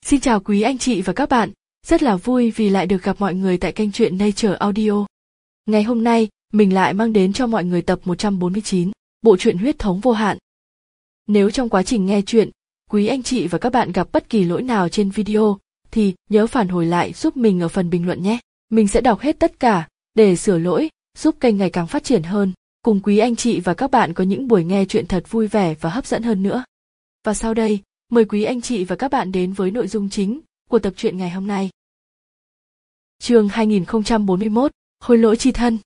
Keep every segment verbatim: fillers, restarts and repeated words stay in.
Xin chào quý anh chị và các bạn, rất là vui vì lại được gặp mọi người tại kênh truyện Nature Audio. Ngày hôm nay, mình lại mang đến cho mọi người tập một trăm bốn mươi chín, bộ truyện Huyết thống vô hạn. Nếu trong quá trình nghe truyện, quý anh chị và các bạn gặp bất kỳ lỗi nào trên video, thì nhớ phản hồi lại giúp mình ở phần bình luận nhé. Mình sẽ đọc hết tất cả, để sửa lỗi, giúp kênh ngày càng phát triển hơn, cùng quý anh chị và các bạn có những buổi nghe truyện thật vui vẻ và hấp dẫn hơn nữa. Và sau đây, mời quý anh chị và các bạn đến với nội dung chính của tập truyện ngày hôm nay. Chương hai nghìn không trăm bốn mươi mốt, Hối lỗi chi thân.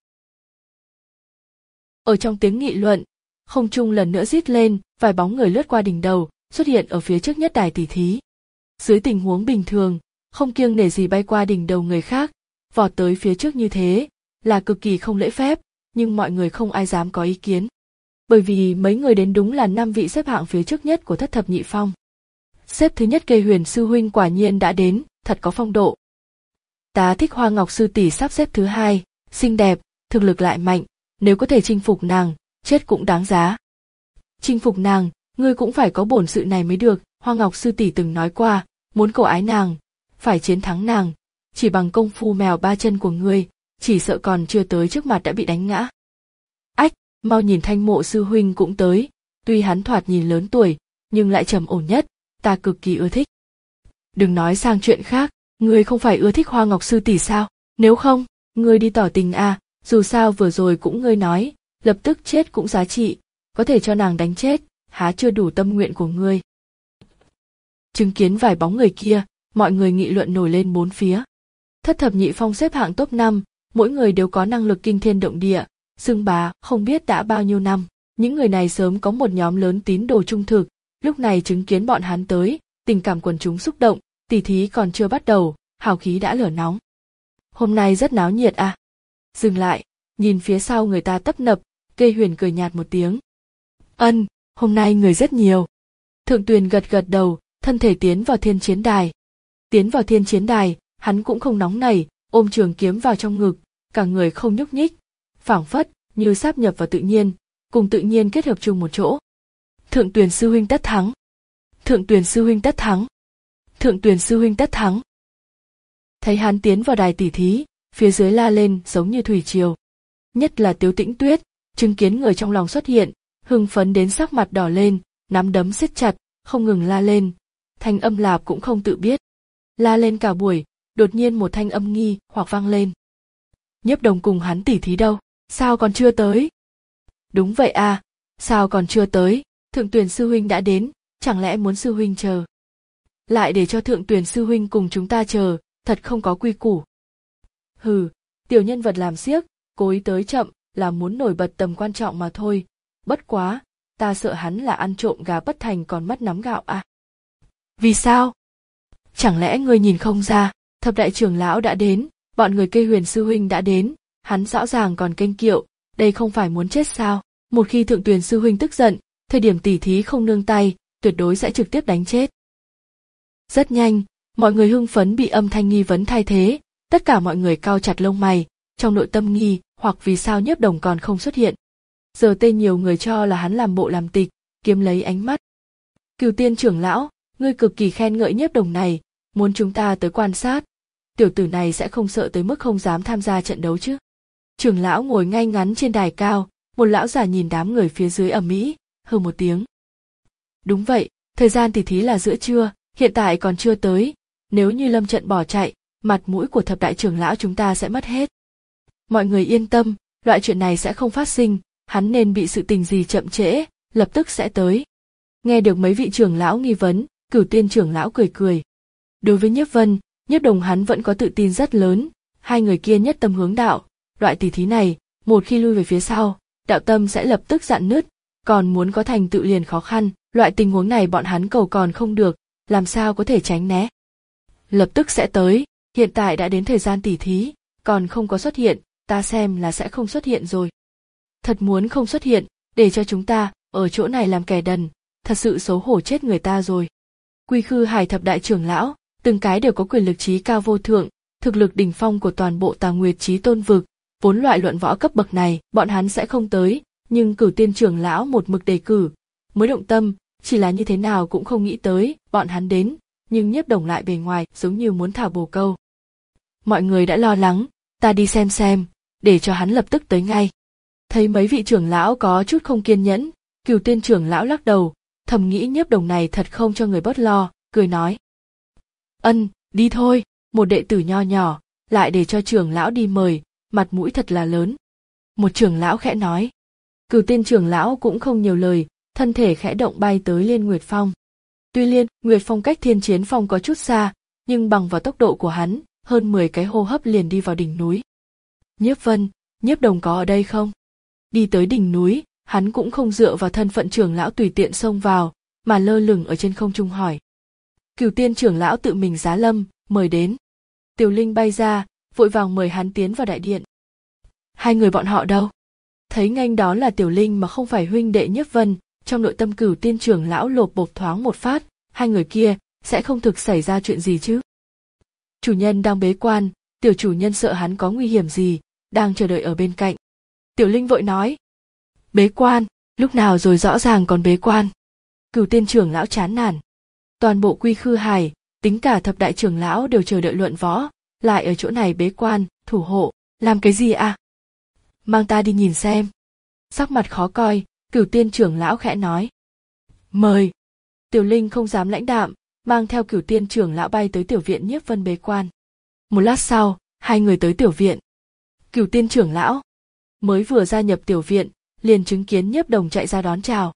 Ở trong tiếng nghị luận, không trung lần nữa rít lên, vài bóng người lướt qua đỉnh đầu, xuất hiện ở phía trước nhất đài tỷ thí. Dưới tình huống bình thường, không kiêng nể gì bay qua đỉnh đầu người khác, vọt tới phía trước như thế, là cực kỳ không lễ phép, nhưng mọi người không ai dám có ý kiến. Bởi vì mấy người đến đúng là năm vị xếp hạng phía trước nhất của thất thập nhị phong. Xếp thứ nhất Cây Huyền sư huynh quả nhiên đã đến, thật có phong độ. Ta thích Hoa Ngọc sư tỷ sắp xếp thứ hai, xinh đẹp, thực lực lại mạnh, nếu có thể chinh phục nàng, chết cũng đáng giá. Chinh phục nàng, ngươi cũng phải có bổn sự này mới được, Hoa Ngọc sư tỷ từng nói qua, muốn cầu ái nàng, phải chiến thắng nàng, chỉ bằng công phu mèo ba chân của ngươi, chỉ sợ còn chưa tới trước mặt đã bị đánh ngã. Ách, mau nhìn Thanh Mộ sư huynh cũng tới, tuy hắn thoạt nhìn lớn tuổi, nhưng lại trầm ổn nhất, ta cực kỳ ưa thích. Đừng nói sang chuyện khác, ngươi không phải ưa thích Hoa Ngọc sư tỷ sao? Nếu không, ngươi đi tỏ tình à, dù sao vừa rồi cũng ngươi nói, lập tức chết cũng giá trị, có thể cho nàng đánh chết, há chưa đủ tâm nguyện của ngươi. Chứng kiến vài bóng người kia, mọi người nghị luận nổi lên bốn phía. Thất thập nhị phong xếp hạng top năm, mỗi người đều có năng lực kinh thiên động địa, xưng bá không biết đã bao nhiêu năm. Những người này sớm có một nhóm lớn tín đồ trung thực, lúc này chứng kiến bọn hắn tới, tình cảm quần chúng xúc động, tỷ thí còn chưa bắt đầu, hào khí đã lửa nóng. Hôm nay rất náo nhiệt à? Dừng lại, nhìn phía sau người ta tấp nập, Cây Huyền cười nhạt một tiếng. Ân, hôm nay người rất nhiều. Thượng Tuyền gật gật đầu, thân thể tiến vào thiên chiến đài. Tiến vào thiên chiến đài, hắn cũng không nóng nảy, ôm trường kiếm vào trong ngực, cả người không nhúc nhích, phảng phất như sáp nhập vào tự nhiên, cùng tự nhiên kết hợp chung một chỗ. Thượng Tuyền sư huynh tất thắng. Thượng Tuyền sư huynh tất thắng. Thượng Tuyền sư huynh tất thắng. Thấy hắn tiến vào đài tỷ thí, phía dưới la lên giống như thủy triều. Nhất là Tiếu Tĩnh Tuyết, chứng kiến người trong lòng xuất hiện, hưng phấn đến sắc mặt đỏ lên, nắm đấm siết chặt, không ngừng la lên. Thanh âm lạp cũng không tự biết. La lên cả buổi, đột nhiên một thanh âm nghi hoặc vang lên. Nhiếp Đồng cùng hắn tỷ thí đâu, sao còn chưa tới? Đúng vậy à, sao còn chưa tới? Thượng Tuyền sư huynh đã đến, chẳng lẽ muốn sư huynh chờ? Lại để cho Thượng Tuyền sư huynh cùng chúng ta chờ, thật không có quy củ. Hừ, tiểu nhân vật làm xiếc, cố ý tới chậm là muốn nổi bật tầm quan trọng mà thôi. Bất quá, ta sợ hắn là ăn trộm gà bất thành còn mất nắm gạo à? Vì sao? Chẳng lẽ ngươi nhìn không ra, thập đại trưởng lão đã đến, bọn người Cây Huyền sư huynh đã đến, hắn rõ ràng còn kênh kiệu, đây không phải muốn chết sao? Một khi Thượng Tuyền sư huynh tức giận, thời điểm tỉ thí không nương tay, tuyệt đối sẽ trực tiếp đánh chết. Rất nhanh, mọi người hưng phấn bị âm thanh nghi vấn thay thế, tất cả mọi người cau chặt lông mày, trong nội tâm nghi hoặc vì sao Nhiếp Đồng còn không xuất hiện. Giờ tên nhiều người cho là hắn làm bộ làm tịch, kiếm lấy ánh mắt. Cửu Tiên trưởng lão, ngươi cực kỳ khen ngợi Nhiếp Đồng này, muốn chúng ta tới quan sát. Tiểu tử này sẽ không sợ tới mức không dám tham gia trận đấu chứ? Trưởng lão ngồi ngay ngắn trên đài cao, một lão già nhìn đám người phía dưới ầm ĩ, hừ một tiếng. Đúng vậy, thời gian tỷ thí là giữa trưa, hiện tại còn chưa tới, nếu như lâm trận bỏ chạy, mặt mũi của thập đại trưởng lão chúng ta sẽ mất hết. Mọi người yên tâm, loại chuyện này sẽ không phát sinh, hắn nên bị sự tình gì chậm trễ, lập tức sẽ tới. Nghe được mấy vị trưởng lão nghi vấn, Cửu Tiên trưởng lão cười cười. Đối với Nhiếp Vân, Nhiếp Đồng hắn vẫn có tự tin rất lớn, hai người kia nhất tâm hướng đạo, loại tỷ thí này, một khi lui về phía sau, đạo tâm sẽ lập tức rạn nứt, còn muốn có thành tựu liền khó khăn, loại tình huống này bọn hắn cầu còn không được, làm sao có thể tránh né. Lập tức sẽ tới, hiện tại đã đến thời gian tỷ thí, còn không có xuất hiện, ta xem là sẽ không xuất hiện rồi. Thật muốn không xuất hiện, để cho chúng ta ở chỗ này làm kẻ đần, thật sự xấu hổ chết người ta rồi. Quy Khư Hải thập đại trưởng lão, từng cái đều có quyền lực trí cao vô thượng, thực lực đỉnh phong của toàn bộ Tà Nguyệt Chí Tôn vực, vốn loại luận võ cấp bậc này, bọn hắn sẽ không tới, nhưng Cửu Tiên trưởng lão một mực đề cử, mới động tâm, chỉ là như thế nào cũng không nghĩ tới, bọn hắn đến, nhưng Nhiếp Đồng lại bề ngoài giống như muốn thả bồ câu. Mọi người đã lo lắng, ta đi xem xem, để cho hắn lập tức tới ngay. Thấy mấy vị trưởng lão có chút không kiên nhẫn, Cửu Tiên trưởng lão lắc đầu, thầm nghĩ Nhiếp Đồng này thật không cho người bớt lo, cười nói. Ân, đi thôi, một đệ tử nho nhỏ, lại để cho trưởng lão đi mời, mặt mũi thật là lớn. Một trưởng lão khẽ nói. Cửu Tiên trưởng lão cũng không nhiều lời, thân thể khẽ động bay tới Liên Nguyệt Phong. Tuy Liên Nguyệt Phong cách Thiên Chiến Phong có chút xa, nhưng bằng vào tốc độ của hắn, hơn mười cái hô hấp liền đi vào đỉnh núi. Nhiếp Vân, Nhiếp Đồng có ở đây không? Đi tới đỉnh núi, hắn cũng không dựa vào thân phận trưởng lão tùy tiện xông vào, mà lơ lửng ở trên không trung hỏi. Cửu Tiên trưởng lão tự mình giá lâm, mời đến. Tiểu Linh bay ra, vội vàng mời hắn tiến vào đại điện. Hai người bọn họ đâu? Thấy nghênh đó là Tiểu Linh mà không phải huynh đệ Nhiếp Vân, trong nội tâm Cửu Tiên trưởng lão lột bột thoáng một phát, hai người kia sẽ không thực xảy ra chuyện gì chứ? Chủ nhân đang bế quan, tiểu chủ nhân sợ hắn có nguy hiểm gì, đang chờ đợi ở bên cạnh. Tiểu Linh vội nói. Bế quan, lúc nào rồi rõ ràng còn bế quan. Cửu Tiên trưởng lão chán nản. Toàn bộ Quy Khư Hải, tính cả thập đại trưởng lão đều chờ đợi luận võ, lại ở chỗ này bế quan, thủ hộ, làm cái gì à? Mang ta đi nhìn xem. Sắc mặt khó coi, Cửu Tiên trưởng lão khẽ nói. Mời. Tiểu Linh không dám lãnh đạm, mang theo Cửu Tiên trưởng lão bay tới tiểu viện Nhiếp Vân bế quan. Một lát sau, hai người tới tiểu viện. Cửu Tiên trưởng lão mới vừa gia nhập tiểu viện, liền chứng kiến Nhiếp Đồng chạy ra đón chào.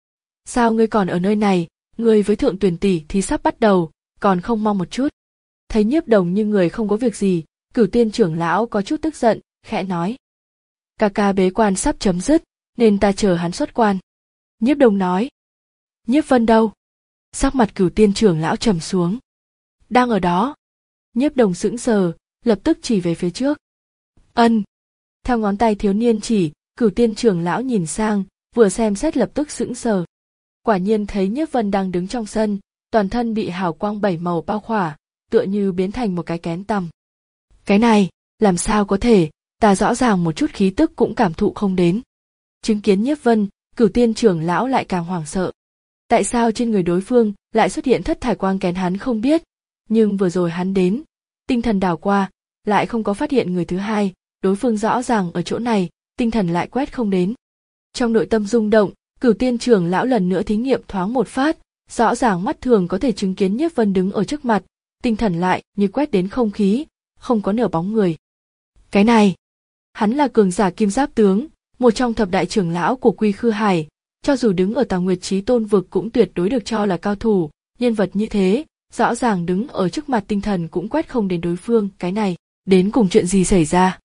Sao ngươi còn ở nơi này, ngươi với Thượng Tuyển tỷ thì sắp bắt đầu, còn không mong một chút. Thấy Nhiếp Đồng như người không có việc gì, Cửu Tiên trưởng lão có chút tức giận, khẽ nói. Ca ca bế quan sắp chấm dứt, nên ta chờ hắn xuất quan. Nhiếp Đồng nói. Nhiếp Vân đâu? Sắc mặt Cửu Tiên trưởng lão trầm xuống. Đang ở đó. Nhiếp Đồng sững sờ, lập tức chỉ về phía trước. Ân. Theo ngón tay thiếu niên chỉ, Cửu Tiên trưởng lão nhìn sang, vừa xem xét lập tức sững sờ. Quả nhiên thấy Nhiếp Vân đang đứng trong sân, toàn thân bị hào quang bảy màu bao khỏa, tựa như biến thành một cái kén tằm. Cái này, làm sao có thể, ta rõ ràng một chút khí tức cũng cảm thụ không đến. Chứng kiến Nhiếp Vân, Cửu Tiên trưởng lão lại càng hoảng sợ. Tại sao trên người đối phương lại xuất hiện thất thải quang kén hắn không biết, nhưng vừa rồi hắn đến, tinh thần đảo qua, lại không có phát hiện người thứ hai, đối phương rõ ràng ở chỗ này, tinh thần lại quét không đến. Trong nội tâm rung động, Cửu Tiên trưởng lão lần nữa thí nghiệm thoáng một phát, rõ ràng mắt thường có thể chứng kiến Nhiếp Vân đứng ở trước mặt, tinh thần lại như quét đến không khí, không có nửa bóng người. Cái này, hắn là cường giả Kim Giáp tướng, một trong thập đại trưởng lão của Quy Khư Hải, cho dù đứng ở Tà Nguyệt Chí Tôn vực cũng tuyệt đối được cho là cao thủ, nhân vật như thế, rõ ràng đứng ở trước mặt tinh thần cũng quét không đến đối phương, cái này, đến cùng chuyện gì xảy ra?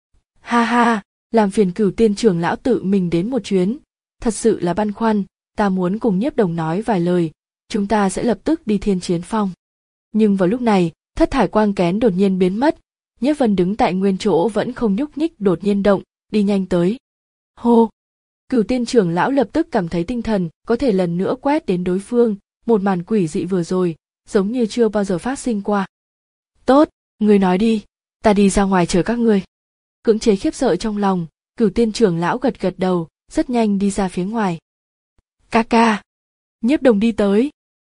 Ha ha, làm phiền Cửu Tiên trưởng lão tự mình đến một chuyến, thật sự là băn khoăn, ta muốn cùng Nhiếp Đồng nói vài lời, chúng ta sẽ lập tức đi Thiên Chiến Phong. Nhưng vào lúc này, thất thải quang kén đột nhiên biến mất, Nhiếp Vân đứng tại nguyên chỗ vẫn không nhúc nhích đột nhiên động, đi nhanh tới. Hô! Cửu Tiên trưởng lão lập tức cảm thấy tinh thần có thể lần nữa quét đến đối phương, một màn quỷ dị vừa rồi, giống như chưa bao giờ phát sinh qua. Tốt, ngươi nói đi, ta đi ra ngoài chờ các ngươi. Cưỡng chế khiếp sợ trong lòng, Cửu Tiên trưởng lão gật gật đầu, rất nhanh đi ra phía ngoài. Ca ca! Nhiếp Đồng đi tới.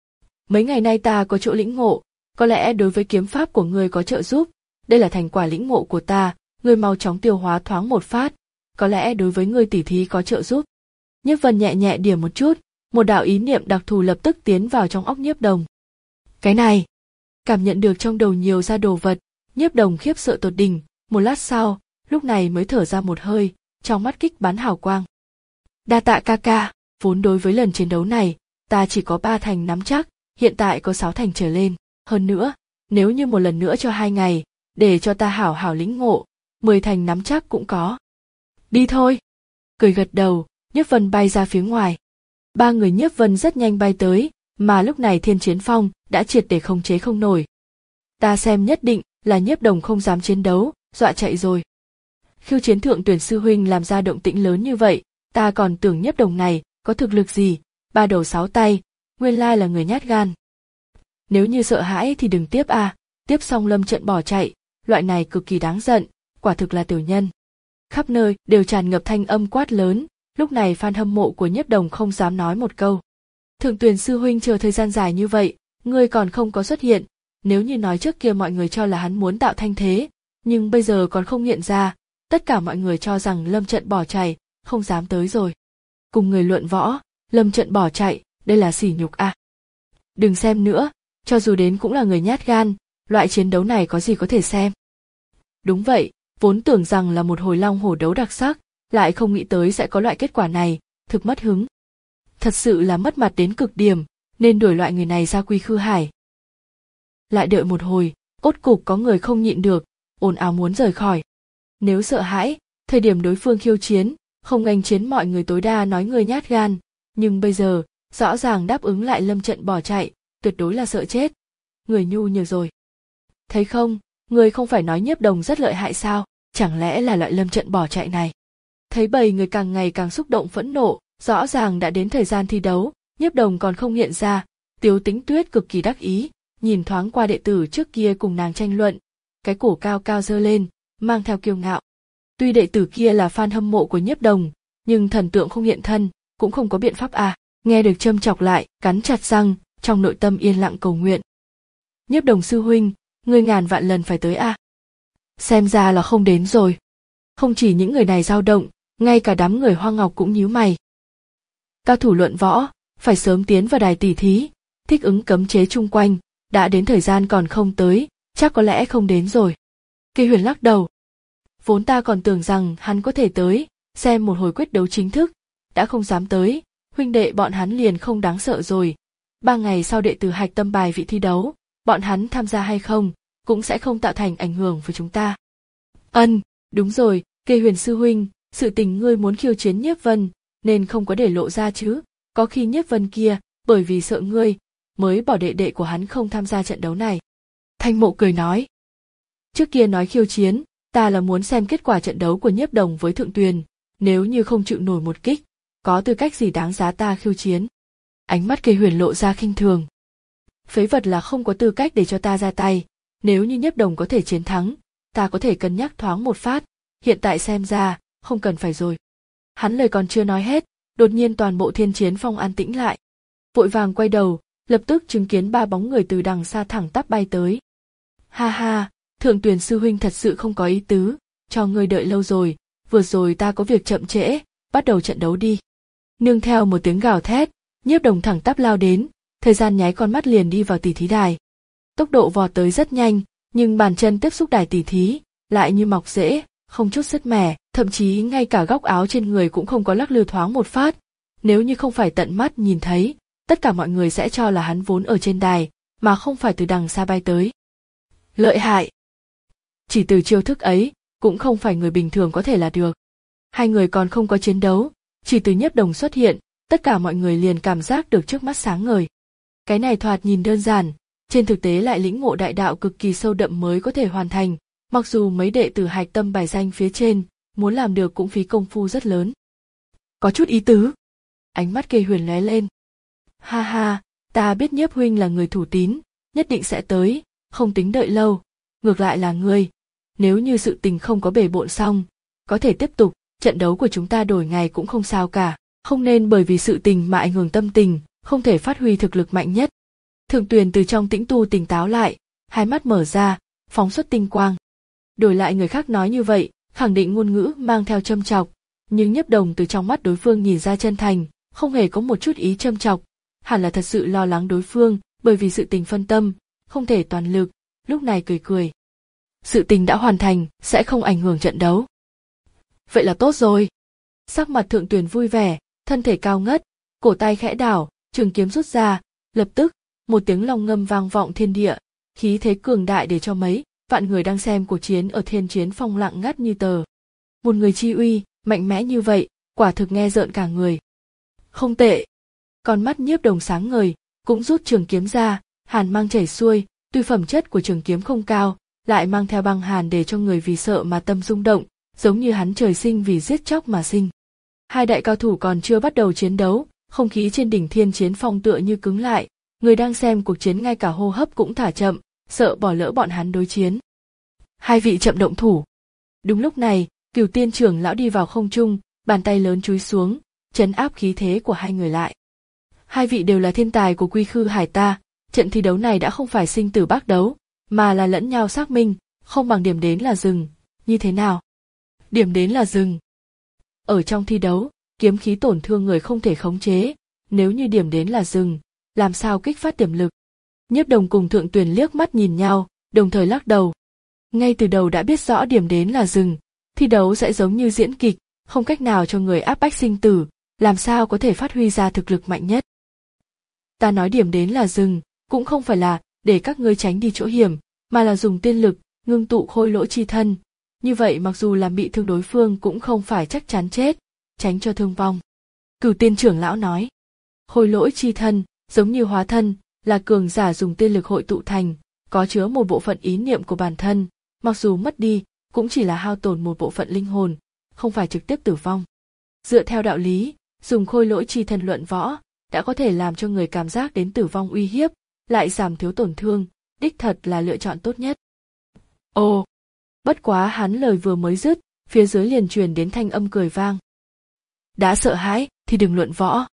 Mấy ngày nay ta có chỗ lĩnh ngộ, có lẽ đối với kiếm pháp của ngươi có trợ giúp, đây là thành quả lĩnh ngộ của ta, ngươi mau chóng tiêu hóa thoáng một phát, có lẽ đối với ngươi tỉ thí có trợ giúp. Nhiếp Vân nhẹ nhẹ điểm một chút, một đạo ý niệm đặc thù lập tức tiến vào trong óc Nhiếp Đồng. Cái này, cảm nhận được trong đầu nhiều ra đồ vật, Nhiếp Đồng khiếp sợ tột đỉnh, một lát sau, lúc này mới thở ra một hơi, trong mắt kích bắn hào quang. Đa tạ ca ca, vốn đối với lần chiến đấu này, ta chỉ có ba thành nắm chắc, hiện tại có sáu thành trở lên, hơn nữa, nếu như một lần nữa cho hai ngày, để cho ta hảo hảo lĩnh ngộ, mười thành nắm chắc cũng có. Đi thôi. Cười gật đầu, Nhiếp Vân bay ra phía ngoài. Ba người Nhiếp Vân rất nhanh bay tới, mà lúc này Thiên Chiến Phong đã triệt để không chế không nổi. Ta xem nhất định là Nhiếp Đồng không dám chiến đấu, dọa chạy rồi. Khiêu chiến Thượng Tuyển sư huynh làm ra động tĩnh lớn như vậy, ta còn tưởng Nhiếp Đồng này có thực lực gì, ba đầu sáu tay, nguyên lai là người nhát gan. Nếu như sợ hãi thì đừng tiếp à, tiếp xong lâm trận bỏ chạy, loại này cực kỳ đáng giận, quả thực là tiểu nhân. Khắp nơi đều tràn ngập thanh âm quát lớn, lúc này fan hâm mộ của Nhiếp Đồng không dám nói một câu. Thượng Tuyển sư huynh chờ thời gian dài như vậy, Ngươi còn không có xuất hiện, nếu như nói trước kia mọi người cho là hắn muốn tạo thanh thế, nhưng bây giờ còn không hiện ra, tất cả mọi người cho rằng Lâm Trận bỏ chạy, không dám tới rồi. Cùng người luận võ, Lâm Trận bỏ chạy, đây là sỉ nhục à. Đừng xem nữa, cho dù đến cũng là người nhát gan, loại chiến đấu này có gì có thể xem. Đúng vậy, vốn tưởng rằng là một hồi long hổ đấu đặc sắc, lại không nghĩ tới sẽ có loại kết quả này, thực mất hứng. Thật sự là mất mặt đến cực điểm, nên đuổi loại người này ra Quy Khư Hải. Lại đợi một hồi, rốt cục có người không nhịn được, ồn ào muốn rời khỏi. Nếu sợ hãi, thời điểm đối phương khiêu chiến, không nghênh chiến mọi người tối đa nói người nhát gan, nhưng bây giờ, rõ ràng đáp ứng lại Lâm Trận bỏ chạy, tuyệt đối là sợ chết. Người nhu nhược rồi. Thấy không, người không phải nói Nhiếp Đồng rất lợi hại sao, chẳng lẽ là loại Lâm Trận bỏ chạy này. Thấy bầy người càng ngày càng xúc động phẫn nộ, rõ ràng đã đến thời gian thi đấu, Nhiếp Đồng còn không hiện ra, Tiếu Tĩnh Tuyết cực kỳ đắc ý, nhìn thoáng qua đệ tử trước kia cùng nàng tranh luận, cái cổ cao cao giơ lên, mang theo kiêu ngạo. Tuy đệ tử kia là fan hâm mộ của Nhiếp Đồng, nhưng thần tượng không hiện thân, cũng không có biện pháp à, nghe được châm chọc lại, cắn chặt răng, trong nội tâm yên lặng cầu nguyện. Nhiếp Đồng sư huynh, ngươi ngàn vạn lần phải tới à. Xem ra là không đến rồi. Không chỉ những người này dao động, ngay cả đám người Hoa Ngọc cũng nhíu mày. Cao thủ luận võ, phải sớm tiến vào đài tỉ thí, thích ứng cấm chế chung quanh, đã đến thời gian còn không tới, chắc có lẽ không đến rồi. Kỳ Huyền lắc đầu. Vốn ta còn tưởng rằng hắn có thể tới, xem một hồi quyết đấu chính thức, đã không dám tới, huynh đệ bọn hắn liền không đáng sợ rồi. Ba ngày sau đệ tử hạch tâm bài vị thi đấu, bọn hắn tham gia hay không, cũng sẽ không tạo thành ảnh hưởng với chúng ta. Ân, đúng rồi, Kỳ Huyền sư huynh, sự tình ngươi muốn khiêu chiến Nhiếp Vân, nên không có để lộ ra chứ, có khi Nhiếp Vân kia, bởi vì sợ ngươi, mới bỏ đệ đệ của hắn không tham gia trận đấu này. Thanh Mộ cười nói. Trước kia nói khiêu chiến, ta là muốn xem kết quả trận đấu của Nhiếp Đồng với Thượng Tuyền, nếu như không chịu nổi một kích, có tư cách gì đáng giá ta khiêu chiến. Ánh mắt Kỳ Huyền lộ ra khinh thường. Phế vật là không có tư cách để cho ta ra tay, nếu như Nhiếp Đồng có thể chiến thắng, ta có thể cân nhắc thoáng một phát, hiện tại xem ra, không cần phải rồi. Hắn lời còn chưa nói hết, đột nhiên toàn bộ Thiên Chiến Phong an tĩnh lại. Vội vàng quay đầu, lập tức chứng kiến ba bóng người từ đằng xa thẳng tắp bay tới. Ha ha, Thượng Tuyền sư huynh thật sự không có ý tứ, cho ngươi đợi lâu rồi, vừa rồi ta có việc chậm trễ, bắt đầu trận đấu đi. Nương theo một tiếng gào thét, Nhiếp Đồng thẳng tắp lao đến, thời gian nháy con mắt liền đi vào tỉ thí đài. Tốc độ vọt tới rất nhanh, nhưng bàn chân tiếp xúc đài tỉ thí, lại như mọc rễ, không chút sứt mẻ, thậm chí ngay cả góc áo trên người cũng không có lắc lư thoáng một phát. Nếu như không phải tận mắt nhìn thấy, tất cả mọi người sẽ cho là hắn vốn ở trên đài, mà không phải từ đằng xa bay tới. Lợi hại! Chỉ từ chiêu thức ấy, cũng không phải người bình thường có thể là được. Hai người còn không có chiến đấu, chỉ từ Nhiếp Đồng xuất hiện, tất cả mọi người liền cảm giác được trước mắt sáng ngời. Cái này thoạt nhìn đơn giản, trên thực tế lại lĩnh ngộ đại đạo cực kỳ sâu đậm mới có thể hoàn thành, mặc dù mấy đệ tử hạch tâm bài danh phía trên, muốn làm được cũng phí công phu rất lớn. Có chút ý tứ. Ánh mắt Kỳ Huyền lóe lên. Ha ha, ta biết Nhiếp huynh là người thủ tín, nhất định sẽ tới, không tính đợi lâu, ngược lại là ngươi. Nếu như sự tình không có bể bộn xong, có thể tiếp tục, trận đấu của chúng ta đổi ngày cũng không sao cả, không nên bởi vì sự tình mà ảnh hưởng tâm tình, không thể phát huy thực lực mạnh nhất. Thượng Tuyền từ trong tĩnh tu tỉnh táo lại, hai mắt mở ra, phóng xuất tinh quang. Đổi lại người khác nói như vậy, khẳng định ngôn ngữ mang theo châm chọc, nhưng Nhiếp Đồng từ trong mắt đối phương nhìn ra chân thành, không hề có một chút ý châm chọc, hẳn là thật sự lo lắng đối phương, bởi vì sự tình phân tâm, không thể toàn lực, lúc này cười cười. Sự tình đã hoàn thành, sẽ không ảnh hưởng trận đấu. Vậy là tốt rồi. Sắc mặt Thượng Tuyền vui vẻ, thân thể cao ngất, cổ tay khẽ đảo, trường kiếm rút ra, lập tức, một tiếng long ngâm vang vọng thiên địa, khí thế cường đại để cho mấy vạn người đang xem cuộc chiến ở Thiên Chiến Phong lặng ngắt như tờ. Một người chi uy, mạnh mẽ như vậy, quả thực nghe rợn cả người. Không tệ. Con mắt Nhiếp Đồng sáng ngời, cũng rút trường kiếm ra, hàn mang chảy xuôi, tuy phẩm chất của trường kiếm không cao, lại mang theo băng hàn để cho người vì sợ mà tâm rung động, giống như hắn trời sinh vì giết chóc mà sinh. Hai đại cao thủ còn chưa bắt đầu chiến đấu, không khí trên đỉnh Thiên Chiến Phong tựa như cứng lại, người đang xem cuộc chiến ngay cả hô hấp cũng thả chậm, sợ bỏ lỡ bọn hắn đối chiến. Hai vị chậm động thủ. Đúng lúc này, Cửu Tiên trưởng lão đi vào không trung, bàn tay lớn chúi xuống, trấn áp khí thế của hai người lại. Hai vị đều là thiên tài của Quy Khư Hải ta, trận thi đấu này đã không phải sinh tử bác đấu, mà là lẫn nhau xác minh, không bằng điểm đến là rừng, như thế nào? Điểm đến là rừng. Ở trong thi đấu, kiếm khí tổn thương người không thể khống chế, nếu như điểm đến là rừng, làm sao kích phát tiềm lực? Nhiếp Đồng cùng Thượng Tuyền liếc mắt nhìn nhau, đồng thời lắc đầu. Ngay từ đầu đã biết rõ điểm đến là rừng, thi đấu sẽ giống như diễn kịch, không cách nào cho người áp bách sinh tử, làm sao có thể phát huy ra thực lực mạnh nhất. Ta nói điểm đến là rừng, cũng không phải là để các ngươi tránh đi chỗ hiểm, mà là dùng tiên lực, ngưng tụ khôi lỗi chi thân. Như vậy mặc dù làm bị thương đối phương cũng không phải chắc chắn chết, tránh cho thương vong. Cửu Tiên trưởng lão nói, khôi lỗi chi thân, giống như hóa thân, là cường giả dùng tiên lực hội tụ thành, có chứa một bộ phận ý niệm của bản thân, mặc dù mất đi, cũng chỉ là hao tổn một bộ phận linh hồn, không phải trực tiếp tử vong. Dựa theo đạo lý, dùng khôi lỗi chi thân luận võ, đã có thể làm cho người cảm giác đến tử vong uy hiếp, lại giảm thiếu tổn thương, đích thật là lựa chọn tốt nhất. Ồ! Bất quá hắn lời vừa mới dứt, phía dưới liền truyền đến thanh âm cười vang. Đã sợ hãi, thì đừng luận võ.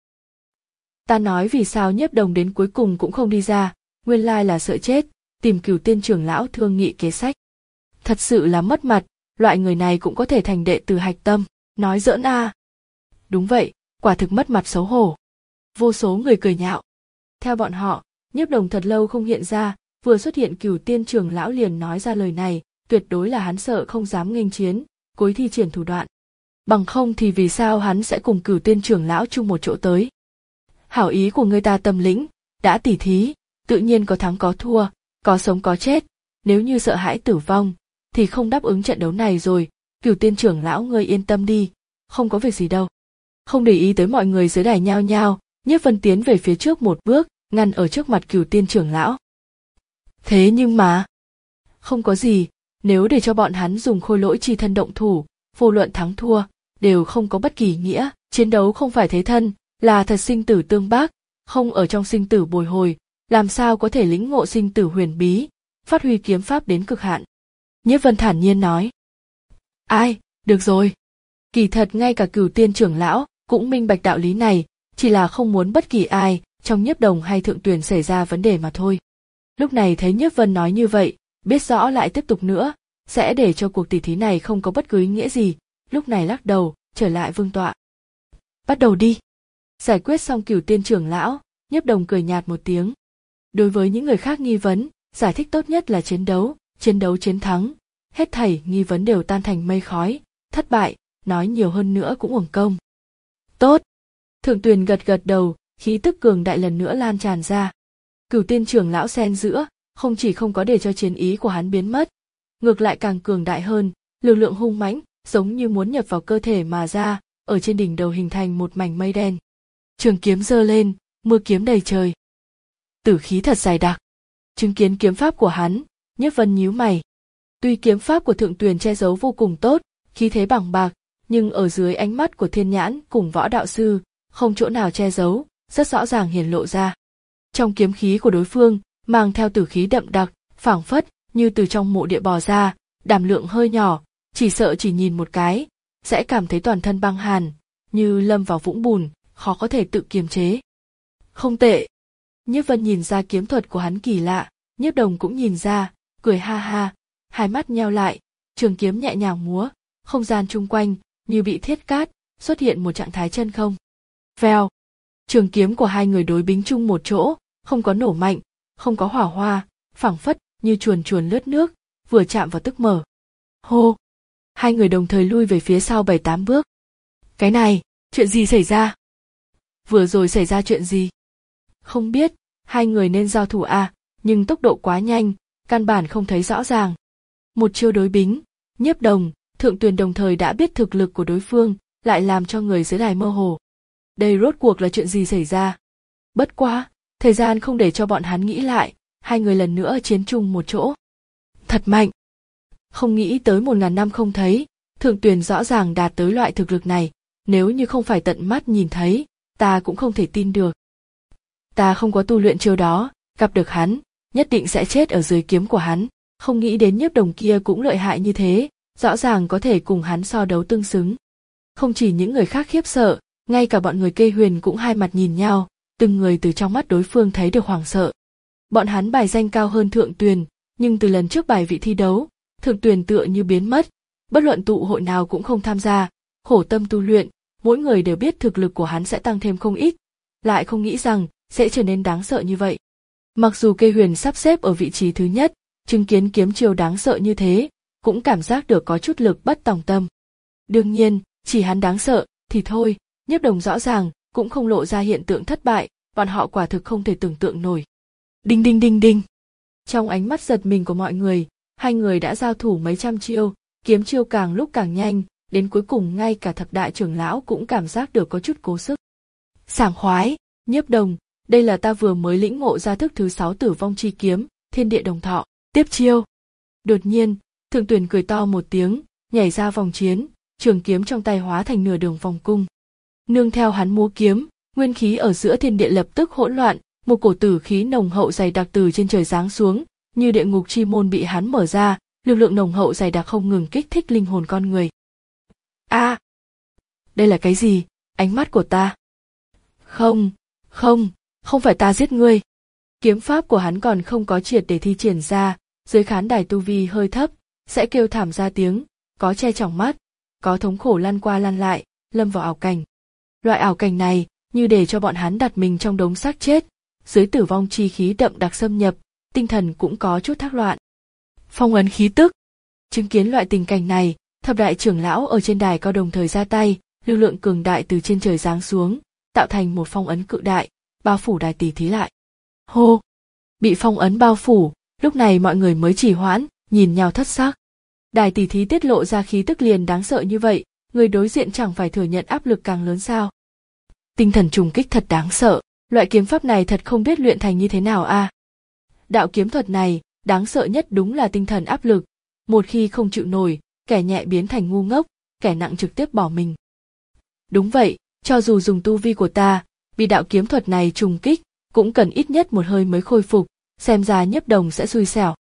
Ta nói vì sao Nhiếp Đồng đến cuối cùng cũng không đi ra, nguyên lai là sợ chết, tìm Cửu Tiên trưởng lão thương nghị kế sách. Thật sự là mất mặt, loại người này cũng có thể thành đệ tử hạch tâm, nói giỡn a. À. Đúng vậy, quả thực mất mặt xấu hổ. Vô số người cười nhạo. Theo bọn họ, Nhiếp Đồng thật lâu không hiện ra, vừa xuất hiện Cửu Tiên trưởng lão liền nói ra lời này, tuyệt đối là hắn sợ không dám nghênh chiến, cố thi triển thủ đoạn. Bằng không thì vì sao hắn sẽ cùng Cửu Tiên trưởng lão chung một chỗ tới. Hảo ý của người ta tâm lĩnh, đã tỉ thí, tự nhiên có thắng có thua, có sống có chết, nếu như sợ hãi tử vong, thì không đáp ứng trận đấu này rồi, Cửu Tiên trưởng lão ngươi yên tâm đi, không có việc gì đâu. Không để ý tới mọi người dưới đài nhao nhao, Nhiếp Vân tiến về phía trước một bước, ngăn ở trước mặt Cửu Tiên trưởng lão. Thế nhưng mà, không có gì, nếu để cho bọn hắn dùng khôi lỗi chi thân động thủ, vô luận thắng thua, đều không có bất kỳ nghĩa, chiến đấu không phải thế thân, là thật sinh tử tương bác, không ở trong sinh tử bồi hồi, làm sao có thể lĩnh ngộ sinh tử huyền bí, phát huy kiếm pháp đến cực hạn. Nhiếp Vân thản nhiên nói. Ai, được rồi. Kỳ thật ngay cả Cửu Tiên trưởng lão cũng minh bạch đạo lý này, chỉ là không muốn bất kỳ ai trong Nhiếp Đồng hay Thượng Tuyền xảy ra vấn đề mà thôi. Lúc này thấy Nhiếp Vân nói như vậy, biết rõ lại tiếp tục nữa, sẽ để cho cuộc tỷ thí này không có bất cứ ý nghĩa gì, lúc này lắc đầu, trở lại vương tọa. Bắt đầu đi. Giải quyết xong Cửu Tiên trưởng lão, Nhiếp Đồng cười nhạt một tiếng. Đối với những người khác nghi vấn, giải thích tốt nhất là chiến đấu, chiến đấu chiến thắng, hết thảy nghi vấn đều tan thành mây khói, thất bại, nói nhiều hơn nữa cũng uổng công. Tốt. Thượng Tuyền gật gật đầu, khí tức cường đại lần nữa lan tràn ra. Cửu Tiên trưởng lão xen giữa, không chỉ không có để cho chiến ý của hắn biến mất, ngược lại càng cường đại hơn, lực lượng hung mãnh, giống như muốn nhập vào cơ thể mà ra, ở trên đỉnh đầu hình thành một mảnh mây đen. Trường kiếm giơ lên, mưa kiếm đầy trời. Tử khí thật dày đặc. Chứng kiến kiếm pháp của hắn, Nhiếp Vân nhíu mày. Tuy kiếm pháp của Thượng Tuyền che giấu vô cùng tốt, khí thế bằng bạc, nhưng ở dưới ánh mắt của Thiên Nhãn cùng Võ đạo sư, không chỗ nào che giấu, rất rõ ràng hiển lộ ra. Trong kiếm khí của đối phương, mang theo tử khí đậm đặc, phảng phất như từ trong mộ địa bò ra, đảm lượng hơi nhỏ, chỉ sợ chỉ nhìn một cái, sẽ cảm thấy toàn thân băng hàn, như lâm vào vũng bùn, khó có thể tự kiềm chế. Không tệ. Nhiếp Vân nhìn ra kiếm thuật của hắn kỳ lạ, Nhiếp Đồng cũng nhìn ra, cười ha ha, hai mắt nheo lại, trường kiếm nhẹ nhàng múa, không gian chung quanh như bị thiết cát, xuất hiện một trạng thái chân không. Vèo. Trường kiếm của hai người đối bính chung một chỗ, không có nổ mạnh, không có hỏa hoa, phảng phất như chuồn chuồn lướt nước, vừa chạm vào tức mở. Hô. Hai người đồng thời lui về phía sau bảy tám bước. Cái này, chuyện gì xảy ra? Vừa rồi xảy ra chuyện gì? Không biết, hai người nên giao thủ à, nhưng tốc độ quá nhanh, căn bản không thấy rõ ràng. Một chiêu đối bính, Nhiếp Đồng, Thượng Tuyền đồng thời đã biết thực lực của đối phương, lại làm cho người dưới đài mơ hồ. Đây rốt cuộc là chuyện gì xảy ra? Bất quá, thời gian không để cho bọn hắn nghĩ lại, hai người lần nữa chiến chung một chỗ. Thật mạnh. Không nghĩ tới một ngàn năm không thấy, Thượng Tuyền rõ ràng đạt tới loại thực lực này, nếu như không phải tận mắt nhìn thấy, ta cũng không thể tin được. Ta không có tu luyện chiêu đó, gặp được hắn, nhất định sẽ chết ở dưới kiếm của hắn, không nghĩ đến Nhiếp Đồng kia cũng lợi hại như thế, rõ ràng có thể cùng hắn so đấu tương xứng. Không chỉ những người khác khiếp sợ, ngay cả bọn người Kê Huyền cũng hai mặt nhìn nhau, từng người từ trong mắt đối phương thấy được hoảng sợ. Bọn hắn bài danh cao hơn Thượng Tuyền, nhưng từ lần trước bài vị thi đấu, Thượng Tuyền tựa như biến mất, bất luận tụ hội nào cũng không tham gia, khổ tâm tu luyện, mỗi người đều biết thực lực của hắn sẽ tăng thêm không ít, lại không nghĩ rằng sẽ trở nên đáng sợ như vậy. Mặc dù Kê Huyền sắp xếp ở vị trí thứ nhất, chứng kiến kiếm chiêu đáng sợ như thế, cũng cảm giác được có chút lực bất tòng tâm. Đương nhiên, chỉ hắn đáng sợ, thì thôi, Nhiếp Đồng rõ ràng, cũng không lộ ra hiện tượng thất bại, bọn họ quả thực không thể tưởng tượng nổi. Đinh đinh đinh đinh. Trong ánh mắt giật mình của mọi người, hai người đã giao thủ mấy trăm chiêu, kiếm chiêu càng lúc càng nhanh, đến cuối cùng ngay cả thập đại trưởng lão cũng cảm giác được có chút cố sức. Sảng khoái, Nhiếp Đồng, đây là ta vừa mới lĩnh ngộ ra thức thứ sáu Tử Vong Chi Kiếm, Thiên Địa Đồng Thọ, tiếp chiêu. Đột nhiên, Thượng Tuyền cười to một tiếng, nhảy ra vòng chiến, trường kiếm trong tay hóa thành nửa đường vòng cung. Nương theo hắn múa kiếm, nguyên khí ở giữa thiên địa lập tức hỗn loạn, một cổ tử khí nồng hậu dày đặc từ trên trời giáng xuống, như địa ngục chi môn bị hắn mở ra, lực lượng nồng hậu dày đặc không ngừng kích thích linh hồn con người. A, à, đây là cái gì? Ánh mắt của ta? Không, không, không phải ta giết ngươi. Kiếm pháp của hắn còn không có triệt để thi triển ra, dưới khán đài tu vi hơi thấp, sẽ kêu thảm ra tiếng, có che tròng mắt, có thống khổ lăn qua lăn lại, lâm vào ảo cảnh. Loại ảo cảnh này, như để cho bọn hắn đặt mình trong đống xác chết, dưới tử vong chi khí đậm đặc xâm nhập, tinh thần cũng có chút thác loạn. Phong ấn khí tức. Chứng kiến loại tình cảnh này, thập đại trưởng lão ở trên đài cao đồng thời ra tay, lực lượng cường đại từ trên trời giáng xuống, tạo thành một phong ấn cự đại, bao phủ đài tỷ thí lại. Hô! Bị phong ấn bao phủ, lúc này mọi người mới chỉ hoãn, nhìn nhau thất sắc. Đài tỷ thí tiết lộ ra khí tức liền đáng sợ như vậy, người đối diện chẳng phải thừa nhận áp lực càng lớn sao? Tinh thần trùng kích thật đáng sợ, loại kiếm pháp này thật không biết luyện thành như thế nào a. À? Đạo kiếm thuật này, đáng sợ nhất đúng là tinh thần áp lực, một khi không chịu nổi, kẻ nhẹ biến thành ngu ngốc, kẻ nặng trực tiếp bỏ mình. Đúng vậy, cho dù dùng tu vi của ta, bị đạo kiếm thuật này trùng kích, cũng cần ít nhất một hơi mới khôi phục, xem ra Nhiếp Đồng sẽ xui xẻo.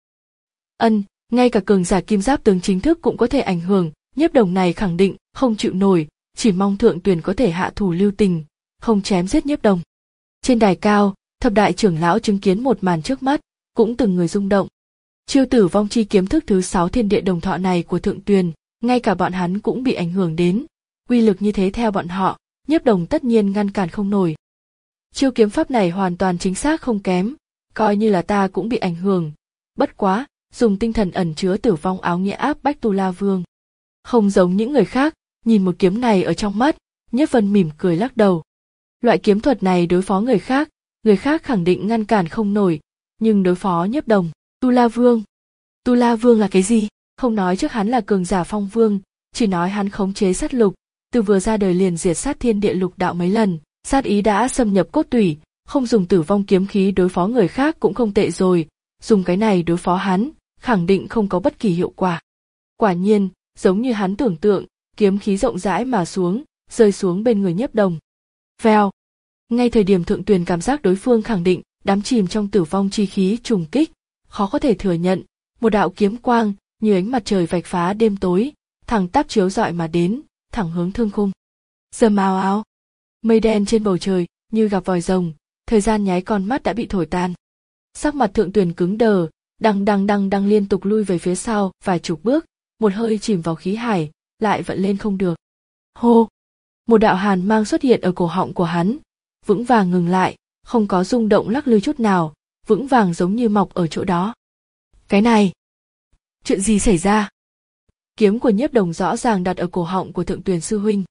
Ân, ngay cả cường giả kim giáp tướng chính thức cũng có thể ảnh hưởng, Nhiếp Đồng này khẳng định không chịu nổi, chỉ mong Thượng Tuyền có thể hạ thủ lưu tình, không chém giết Nhiếp Đồng. Trên đài cao, thập đại trưởng lão chứng kiến một màn trước mắt, cũng từng người rung động. Chiêu Tử Vong Chi Kiếm thức thứ sáu Thiên Địa Đồng Thọ này của Thượng Tuyền, ngay cả bọn hắn cũng bị ảnh hưởng đến, uy lực như thế theo bọn họ, Nhiếp Đồng tất nhiên ngăn cản không nổi. Chiêu kiếm pháp này hoàn toàn chính xác không kém, coi như là ta cũng bị ảnh hưởng, bất quá, dùng tinh thần ẩn chứa tử vong áo nghĩa áp bách Tu La Vương. Không giống những người khác, nhìn một kiếm này ở trong mắt, Nhiếp Vân mỉm cười lắc đầu. Loại kiếm thuật này đối phó người khác, người khác khẳng định ngăn cản không nổi, nhưng đối phó Nhiếp Đồng, Tu La Vương. Tu La Vương là cái gì? Không nói trước hắn là cường giả phong vương, chỉ nói hắn khống chế sát lục, từ vừa ra đời liền diệt sát thiên địa lục đạo mấy lần, sát ý đã xâm nhập cốt tủy, không dùng tử vong kiếm khí đối phó người khác cũng không tệ rồi, dùng cái này đối phó hắn, khẳng định không có bất kỳ hiệu quả. Quả nhiên, giống như hắn tưởng tượng, kiếm khí rộng rãi mà xuống, rơi xuống bên người Nhiếp Đồng. Vèo. Ngay thời điểm Thượng Tuyền cảm giác đối phương khẳng định, đắm chìm trong tử vong chi khí trùng kích, khó có thể thừa nhận, một đạo kiếm quang, như ánh mặt trời vạch phá đêm tối, thẳng tắp chiếu rọi mà đến, thẳng hướng thương khung. Rầm ào ào. Mây đen trên bầu trời, như gặp vòi rồng, thời gian nháy con mắt đã bị thổi tan. Sắc mặt Thượng Tuyền cứng đờ, đằng đằng đằng đằng liên tục lui về phía sau vài chục bước, một hơi chìm vào khí hải, lại vận lên không được. Hô! Một đạo hàn mang xuất hiện ở cổ họng của hắn, vững vàng ngừng lại, không có rung động lắc lư chút nào, vững vàng giống như mọc ở chỗ đó. Cái này! Chuyện gì xảy ra? Kiếm của Nhiếp Đồng rõ ràng đặt ở cổ họng của Thượng Tuyền sư huynh.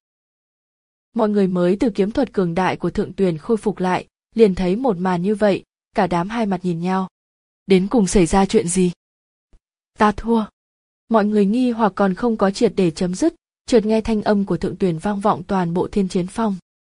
Mọi người mới từ kiếm thuật cường đại của Thượng Tuyền khôi phục lại, liền thấy một màn như vậy, cả đám hai mặt nhìn nhau. Đến cùng xảy ra chuyện gì? Ta thua. Mọi người nghi hoặc còn không có triệt để chấm dứt, chợt nghe thanh âm của Thượng Tuyền vang vọng toàn bộ Thiên Chiến Phong.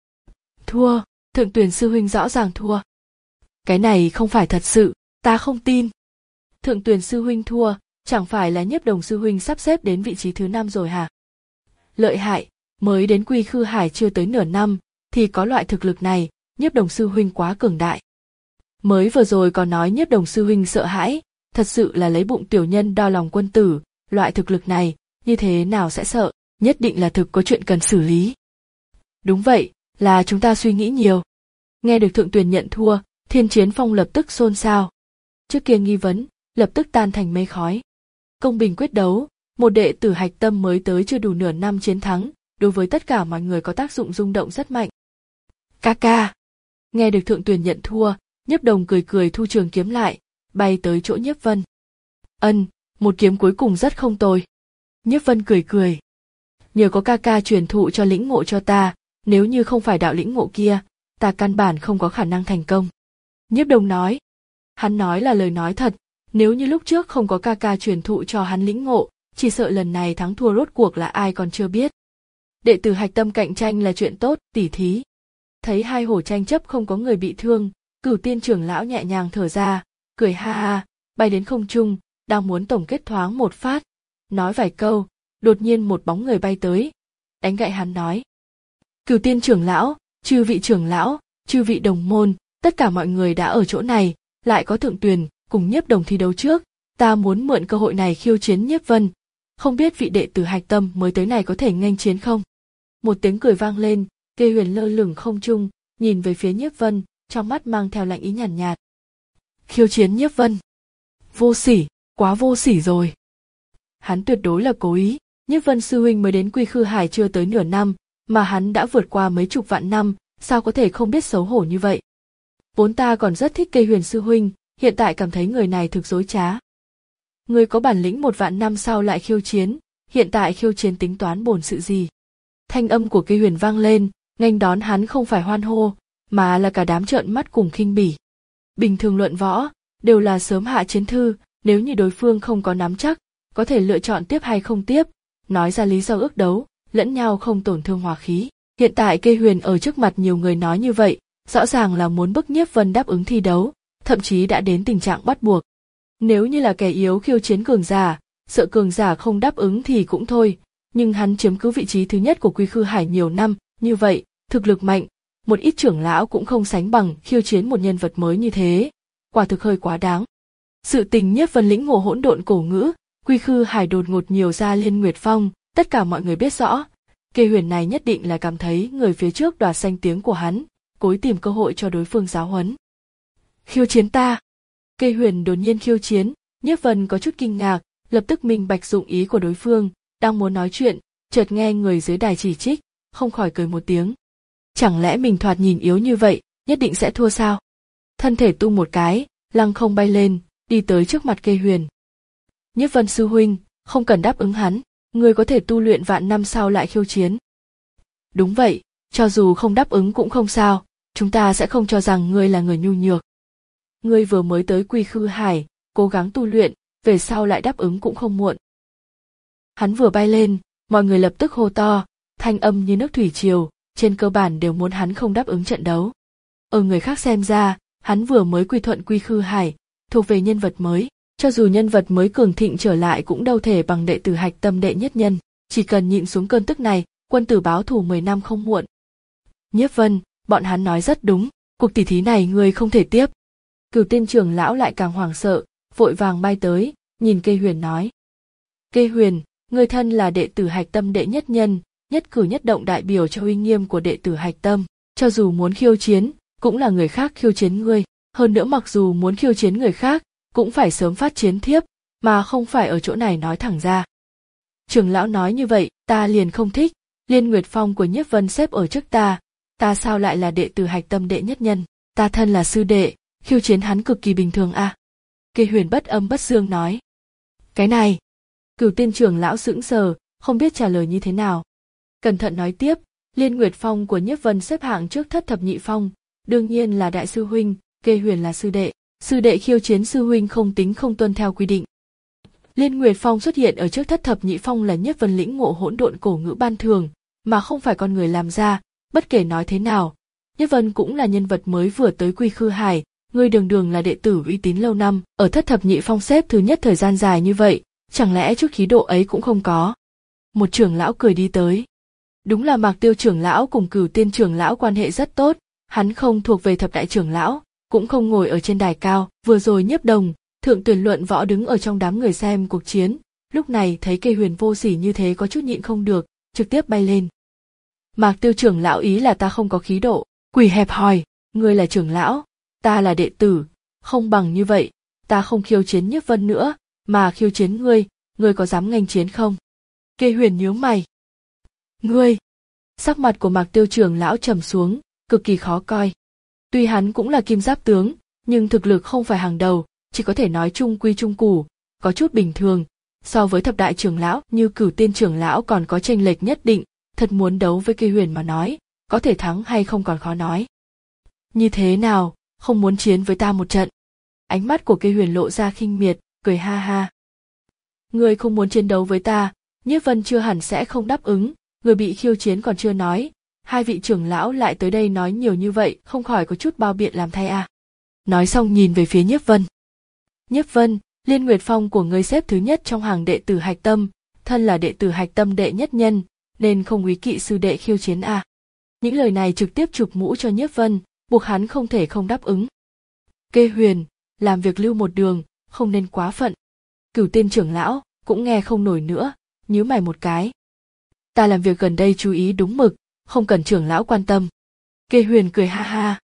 Thua, Thượng Tuyền sư huynh rõ ràng thua. Cái này không phải thật sự, ta không tin. Thượng Tuyền sư huynh thua, chẳng phải là Nhiếp Đồng sư huynh sắp xếp đến vị trí thứ năm rồi hả? Lợi hại, mới đến Quy Khư Hải chưa tới nửa năm, thì có loại thực lực này, Nhiếp Đồng sư huynh quá cường đại. Mới vừa rồi còn nói Nhiếp Đồng sư huynh sợ hãi, thật sự là lấy bụng tiểu nhân đo lòng quân tử, loại thực lực này, như thế nào sẽ sợ, nhất định là thực có chuyện cần xử lý. Đúng vậy, là chúng ta suy nghĩ nhiều. Nghe được Thượng Tuyền nhận thua, Thiên Chiến Phong lập tức xôn xao. Trước kia nghi vấn, lập tức tan thành mây khói. Công bình quyết đấu, một đệ tử hạch tâm mới tới chưa đủ nửa năm chiến thắng, đối với tất cả mọi người có tác dụng rung động rất mạnh. Ca ca. Nghe được Thượng Tuyền nhận thua, Nhiếp Đồng cười cười thu trường kiếm lại, bay tới chỗ Nhiếp Vân. Ân, một kiếm cuối cùng rất không tồi. Nhiếp Vân cười cười. Nhờ có ca ca truyền thụ cho lĩnh ngộ cho ta, nếu như không phải đạo lĩnh ngộ kia, ta căn bản không có khả năng thành công. Nhiếp Đồng nói. Hắn nói là lời nói thật, nếu như lúc trước không có ca ca truyền thụ cho hắn lĩnh ngộ, chỉ sợ lần này thắng thua rốt cuộc là ai còn chưa biết. Đệ tử hạch tâm cạnh tranh là chuyện tốt, tỉ thí. Thấy hai hổ tranh chấp không có người bị thương, Cửu Tiên trưởng lão nhẹ nhàng thở ra, cười ha ha, bay đến không trung, đang muốn tổng kết thoáng một phát, nói vài câu, đột nhiên một bóng người bay tới, đánh gậy hắn nói: Cửu Tiên trưởng lão, chư vị trưởng lão, chư vị đồng môn, tất cả mọi người đã ở chỗ này, lại có Thượng Tuyền cùng Nhiếp Đồng thi đấu trước, ta muốn mượn cơ hội này khiêu chiến Nhiếp Vân, không biết vị đệ tử hạch tâm mới tới này có thể nghênh chiến không? Một tiếng cười vang lên, Kê Huyền lơ lửng không trung, nhìn về phía Nhiếp Vân, trong mắt mang theo lạnh ý nhàn nhạt, nhạt. Khiêu chiến Nhiếp Vân? Vô sỉ, quá vô sỉ rồi. Hắn tuyệt đối là cố ý, Nhiếp Vân sư huynh mới đến Quy Khư Hải chưa tới nửa năm, mà hắn đã vượt qua mấy chục vạn năm, sao có thể không biết xấu hổ như vậy? Vốn ta còn rất thích Kê Huyền sư huynh, hiện tại cảm thấy người này thực dối trá. Người có bản lĩnh một vạn năm sau lại khiêu chiến, hiện tại khiêu chiến tính toán bổn sự gì? Thanh âm của Kê Huyền vang lên, nghênh đón hắn không phải hoan hô, mà là cả đám trợn mắt cùng khinh bỉ. Bình thường luận võ, đều là sớm hạ chiến thư, nếu như đối phương không có nắm chắc, có thể lựa chọn tiếp hay không tiếp, nói ra lý do ước đấu, lẫn nhau không tổn thương hòa khí. Hiện tại Kê Huyền ở trước mặt nhiều người nói như vậy, rõ ràng là muốn bức Nhiếp Vân đáp ứng thi đấu, thậm chí đã đến tình trạng bắt buộc. Nếu như là kẻ yếu khiêu chiến cường giả, sợ cường giả không đáp ứng thì cũng thôi, nhưng hắn chiếm cứ vị trí thứ nhất của Quy Khư Hải nhiều năm, như vậy, thực lực mạnh, một ít trưởng lão cũng không sánh bằng khiêu chiến một nhân vật mới như thế, quả thực hơi quá đáng. Sự tình Nhiếp Vân lĩnh ngộ hỗn độn cổ ngữ, Quy Khư Hải đột ngột nhiều ra Liên Nguyệt Phong, tất cả mọi người biết rõ, Kê Huyền này nhất định là cảm thấy người phía trước đoạt danh tiếng của hắn, cố ý tìm cơ hội cho đối phương giáo huấn. Khiêu chiến ta? Kê Huyền đột nhiên khiêu chiến, Nhiếp Vân có chút kinh ngạc, lập tức minh bạch dụng ý của đối phương, đang muốn nói chuyện, chợt nghe người dưới đài chỉ trích, không khỏi cười một tiếng. Chẳng lẽ mình thoạt nhìn yếu như vậy, nhất định sẽ thua sao? Thân thể tung một cái, lăng không bay lên, đi tới trước mặt Kê Huyền. Nhiếp Vân sư huynh, không cần đáp ứng hắn, người có thể tu luyện vạn năm sau lại khiêu chiến. Đúng vậy, cho dù không đáp ứng cũng không sao, chúng ta sẽ không cho rằng ngươi là người nhu nhược. Ngươi vừa mới tới Quy Khư Hải, cố gắng tu luyện, về sau lại đáp ứng cũng không muộn. Hắn vừa bay lên, mọi người lập tức hô to, thanh âm như nước thủy triều, trên cơ bản đều muốn hắn không đáp ứng trận đấu. Ở người khác xem ra, hắn vừa mới quy thuận Quy Khư Hải, thuộc về nhân vật mới, cho dù nhân vật mới cường thịnh trở lại cũng đâu thể bằng đệ tử hạch tâm đệ nhất nhân, chỉ cần nhịn xuống cơn tức này, quân tử báo thù mười năm không muộn. Nhiếp Vân, bọn hắn nói rất đúng, cuộc tỷ thí này ngươi không thể tiếp. Cửu Tiên trưởng lão lại càng hoảng sợ, vội vàng bay tới, nhìn Kê Huyền nói. Kê Huyền, ngươi thân là đệ tử hạch tâm đệ nhất nhân, nhất cử nhất động đại biểu cho uy nghiêm của đệ tử hạch tâm, cho dù muốn khiêu chiến, cũng là người khác khiêu chiến ngươi, hơn nữa mặc dù muốn khiêu chiến người khác, cũng phải sớm phát chiến thiếp, mà không phải ở chỗ này nói thẳng ra. Trưởng lão nói như vậy, ta liền không thích, Liên Nguyệt Phong của Nhiếp Vân xếp ở trước ta, ta sao lại là đệ tử hạch tâm đệ nhất nhân, ta thân là sư đệ, khiêu chiến hắn cực kỳ bình thường à. Kê Huyền bất âm bất dương nói. Cái này, Cửu Tiên trưởng lão sững sờ, không biết trả lời như thế nào. Cẩn thận nói tiếp, Liên Nguyệt Phong của Nhiếp Vân xếp hạng trước thất thập nhị phong, đương nhiên là đại sư huynh, Kê Huyền là sư đệ, sư đệ khiêu chiến sư huynh không tính không tuân theo quy định. Liên Nguyệt Phong xuất hiện ở trước thất thập nhị phong là Nhiếp Vân lĩnh ngộ hỗn độn cổ ngữ ban thường, mà không phải con người làm ra, bất kể nói thế nào, Nhiếp Vân cũng là nhân vật mới vừa tới Quy Khư Hải, ngươi đường đường là đệ tử uy tín lâu năm, ở thất thập nhị phong xếp thứ nhất thời gian dài như vậy, chẳng lẽ chút khí độ ấy cũng không có? Một trưởng lão cười đi tới. Đúng là Mạc Tiêu trưởng lão cùng Cửu Tiên trưởng lão quan hệ rất tốt, hắn không thuộc về thập đại trưởng lão, cũng không ngồi ở trên đài cao. Vừa rồi Nhiếp Đồng, Thượng Tuyền luận võ đứng ở trong đám người xem cuộc chiến, lúc này thấy Kê Huyền vô sỉ như thế có chút nhịn không được, trực tiếp bay lên. Mạc Tiêu trưởng lão ý là ta không có khí độ, quỷ hẹp hòi, ngươi là trưởng lão, ta là đệ tử, không bằng như vậy, ta không khiêu chiến Nhiếp Vân nữa, mà khiêu chiến ngươi, ngươi có dám nghênh chiến không? Kê Huyền nhíu mày. Ngươi? Sắc mặt của Mạc Tiêu trưởng lão trầm xuống, cực kỳ khó coi. Tuy hắn cũng là kim giáp tướng, nhưng thực lực không phải hàng đầu, chỉ có thể nói trung quy trung củ, có chút bình thường. So với thập đại trưởng lão như Cửu Tiên trưởng lão còn có chênh lệch nhất định, thật muốn đấu với Kê Huyền mà nói, có thể thắng hay không còn khó nói. Như thế nào, không muốn chiến với ta một trận? Ánh mắt của Kê Huyền lộ ra khinh miệt, cười ha ha. Ngươi không muốn chiến đấu với ta, Nhiếp Vân chưa hẳn sẽ không đáp ứng, người bị khiêu chiến còn chưa nói, hai vị trưởng lão lại tới đây nói nhiều như vậy, không khỏi có chút bao biện làm thay à. Nói xong nhìn về phía Nhiếp Vân. Nhiếp Vân, Liên Nguyệt Phong của ngươi xếp thứ nhất trong hàng đệ tử Hạch Tâm, thân là đệ tử Hạch Tâm đệ nhất nhân, nên không úy kỵ sư đệ khiêu chiến à. Những lời này trực tiếp chụp mũ cho Nhiếp Vân, buộc hắn không thể không đáp ứng. Kê Huyền, làm việc lưu một đường, không nên quá phận. Cửu Tiên trưởng lão cũng nghe không nổi nữa, nhíu mày một cái. Ta làm việc gần đây chú ý đúng mực, không cần trưởng lão quan tâm. Kê Huyền cười ha ha.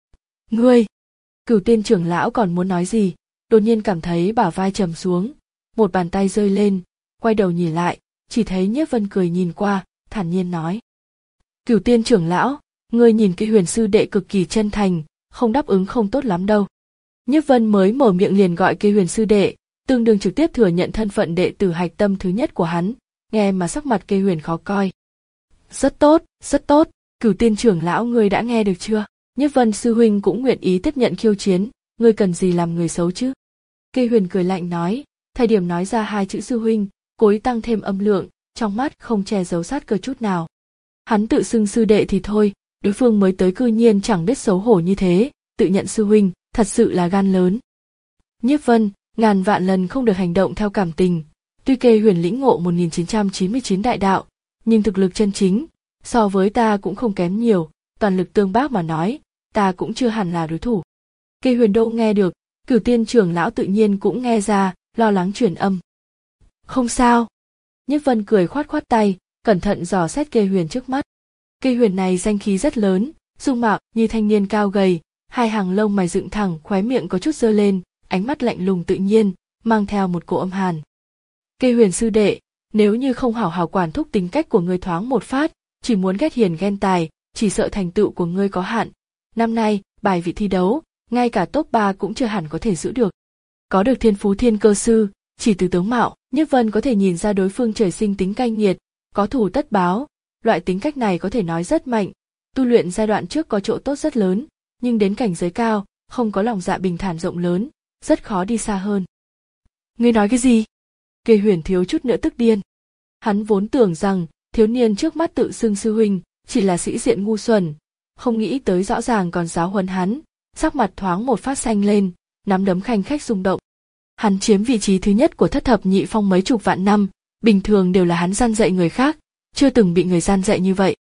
Ngươi! Cửu Tiên trưởng lão còn muốn nói gì, đột nhiên cảm thấy bả vai trầm xuống, một bàn tay rơi lên, quay đầu nhìn lại, chỉ thấy Nhiếp Vân cười nhìn qua, thản nhiên nói. Cửu Tiên trưởng lão, ngươi nhìn Kê Huyền sư đệ cực kỳ chân thành, không đáp ứng không tốt lắm đâu. Nhiếp Vân mới mở miệng liền gọi Kê Huyền sư đệ, tương đương trực tiếp thừa nhận thân phận đệ tử Hạch Tâm thứ nhất của hắn, nghe mà sắc mặt Kê Huyền khó coi. Rất tốt, rất tốt, Cửu Tiên trưởng lão ngươi đã nghe được chưa? Nhiếp Vân sư huynh cũng nguyện ý tiếp nhận khiêu chiến, ngươi cần gì làm người xấu chứ? Kê Huyền cười lạnh nói, thời điểm nói ra hai chữ sư huynh, cố ý tăng thêm âm lượng, trong mắt không che giấu sát cơ chút nào. Hắn tự xưng sư đệ thì thôi, đối phương mới tới cư nhiên chẳng biết xấu hổ như thế, tự nhận sư huynh, thật sự là gan lớn. Nhiếp Vân, ngàn vạn lần không được hành động theo cảm tình. Tuy Kê Huyền lĩnh ngộ một nghìn chín trăm chín mươi chín đại đạo, nhưng thực lực chân chính, so với ta cũng không kém nhiều, toàn lực tương bác mà nói, ta cũng chưa hẳn là đối thủ. Kê Huyền Đô nghe được, Cửu Tiên trưởng lão tự nhiên cũng nghe ra, lo lắng truyền âm. Không sao. Nhiếp Vân cười khoát khoát tay, cẩn thận dò xét Kê Huyền trước mắt. Kê Huyền này danh khí rất lớn, dung mạo như thanh niên cao gầy, hai hàng lông mày dựng thẳng, khóe miệng có chút giơ lên, ánh mắt lạnh lùng tự nhiên, mang theo một cỗ âm hàn. Kê Huyền sư đệ, nếu như không hảo hảo quản thúc tính cách của ngươi thoáng một phát, chỉ muốn ghét hiền ghen tài, chỉ sợ thành tựu của ngươi có hạn. Năm nay, bài vị thi đấu, ngay cả top ba cũng chưa hẳn có thể giữ được. Có được thiên phú thiên cơ sư, chỉ từ tướng mạo, Nhiếp Vân có thể nhìn ra đối phương trời sinh tính cay nghiệt, có thù tất báo, loại tính cách này có thể nói rất mạnh, tu luyện giai đoạn trước có chỗ tốt rất lớn, nhưng đến cảnh giới cao, không có lòng dạ bình thản rộng lớn, rất khó đi xa hơn. Ngươi nói cái gì? Kê Huyền thiếu chút nữa tức điên. Hắn vốn tưởng rằng thiếu niên trước mắt tự xưng sư huynh chỉ là sĩ diện ngu xuẩn, không nghĩ tới rõ ràng còn giáo huấn hắn, sắc mặt thoáng một phát xanh lên, nắm đấm khanh khách rung động. Hắn chiếm vị trí thứ nhất của thất thập nhị phong mấy chục vạn năm, bình thường đều là hắn gian dạy người khác, chưa từng bị người gian dạy như vậy.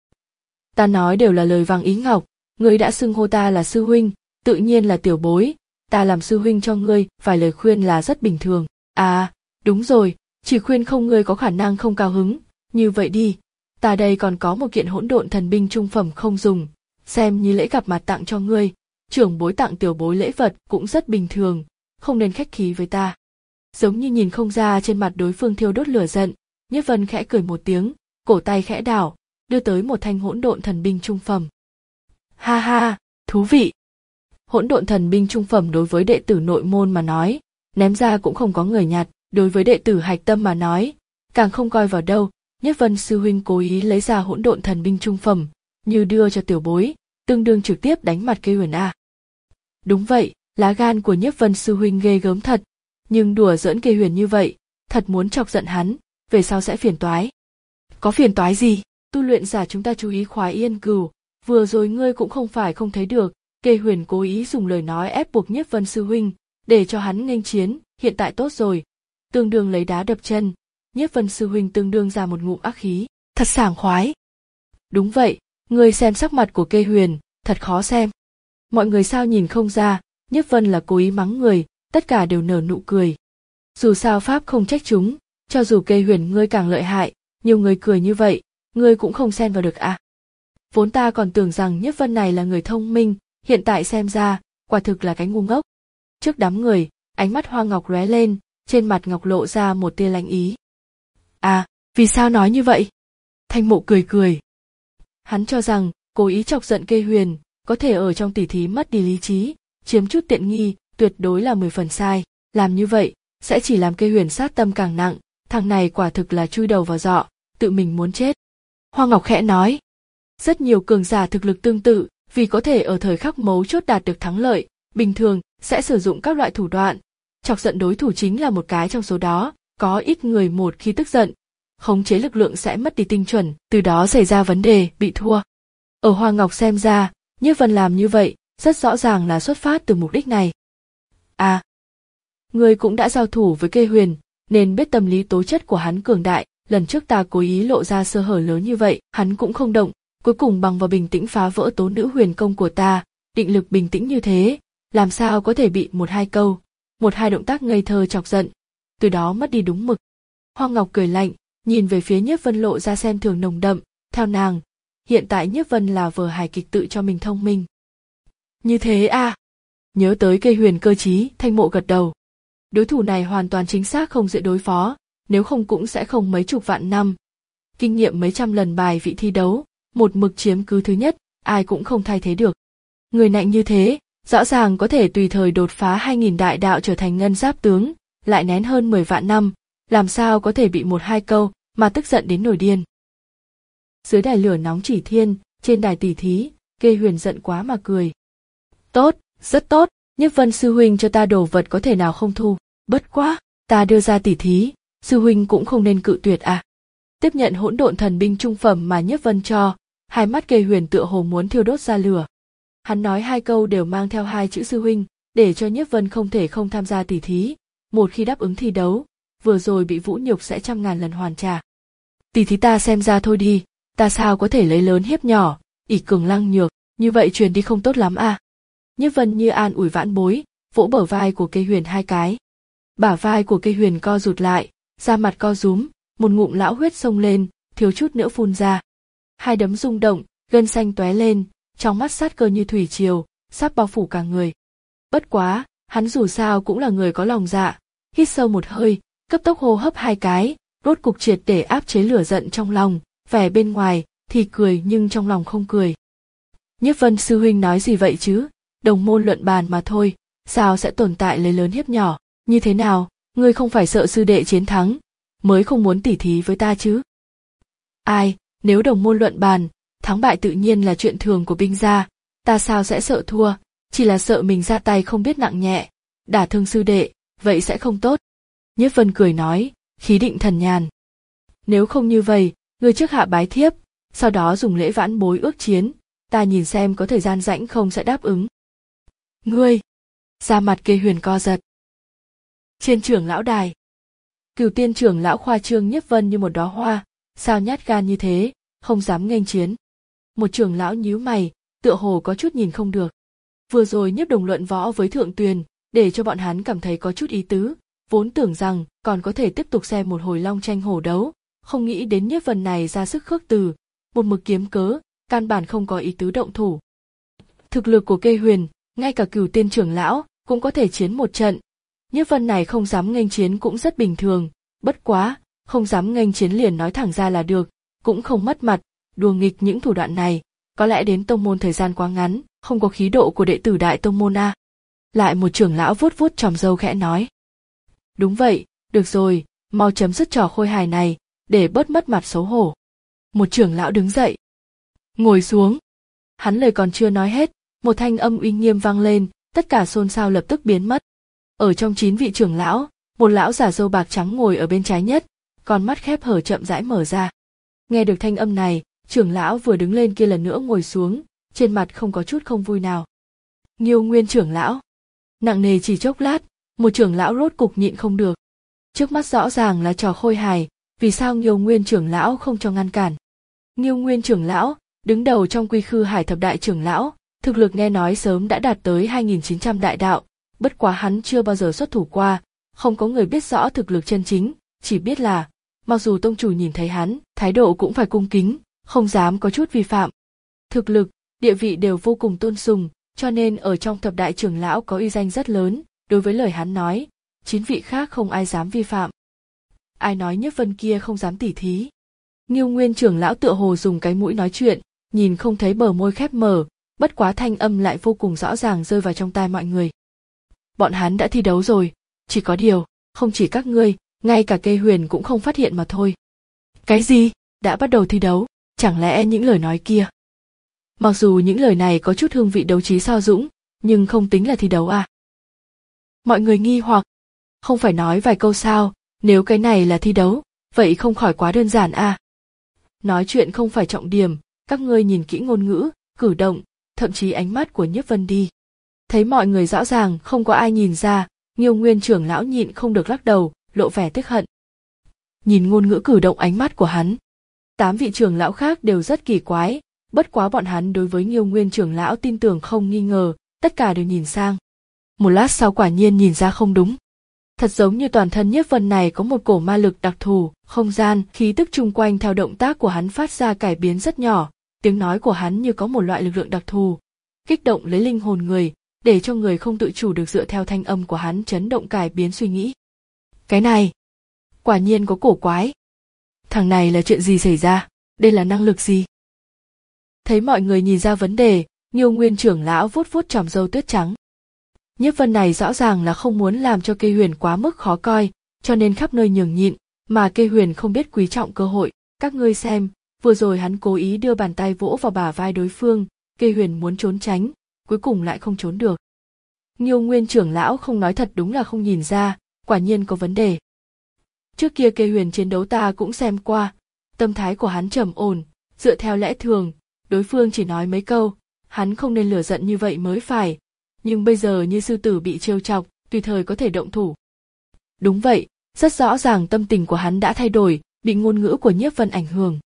Ta nói đều là lời vàng ý ngọc, ngươi đã xưng hô ta là sư huynh, tự nhiên là tiểu bối, ta làm sư huynh cho ngươi vài lời khuyên là rất bình thường. À, đúng rồi, chỉ khuyên không ngươi có khả năng không cao hứng, như vậy đi, ta đây còn có một kiện hỗn độn thần binh trung phẩm không dùng, xem như lễ gặp mặt tặng cho ngươi, trưởng bối tặng tiểu bối lễ vật cũng rất bình thường, không nên khách khí với ta. Giống như nhìn không ra trên mặt đối phương thiêu đốt lửa giận, Nhiếp Vân khẽ cười một tiếng, cổ tay khẽ đảo, đưa tới một thanh hỗn độn thần binh trung phẩm. Ha ha, thú vị. Hỗn độn thần binh trung phẩm đối với đệ tử nội môn mà nói, ném ra cũng không có người nhặt, đối với đệ tử Hạch Tâm mà nói, càng không coi vào đâu. Nhiếp Vân sư huynh cố ý lấy ra hỗn độn thần binh trung phẩm, như đưa cho tiểu bối, tương đương trực tiếp đánh mặt Kê Huyền a. Đúng vậy, lá gan của Nhiếp Vân sư huynh ghê gớm thật, nhưng đùa giỡn Kê Huyền như vậy, thật muốn chọc giận hắn, về sau sẽ phiền toái. Có phiền toái gì? Tu luyện giả chúng ta chú ý khoái yên cửu, vừa rồi ngươi cũng không phải không thấy được, Kê Huyền cố ý dùng lời nói ép buộc Nhiếp Vân sư huynh, để cho hắn nghênh chiến, hiện tại tốt rồi, tương đương lấy đá đập chân, Nhiếp Vân sư huynh tương đương ra một ngụm ác khí, thật sảng khoái. Đúng vậy, ngươi xem sắc mặt của Kê Huyền, thật khó xem. Mọi người sao nhìn không ra, Nhiếp Vân là cố ý mắng người, tất cả đều nở nụ cười. Dù sao pháp không trách chúng, cho dù Kê Huyền ngươi càng lợi hại, nhiều người cười như vậy, ngươi cũng không xen vào được à. Vốn ta còn tưởng rằng Nhiếp Vân này là người thông minh, hiện tại xem ra, quả thực là cái ngu ngốc. Trước đám người, Ánh mắt Hoa Ngọc lóe lên, trên mặt Ngọc lộ ra một tia lạnh ý. À, vì sao nói như vậy? Thanh Mộ cười cười. Hắn cho rằng, cố ý chọc giận Kê Huyền, có thể ở trong tỉ thí mất đi lý trí, chiếm chút tiện nghi, tuyệt đối là mười phần sai. Làm như vậy, sẽ chỉ làm Kê Huyền sát tâm càng nặng, thằng này quả thực là chui đầu vào giọ, tự mình muốn chết. Hoa Ngọc khẽ nói. Rất nhiều cường giả thực lực tương tự, vì có thể ở thời khắc mấu chốt đạt được thắng lợi, bình thường sẽ sử dụng các loại thủ đoạn. Chọc giận đối thủ chính là một cái trong số đó, có ít người một khi tức giận, khống chế lực lượng sẽ mất đi tinh chuẩn, từ đó xảy ra vấn đề, bị thua. Ở Hoa Ngọc xem ra, Nhiếp Vân làm như vậy, rất rõ ràng là xuất phát từ mục đích này. À, ngươi cũng đã giao thủ với Kê Huyền, nên biết tâm lý tố chất của hắn cường đại, lần trước ta cố ý lộ ra sơ hở lớn như vậy, hắn cũng không động, cuối cùng bằng vào bình tĩnh phá vỡ tố nữ huyền công của ta, định lực bình tĩnh như thế, làm sao có thể bị một hai câu, một hai động tác ngây thơ chọc giận, từ đó mất đi đúng mực. Hoa Ngọc cười lạnh, nhìn về phía Nhiếp Vân lộ ra xem thường nồng đậm, theo nàng, hiện tại Nhiếp Vân là vở hài kịch tự cho mình thông minh. Như thế à? Nhớ tới Kê Huyền cơ trí, Thanh Mộ gật đầu. Đối thủ này hoàn toàn chính xác không dễ đối phó, nếu không cũng sẽ không mấy chục vạn năm. Kinh nghiệm mấy trăm lần bài vị thi đấu, một mực chiếm cứ thứ nhất, ai cũng không thay thế được. Người nạnh như thế, rõ ràng có thể tùy thời đột phá hai nghìn đại đạo trở thành ngân giáp tướng, lại nén hơn mười vạn năm, làm sao có thể bị một hai câu mà tức giận đến nổi điên. Dưới đài lửa nóng chỉ thiên, trên đài tỷ thí, Kê Huyền giận quá mà cười. Tốt, rất tốt, Nhiếp Vân sư huynh cho ta đồ vật có thể nào không thu, bất quá, ta đưa ra tỷ thí, sư huynh cũng không nên cự tuyệt à. Tiếp nhận hỗn độn thần binh trung phẩm mà Nhiếp Vân cho, hai mắt Kê Huyền tựa hồ muốn thiêu đốt ra lửa. Hắn nói hai câu đều mang theo hai chữ sư huynh, để cho Nhiếp Vân không thể không tham gia tỷ thí, một khi đáp ứng thi đấu, vừa rồi bị vũ nhục sẽ trăm ngàn lần hoàn trả. Tỷ thí ta xem ra thôi đi, ta sao có thể lấy lớn hiếp nhỏ, ỷ cường lăng nhược, như vậy truyền đi không tốt lắm à. Nhiếp Vân như an ủi vãn bối, vỗ bờ vai của Kê Huyền hai cái. Bả vai của Kê Huyền co rụt lại, da mặt co rúm, một ngụm lão huyết xông lên, thiếu chút nữa phun ra. Hai đấm rung động, gân xanh tóe lên, trong mắt sát cơ như thủy triều, sắp bao phủ cả người. Bất quá, hắn dù sao cũng là người có lòng dạ, hít sâu một hơi, cấp tốc hô hấp hai cái, rốt cục triệt để áp chế lửa giận trong lòng, vẻ bên ngoài thì cười nhưng trong lòng không cười. Nhiếp Vân sư huynh nói gì vậy chứ, đồng môn luận bàn mà thôi, sao sẽ tồn tại lấy lớn hiếp nhỏ, như thế nào, ngươi không phải sợ sư đệ chiến thắng, mới không muốn tỉ thí với ta chứ? Ai, nếu đồng môn luận bàn, thắng bại tự nhiên là chuyện thường của binh gia, ta sao sẽ sợ thua, chỉ là sợ mình ra tay không biết nặng nhẹ, đả thương sư đệ, vậy sẽ không tốt. Nhiếp Vân cười nói, khí định thần nhàn. Nếu không như vậy, ngươi trước hạ bái thiếp, sau đó dùng lễ vãn bối ước chiến, ta nhìn xem có thời gian rãnh không sẽ đáp ứng. Ngươi, da mặt Kê Huyền co giật. Trên trưởng lão đài, Cửu Tiên trưởng lão khoa trương Nhiếp Vân như một đóa hoa, sao nhát gan như thế, không dám nghênh chiến. Một trưởng lão nhíu mày, tựa hồ có chút nhìn không được. Vừa rồi Nhiếp Đồng luận võ với Thượng Tuyền, để cho bọn hắn cảm thấy có chút ý tứ, vốn tưởng rằng còn có thể tiếp tục xem một hồi long tranh hổ đấu, không nghĩ đến Nhiếp Vân này ra sức khước từ, một mực kiếm cớ, căn bản không có ý tứ động thủ. Thực lực của Kê Huyền, ngay cả Cửu Tiên trưởng lão cũng có thể chiến một trận. Nhiếp Vân này không dám nghênh chiến cũng rất bình thường, bất quá, không dám nghênh chiến liền nói thẳng ra là được, cũng không mất mặt, đùa nghịch những thủ đoạn này, có lẽ đến tông môn thời gian quá ngắn, không có khí độ của đệ tử đại tông môn a. Lại một trưởng lão vuốt vuốt chòm râu khẽ nói. Đúng vậy, được rồi, mau chấm dứt trò khôi hài này, để bớt mất mặt xấu hổ. Một trưởng lão đứng dậy. Ngồi xuống. Hắn lời còn chưa nói hết, một thanh âm uy nghiêm vang lên, tất cả xôn xao lập tức biến mất. Ở trong chín vị trưởng lão, một lão giả râu bạc trắng ngồi ở bên trái nhất, con mắt khép hở chậm rãi mở ra. Nghe được thanh âm này, trưởng lão vừa đứng lên kia lần nữa ngồi xuống, trên mặt không có chút không vui nào. Nghiêu Nguyên trưởng lão. Nặng nề chỉ chốc lát, một trưởng lão rốt cục nhịn không được. Trước mắt rõ ràng là trò khôi hài, vì sao Nghiêu Nguyên trưởng lão không cho ngăn cản? Nghiêu Nguyên trưởng lão, đứng đầu trong Quy Khư Hải thập đại trưởng lão, thực lực nghe nói sớm đã đạt tới hai nghìn chín trăm đại đạo, bất quá hắn chưa bao giờ xuất thủ qua, không có người biết rõ thực lực chân chính, chỉ biết là, mặc dù tông chủ nhìn thấy hắn, thái độ cũng phải cung kính, không dám có chút vi phạm. Thực lực, địa vị đều vô cùng tôn sùng, cho nên ở trong thập đại trưởng lão có uy danh rất lớn, đối với lời hắn nói, chín vị khác không ai dám vi phạm. Ai nói Nhiếp Vân kia không dám tỉ thí? Ngưu Nguyên trưởng lão tựa hồ dùng cái mũi nói chuyện, nhìn không thấy bờ môi khép mở, bất quá thanh âm lại vô cùng rõ ràng rơi vào trong tai mọi người. Bọn hắn đã thi đấu rồi, chỉ có điều, không chỉ các ngươi, ngay cả Kê Huyền cũng không phát hiện mà thôi. Cái gì? Đã bắt đầu thi đấu, chẳng lẽ những lời nói kia? Mặc dù những lời này có chút hương vị đấu trí sao dũng, nhưng không tính là thi đấu à? Mọi người nghi hoặc, không phải nói vài câu sao, nếu cái này là thi đấu, vậy không khỏi quá đơn giản à? Nói chuyện không phải trọng điểm, các ngươi nhìn kỹ ngôn ngữ, cử động, thậm chí ánh mắt của Nhiếp Vân đi. Thấy mọi người rõ ràng không có ai nhìn ra, Ngưu Nguyên trưởng lão nhịn không được lắc đầu, lộ vẻ tiếc hận. Nhìn ngôn ngữ cử động ánh mắt của hắn, tám vị trưởng lão khác đều rất kỳ quái, bất quá bọn hắn đối với Ngưu Nguyên trưởng lão tin tưởng không nghi ngờ, tất cả đều nhìn sang. Một lát sau quả nhiên nhìn ra không đúng. Thật giống như toàn thân Nhiếp Vân này có một cổ ma lực đặc thù, không gian, khí tức chung quanh theo động tác của hắn phát ra cải biến rất nhỏ, tiếng nói của hắn như có một loại lực lượng đặc thù, kích động lấy linh hồn người, để cho người không tự chủ được dựa theo thanh âm của hắn chấn động cải biến suy nghĩ. Cái này, quả nhiên có cổ quái. Thằng này là chuyện gì xảy ra, đây là năng lực gì? Thấy mọi người nhìn ra vấn đề, Ngưu Nguyên trưởng lão vuốt vuốt chòm râu tuyết trắng. Nhiếp Vân này rõ ràng là không muốn làm cho Kê Huyền quá mức khó coi, cho nên khắp nơi nhường nhịn, mà Kê Huyền không biết quý trọng cơ hội. Các ngươi xem, vừa rồi hắn cố ý đưa bàn tay vỗ vào bả vai đối phương, Kê Huyền muốn trốn tránh, cuối cùng lại không trốn được. Ngưu Nguyên trưởng lão không nói thật đúng là không nhìn ra, quả nhiên có vấn đề. Trước kia Kê Huyền chiến đấu ta cũng xem qua, tâm thái của hắn trầm ổn, dựa theo lẽ thường, đối phương chỉ nói mấy câu, hắn không nên lửa giận như vậy mới phải, nhưng bây giờ như sư tử bị trêu chọc, tùy thời có thể động thủ. Đúng vậy, rất rõ ràng tâm tình của hắn đã thay đổi, bị ngôn ngữ của Nhiếp Vân ảnh hưởng.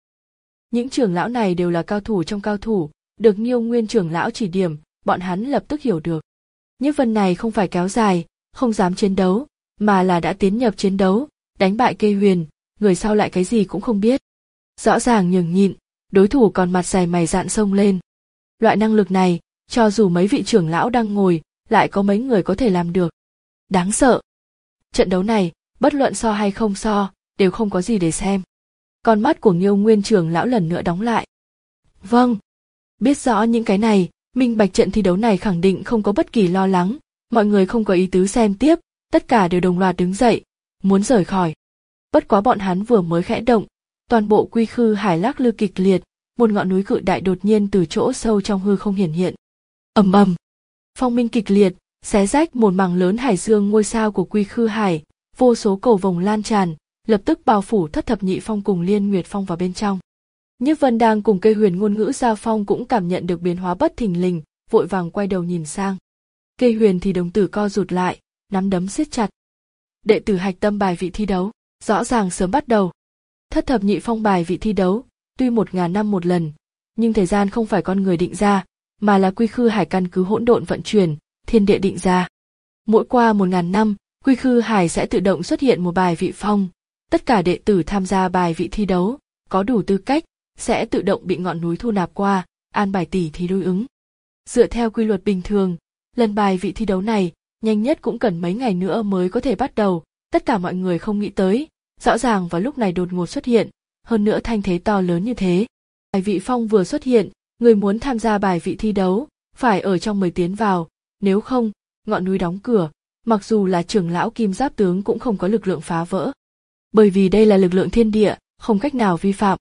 Những trưởng lão này đều là cao thủ trong cao thủ, được Ngưu Nguyên trưởng lão chỉ điểm, bọn hắn lập tức hiểu được. Nhiếp Vân này không phải kéo dài, không dám chiến đấu, mà là đã tiến nhập chiến đấu, đánh bại Kê Huyền, người sau lại cái gì cũng không biết. Rõ ràng nhường nhịn, đối thủ còn mặt dày mày dạn xông lên. Loại năng lực này, cho dù mấy vị trưởng lão đang ngồi, lại có mấy người có thể làm được. Đáng sợ. Trận đấu này, bất luận so hay không so, đều không có gì để xem. Con mắt của Ngưu Nguyên trưởng lão lần nữa đóng lại. Vâng. Biết rõ những cái này, minh bạch trận thi đấu này khẳng định không có bất kỳ lo lắng, mọi người không có ý tứ xem tiếp, tất cả đều đồng loạt đứng dậy, muốn rời khỏi. Bất quá bọn hắn vừa mới khẽ động, toàn bộ Quy Khư Hải lắc lư kịch liệt, một ngọn núi cự đại đột nhiên từ chỗ sâu trong hư không hiển hiện. Ầm ầm, phong minh kịch liệt, xé rách một mảng lớn hải dương ngôi sao của Quy Khư Hải, vô số cầu vồng lan tràn, lập tức bao phủ Thất Thập Nhị Phong cùng Liên Nguyệt Phong vào bên trong. Nhiếp Vân đang cùng Kê Huyền ngôn ngữ giao phong cũng cảm nhận được biến hóa bất thình lình, vội vàng quay đầu nhìn sang. Kê Huyền thì đồng tử co rụt lại, nắm đấm siết chặt. Đệ tử hạch tâm bài vị thi đấu, rõ ràng sớm bắt đầu. Thất Thập Nhị Phong bài vị thi đấu, tuy một ngàn năm một lần, nhưng thời gian không phải con người định ra, mà là Quy Khư Hải căn cứ hỗn độn vận chuyển, thiên địa định ra. Mỗi qua một ngàn năm, Quy Khư Hải sẽ tự động xuất hiện một bài vị phong. Tất cả đệ tử tham gia bài vị thi đấu, có đủ tư cách, sẽ tự động bị ngọn núi thu nạp qua, an bài tỷ thí đối ứng. Dựa theo quy luật bình thường, lần bài vị thi đấu này, nhanh nhất cũng cần mấy ngày nữa mới có thể bắt đầu, tất cả mọi người không nghĩ tới, rõ ràng vào lúc này đột ngột xuất hiện, hơn nữa thanh thế to lớn như thế. Bài vị phong vừa xuất hiện, người muốn tham gia bài vị thi đấu, phải ở trong mười tiến vào, nếu không, ngọn núi đóng cửa, mặc dù là trưởng lão Kim Giáp tướng cũng không có lực lượng phá vỡ. Bởi vì đây là lực lượng thiên địa, không cách nào vi phạm.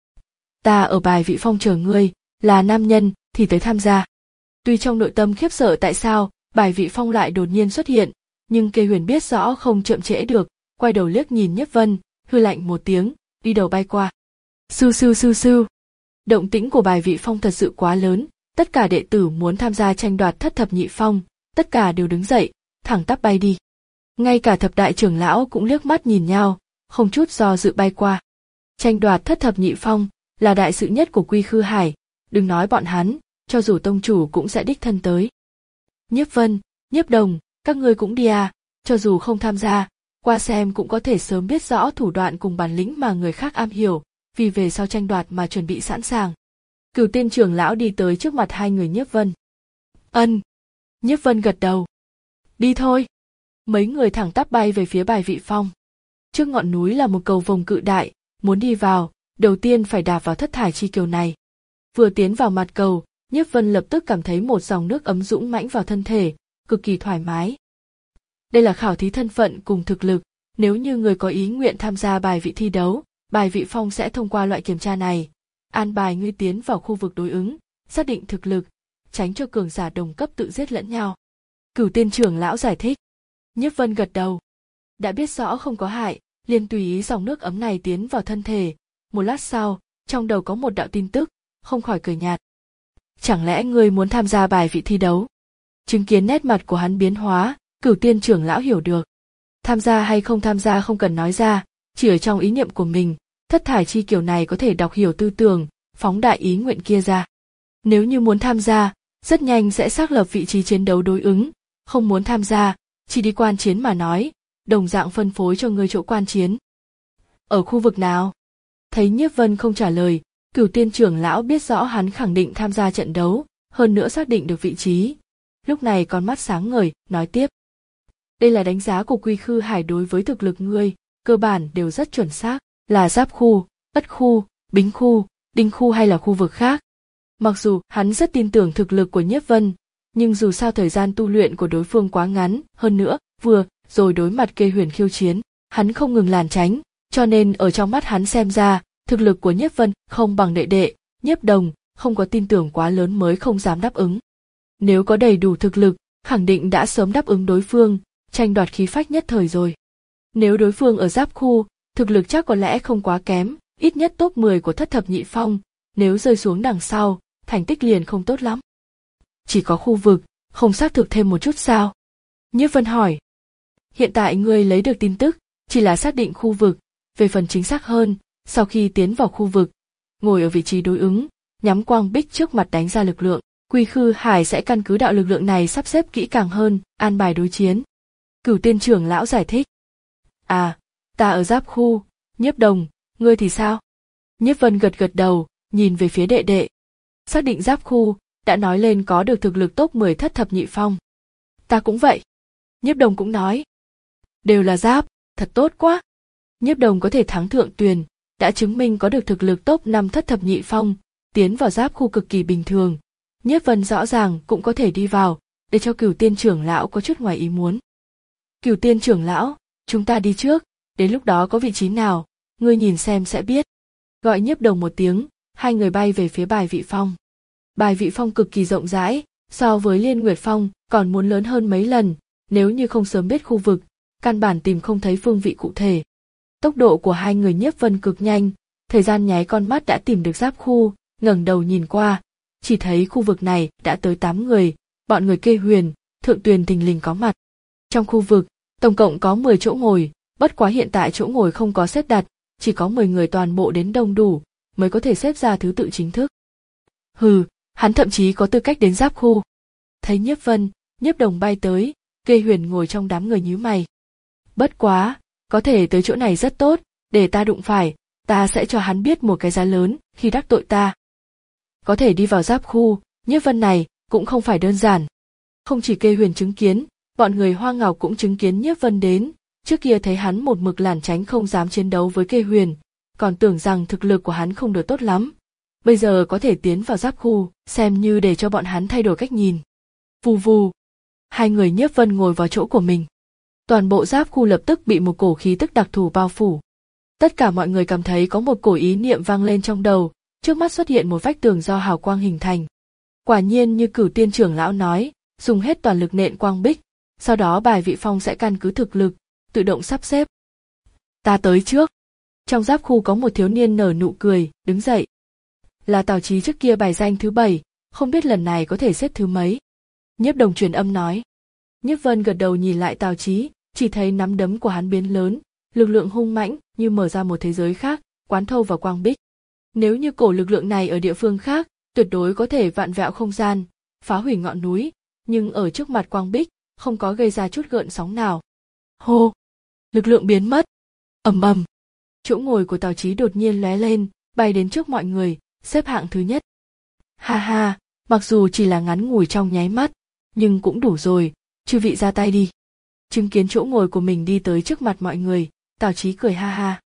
Ta ở bài vị phong chờ ngươi, là nam nhân, thì tới tham gia. Tuy trong nội tâm khiếp sợ tại sao, bài vị phong lại đột nhiên xuất hiện, nhưng Kê Huyền biết rõ không chậm trễ được, quay đầu liếc nhìn Nhiếp Vân, hư lạnh một tiếng, đi đầu bay qua. Sưu sưu sưu sưu. Động tĩnh của bài vị phong thật sự quá lớn, tất cả đệ tử muốn tham gia tranh đoạt Thất Thập Nhị Phong, tất cả đều đứng dậy, thẳng tắp bay đi. Ngay cả thập đại trưởng lão cũng liếc mắt nhìn nhau, không chút do dự bay qua. Tranh đoạt Thất Thập Nhị Phong là đại sự nhất của Quy Khư Hải, đừng nói bọn hắn, cho dù tông chủ cũng sẽ đích thân tới. Nhiếp Vân, Nhiếp Đồng, các ngươi cũng đi à, cho dù không tham gia, qua xem cũng có thể sớm biết rõ thủ đoạn cùng bản lĩnh mà người khác am hiểu, vì về sau tranh đoạt mà chuẩn bị sẵn sàng. Cửu Tiên trưởng lão đi tới trước mặt hai người Nhiếp Vân. Ân. Nhiếp Vân gật đầu. Đi thôi. Mấy người thẳng tắp bay về phía Bài Vị Phong. Trước ngọn núi là một cầu vồng cự đại, muốn đi vào, đầu tiên phải đạp vào thất thải chi kiều này. Vừa tiến vào mặt cầu, Nhiếp Vân lập tức cảm thấy một dòng nước ấm dũng mãnh vào thân thể, cực kỳ thoải mái. Đây là khảo thí thân phận cùng thực lực, nếu như người có ý nguyện tham gia bài vị thi đấu, Bài Vị Phong sẽ thông qua loại kiểm tra này, an bài ngươi tiến vào khu vực đối ứng, xác định thực lực, tránh cho cường giả đồng cấp tự giết lẫn nhau. Cửu Tiên trưởng lão giải thích. Nhiếp Vân gật đầu. Đã biết rõ không có hại, liền tùy ý dòng nước ấm này tiến vào thân thể. Một lát sau, trong đầu có một đạo tin tức, không khỏi cười nhạt. Chẳng lẽ ngươi muốn tham gia bài vị thi đấu? Chứng kiến nét mặt của hắn biến hóa, Cửu Tiên trưởng lão hiểu được. Tham gia hay không tham gia không cần nói ra, chỉ ở trong ý niệm của mình, thất thải chi kiều này có thể đọc hiểu tư tưởng, phóng đại ý nguyện kia ra. Nếu như muốn tham gia, rất nhanh sẽ xác lập vị trí chiến đấu đối ứng, không muốn tham gia, chỉ đi quan chiến mà nói, đồng dạng phân phối cho người chỗ quan chiến. Ở khu vực nào? Thấy Nhiếp Vân không trả lời, Cửu Tiên trưởng lão biết rõ hắn khẳng định tham gia trận đấu, hơn nữa xác định được vị trí. Lúc này con mắt sáng ngời, nói tiếp. Đây là đánh giá của Quy Khư Hải đối với thực lực ngươi, cơ bản đều rất chuẩn xác, là giáp khu, ất khu, bính khu, đinh khu hay là khu vực khác. Mặc dù hắn rất tin tưởng thực lực của Nhiếp Vân, nhưng dù sao thời gian tu luyện của đối phương quá ngắn, hơn nữa, vừa rồi đối mặt Kê Huyền khiêu chiến, hắn không ngừng lảng tránh, cho nên ở trong mắt hắn xem ra, thực lực của Nhiếp Vân không bằng đệ đệ, Nhiếp Đồng, không có tin tưởng quá lớn mới không dám đáp ứng. Nếu có đầy đủ thực lực, khẳng định đã sớm đáp ứng đối phương, tranh đoạt khí phách nhất thời rồi. Nếu đối phương ở giáp khu, thực lực chắc có lẽ không quá kém, ít nhất top mười của thất thập nhị phong, nếu rơi xuống đằng sau, thành tích liền không tốt lắm. Chỉ có khu vực, không xác thực thêm một chút sao? Nhiếp Vân hỏi. Hiện tại ngươi lấy được tin tức, chỉ là xác định khu vực, về phần chính xác hơn, sau khi tiến vào khu vực, ngồi ở vị trí đối ứng, nhắm quang bích trước mặt đánh ra lực lượng, Quy Khư Hải sẽ căn cứ đạo lực lượng này sắp xếp kỹ càng hơn, an bài đối chiến. Cửu Tiên trưởng lão giải thích. À, ta ở giáp khu, Nhiếp Đồng, ngươi thì sao? Nhiếp Vân gật gật đầu, nhìn về phía đệ đệ. Xác định giáp khu, đã nói lên có được thực lực top mười thất thập nhị phong. Ta cũng vậy. Nhiếp Đồng cũng nói. Đều là giáp, thật tốt quá. Nhiếp Đồng có thể thắng Thượng Tuyền, đã chứng minh có được thực lực top năm thất thập nhị phong, tiến vào giáp khu cực kỳ bình thường. Nhiếp Vân rõ ràng cũng có thể đi vào, để cho Cửu Tiên trưởng lão có chút ngoài ý muốn. Cửu Tiên trưởng lão, chúng ta đi trước, đến lúc đó có vị trí nào, ngươi nhìn xem sẽ biết. Gọi Nhiếp Đồng một tiếng, hai người bay về phía Bài Vị Phong. Bài Vị Phong cực kỳ rộng rãi, so với Liên Nguyệt Phong còn muốn lớn hơn mấy lần, nếu như không sớm biết khu vực, căn bản tìm không thấy phương vị cụ thể. Tốc độ của hai người Nhiếp Vân cực nhanh, thời gian nháy con mắt đã tìm được giáp khu, ngẩng đầu nhìn qua, chỉ thấy khu vực này đã tới tám người, bọn người Kê Huyền, Thượng Tuyền thình lình có mặt. Trong khu vực, tổng cộng có mười chỗ ngồi, bất quá hiện tại chỗ ngồi không có xếp đặt, chỉ có mười người toàn bộ đến đông đủ, mới có thể xếp ra thứ tự chính thức. Hừ, hắn thậm chí có tư cách đến giáp khu. Thấy Nhiếp Vân, Nhiếp Đồng bay tới, Kê Huyền ngồi trong đám người nhíu mày. Bất quá, có thể tới chỗ này rất tốt, để ta đụng phải, ta sẽ cho hắn biết một cái giá lớn khi đắc tội ta. Có thể đi vào giáp khu, Nhiếp Vân này cũng không phải đơn giản. Không chỉ Kê Huyền chứng kiến, bọn người Hoa Ngọc cũng chứng kiến Nhiếp Vân đến, trước kia thấy hắn một mực lảng tránh không dám chiến đấu với Kê Huyền, còn tưởng rằng thực lực của hắn không được tốt lắm. Bây giờ có thể tiến vào giáp khu, xem như để cho bọn hắn thay đổi cách nhìn. Vù vù, hai người Nhiếp Vân ngồi vào chỗ của mình. Toàn bộ giáp khu lập tức bị một cổ khí tức đặc thù bao phủ. Tất cả mọi người cảm thấy có một cổ ý niệm vang lên trong đầu, trước mắt xuất hiện một vách tường do hào quang hình thành. Quả nhiên như Cửu Tiên trưởng lão nói, dùng hết toàn lực nện quang bích, sau đó Bài Vị Phong sẽ căn cứ thực lực, tự động sắp xếp. Ta tới trước. Trong giáp khu có một thiếu niên nở nụ cười, đứng dậy. Là Tào Chí trước kia bài danh thứ bảy, không biết lần này có thể xếp thứ mấy. Nhiếp Đồng truyền âm nói. Nhiếp Vân gật đầu nhìn lại Tào Chí, chỉ thấy nắm đấm của hắn biến lớn, lực lượng hung mãnh như mở ra một thế giới khác, quán thâu vào quang bích. Nếu như cổ lực lượng này ở địa phương khác, tuyệt đối có thể vạn vẹo không gian, phá hủy ngọn núi, nhưng ở trước mặt quang bích, không có gây ra chút gợn sóng nào. Hô! Lực lượng biến mất. Ầm ầm. Chỗ ngồi của Tào Chí đột nhiên lóe lên, bay đến trước mọi người, xếp hạng thứ nhất. Ha ha, mặc dù chỉ là ngắn ngủi trong nháy mắt, nhưng cũng đủ rồi, Chư vị ra tay đi. Chứng kiến chỗ ngồi của mình đi tới trước mặt mọi người, Tào Chí cười ha ha.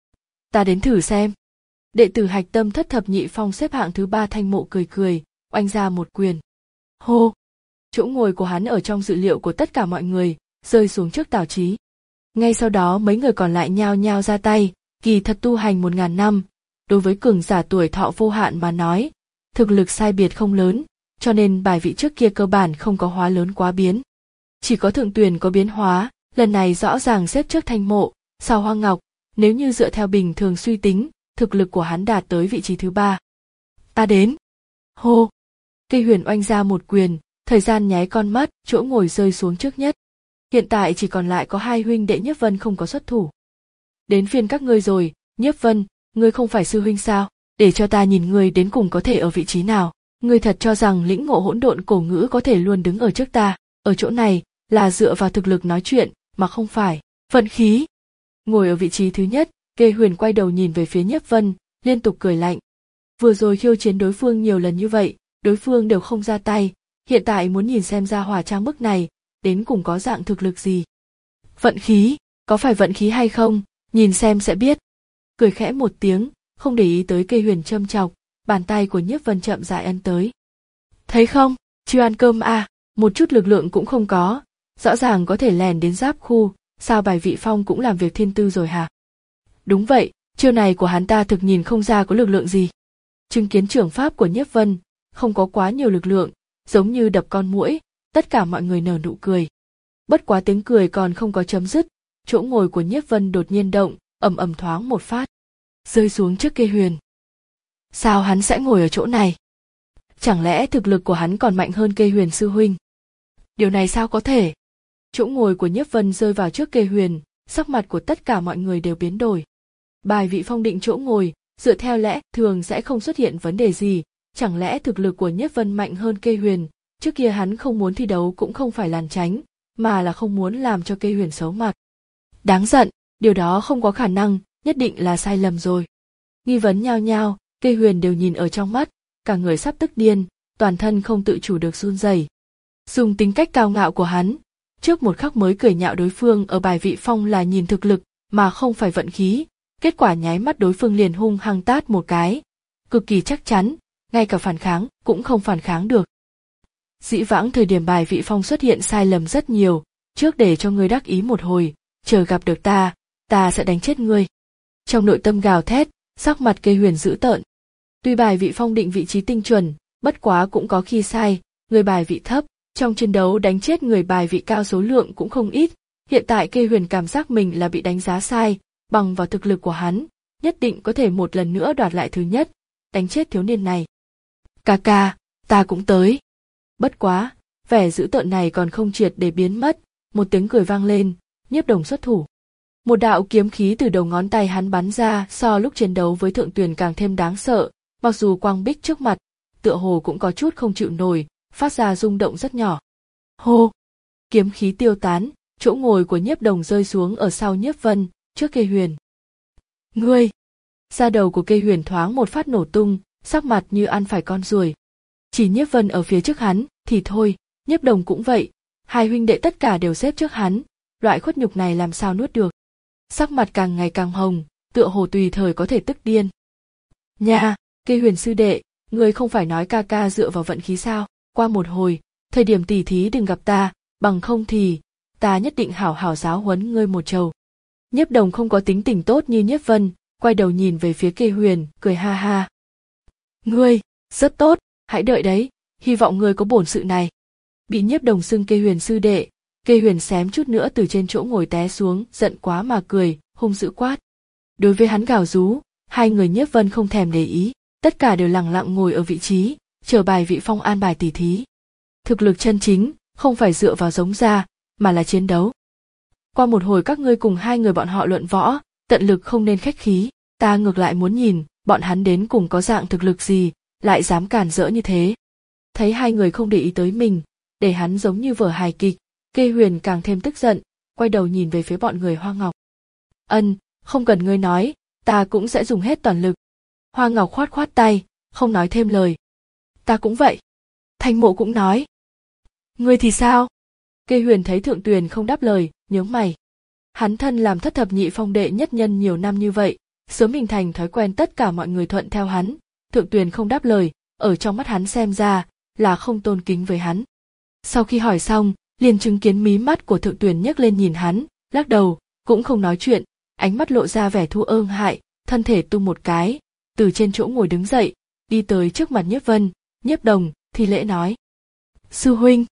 Ta đến thử xem. Đệ tử Hạch Tâm Thất Thập Nhị Phong xếp hạng thứ ba Thanh Mộ cười cười, oanh ra một quyền. Hô! Chỗ ngồi của hắn ở trong dự liệu của tất cả mọi người, rơi xuống trước Tào Chí. Ngay sau đó mấy người còn lại nhao nhao ra tay, kỳ thật tu hành một ngàn năm, đối với cường giả tuổi thọ vô hạn mà nói, thực lực sai biệt không lớn, cho nên bài vị trước kia cơ bản không có hóa lớn quá biến. Chỉ có Thượng Tuyền có biến hóa, lần này rõ ràng xếp trước Thanh Mộ, sau Hoa Ngọc, nếu như dựa theo bình thường suy tính, thực lực của hắn đạt tới vị trí thứ ba. Ta đến. Hô. Cây Huyền oanh ra một quyền, thời gian nháy con mắt, chỗ ngồi rơi xuống trước nhất. Hiện tại chỉ còn lại có hai huynh đệ Nhiếp Vân không có xuất thủ. Đến phiên các ngươi rồi, Nhiếp Vân, ngươi không phải sư huynh sao? Để cho ta nhìn ngươi đến cùng có thể ở vị trí nào. Ngươi thật cho rằng lĩnh ngộ hỗn độn cổ ngữ có thể luôn đứng ở trước ta, ở chỗ này là dựa vào thực lực nói chuyện, mà không phải vận khí. Ngồi ở vị trí thứ nhất, Kê Huyền quay đầu nhìn về phía Nhiếp Vân, liên tục cười lạnh. Vừa rồi khiêu chiến đối phương nhiều lần như vậy, đối phương đều không ra tay, hiện tại muốn nhìn xem ra hỏa trang bức này, đến cùng có dạng thực lực gì. Vận khí, có phải vận khí hay không, nhìn xem sẽ biết. Cười khẽ một tiếng, không để ý tới Kê Huyền châm chọc, bàn tay của Nhiếp Vân chậm rãi ấn tới. Thấy không, chưa ăn cơm à, một chút lực lượng cũng không có, rõ ràng có thể lèn đến giáp khu, sao bài vị phong cũng làm việc thiên tư rồi hả? Đúng vậy, chiêu này của hắn ta thực nhìn không ra có lực lượng gì. Chứng kiến trưởng pháp của Nhiếp Vân, không có quá nhiều lực lượng, giống như đập con muỗi, tất cả mọi người nở nụ cười. Bất quá tiếng cười còn không có chấm dứt, chỗ ngồi của Nhiếp Vân đột nhiên động, ầm ầm thoáng một phát, rơi xuống trước Kê Huyền. Sao hắn sẽ ngồi ở chỗ này? Chẳng lẽ thực lực của hắn còn mạnh hơn Kê Huyền sư huynh? Điều này sao có thể? Chỗ ngồi của Nhiếp Vân rơi vào trước Kê Huyền, sắc mặt của tất cả mọi người đều biến đổi. Bài vị phong định chỗ ngồi, dựa theo lẽ thường sẽ không xuất hiện vấn đề gì, chẳng lẽ thực lực của Nhiếp Vân mạnh hơn Kê Huyền? Trước kia hắn không muốn thi đấu cũng không phải lảng tránh, mà là không muốn làm cho Kê Huyền xấu mặt. Đáng giận, điều đó không có khả năng, nhất định là sai lầm rồi. Nghi vấn nhao nhao, Kê Huyền đều nhìn ở trong mắt, cả người sắp tức điên, toàn thân không tự chủ được run rẩy. Dùng tính cách cao ngạo của hắn, trước một khắc mới cười nhạo đối phương ở bài vị phong là nhìn thực lực mà không phải vận khí, kết quả nháy mắt đối phương liền hung hăng tát một cái, cực kỳ chắc chắn, ngay cả phản kháng cũng không phản kháng được. Dĩ vãng thời điểm bài vị phong xuất hiện sai lầm rất nhiều, trước để cho ngươi đắc ý một hồi, chờ gặp được ta, ta sẽ đánh chết ngươi. Trong nội tâm gào thét, sắc mặt Kê Huyền dữ tợn. Tuy bài vị phong định vị trí tinh chuẩn, bất quá cũng có khi sai, người bài vị thấp, trong chiến đấu đánh chết người bài vị cao số lượng cũng không ít. Hiện tại Kê Huyền cảm giác mình là bị đánh giá sai, bằng vào thực lực của hắn, nhất định có thể một lần nữa đoạt lại thứ nhất, đánh chết thiếu niên này. Ca ca, ta cũng tới. Bất quá, vẻ dữ tợn này còn không triệt để biến mất, một tiếng cười vang lên, Nhiếp Đồng xuất thủ. Một đạo kiếm khí từ đầu ngón tay hắn bắn ra, so lúc chiến đấu với Thượng Tuyền càng thêm đáng sợ, mặc dù quang bích trước mặt, tựa hồ cũng có chút không chịu nổi, phát ra rung động rất nhỏ. Hô! Kiếm khí tiêu tán, chỗ ngồi của Nhiếp Đồng rơi xuống ở sau Nhiếp Vân, trước Kê Huyền. Ngươi! Da đầu của Kê Huyền thoáng một phát nổ tung, sắc mặt như ăn phải con ruồi. Chỉ Nhiếp Vân ở phía trước hắn, thì thôi, Nhiếp Đồng cũng vậy, hai huynh đệ tất cả đều xếp trước hắn, loại khuất nhục này làm sao nuốt được. Sắc mặt càng ngày càng hồng, tựa hồ tùy thời có thể tức điên. Nha, Kê Huyền sư đệ, ngươi không phải nói ca ca dựa vào vận khí sao? Qua một hồi, thời điểm tỉ thí đừng gặp ta, bằng không thì ta nhất định hảo hảo giáo huấn ngươi một trầu. Nhiếp Đồng không có tính tình tốt như Nhiếp Vân, quay đầu nhìn về phía Kê Huyền, cười ha ha. Ngươi, rất tốt, hãy đợi đấy, hy vọng ngươi có bổn sự này. Bị Nhiếp Đồng xưng Kê Huyền sư đệ, Kê Huyền xém chút nữa từ trên chỗ ngồi té xuống, giận quá mà cười, hung dữ quát. Đối với hắn gào rú, hai người Nhiếp Vân không thèm để ý, tất cả đều lặng lặng ngồi ở vị trí, chờ bài vị phong an bài tỉ thí. Thực lực chân chính, không phải dựa vào giống ra, mà là chiến đấu. Qua một hồi các ngươi cùng hai người bọn họ luận võ, tận lực không nên khách khí, ta ngược lại muốn nhìn, bọn hắn đến cùng có dạng thực lực gì, lại dám cản rỡ như thế. Thấy hai người không để ý tới mình, để hắn giống như vở hài kịch, Kê Huyền càng thêm tức giận, quay đầu nhìn về phía bọn người Hoa Ngọc. Ân, không cần ngươi nói, ta cũng sẽ dùng hết toàn lực. Hoa Ngọc khoát khoát tay, không nói thêm lời. Ta cũng vậy. Thanh Mộ cũng nói. Ngươi thì sao? Kê Huyền thấy Thượng Tuyền không đáp lời, nhướng mày. Hắn thân làm thất thập nhị phong đệ nhất nhân nhiều năm như vậy, sớm hình thành thói quen tất cả mọi người thuận theo hắn. Thượng Tuyền không đáp lời, ở trong mắt hắn xem ra là không tôn kính với hắn. Sau khi hỏi xong, liền chứng kiến mí mắt của Thượng Tuyền nhếch lên nhìn hắn, lắc đầu, cũng không nói chuyện, ánh mắt lộ ra vẻ thu ương hại, thân thể tung một cái, từ trên chỗ ngồi đứng dậy, đi tới trước mặt Nhiếp Vân, Nhiếp Đồng, thi lễ nói: "Sư huynh."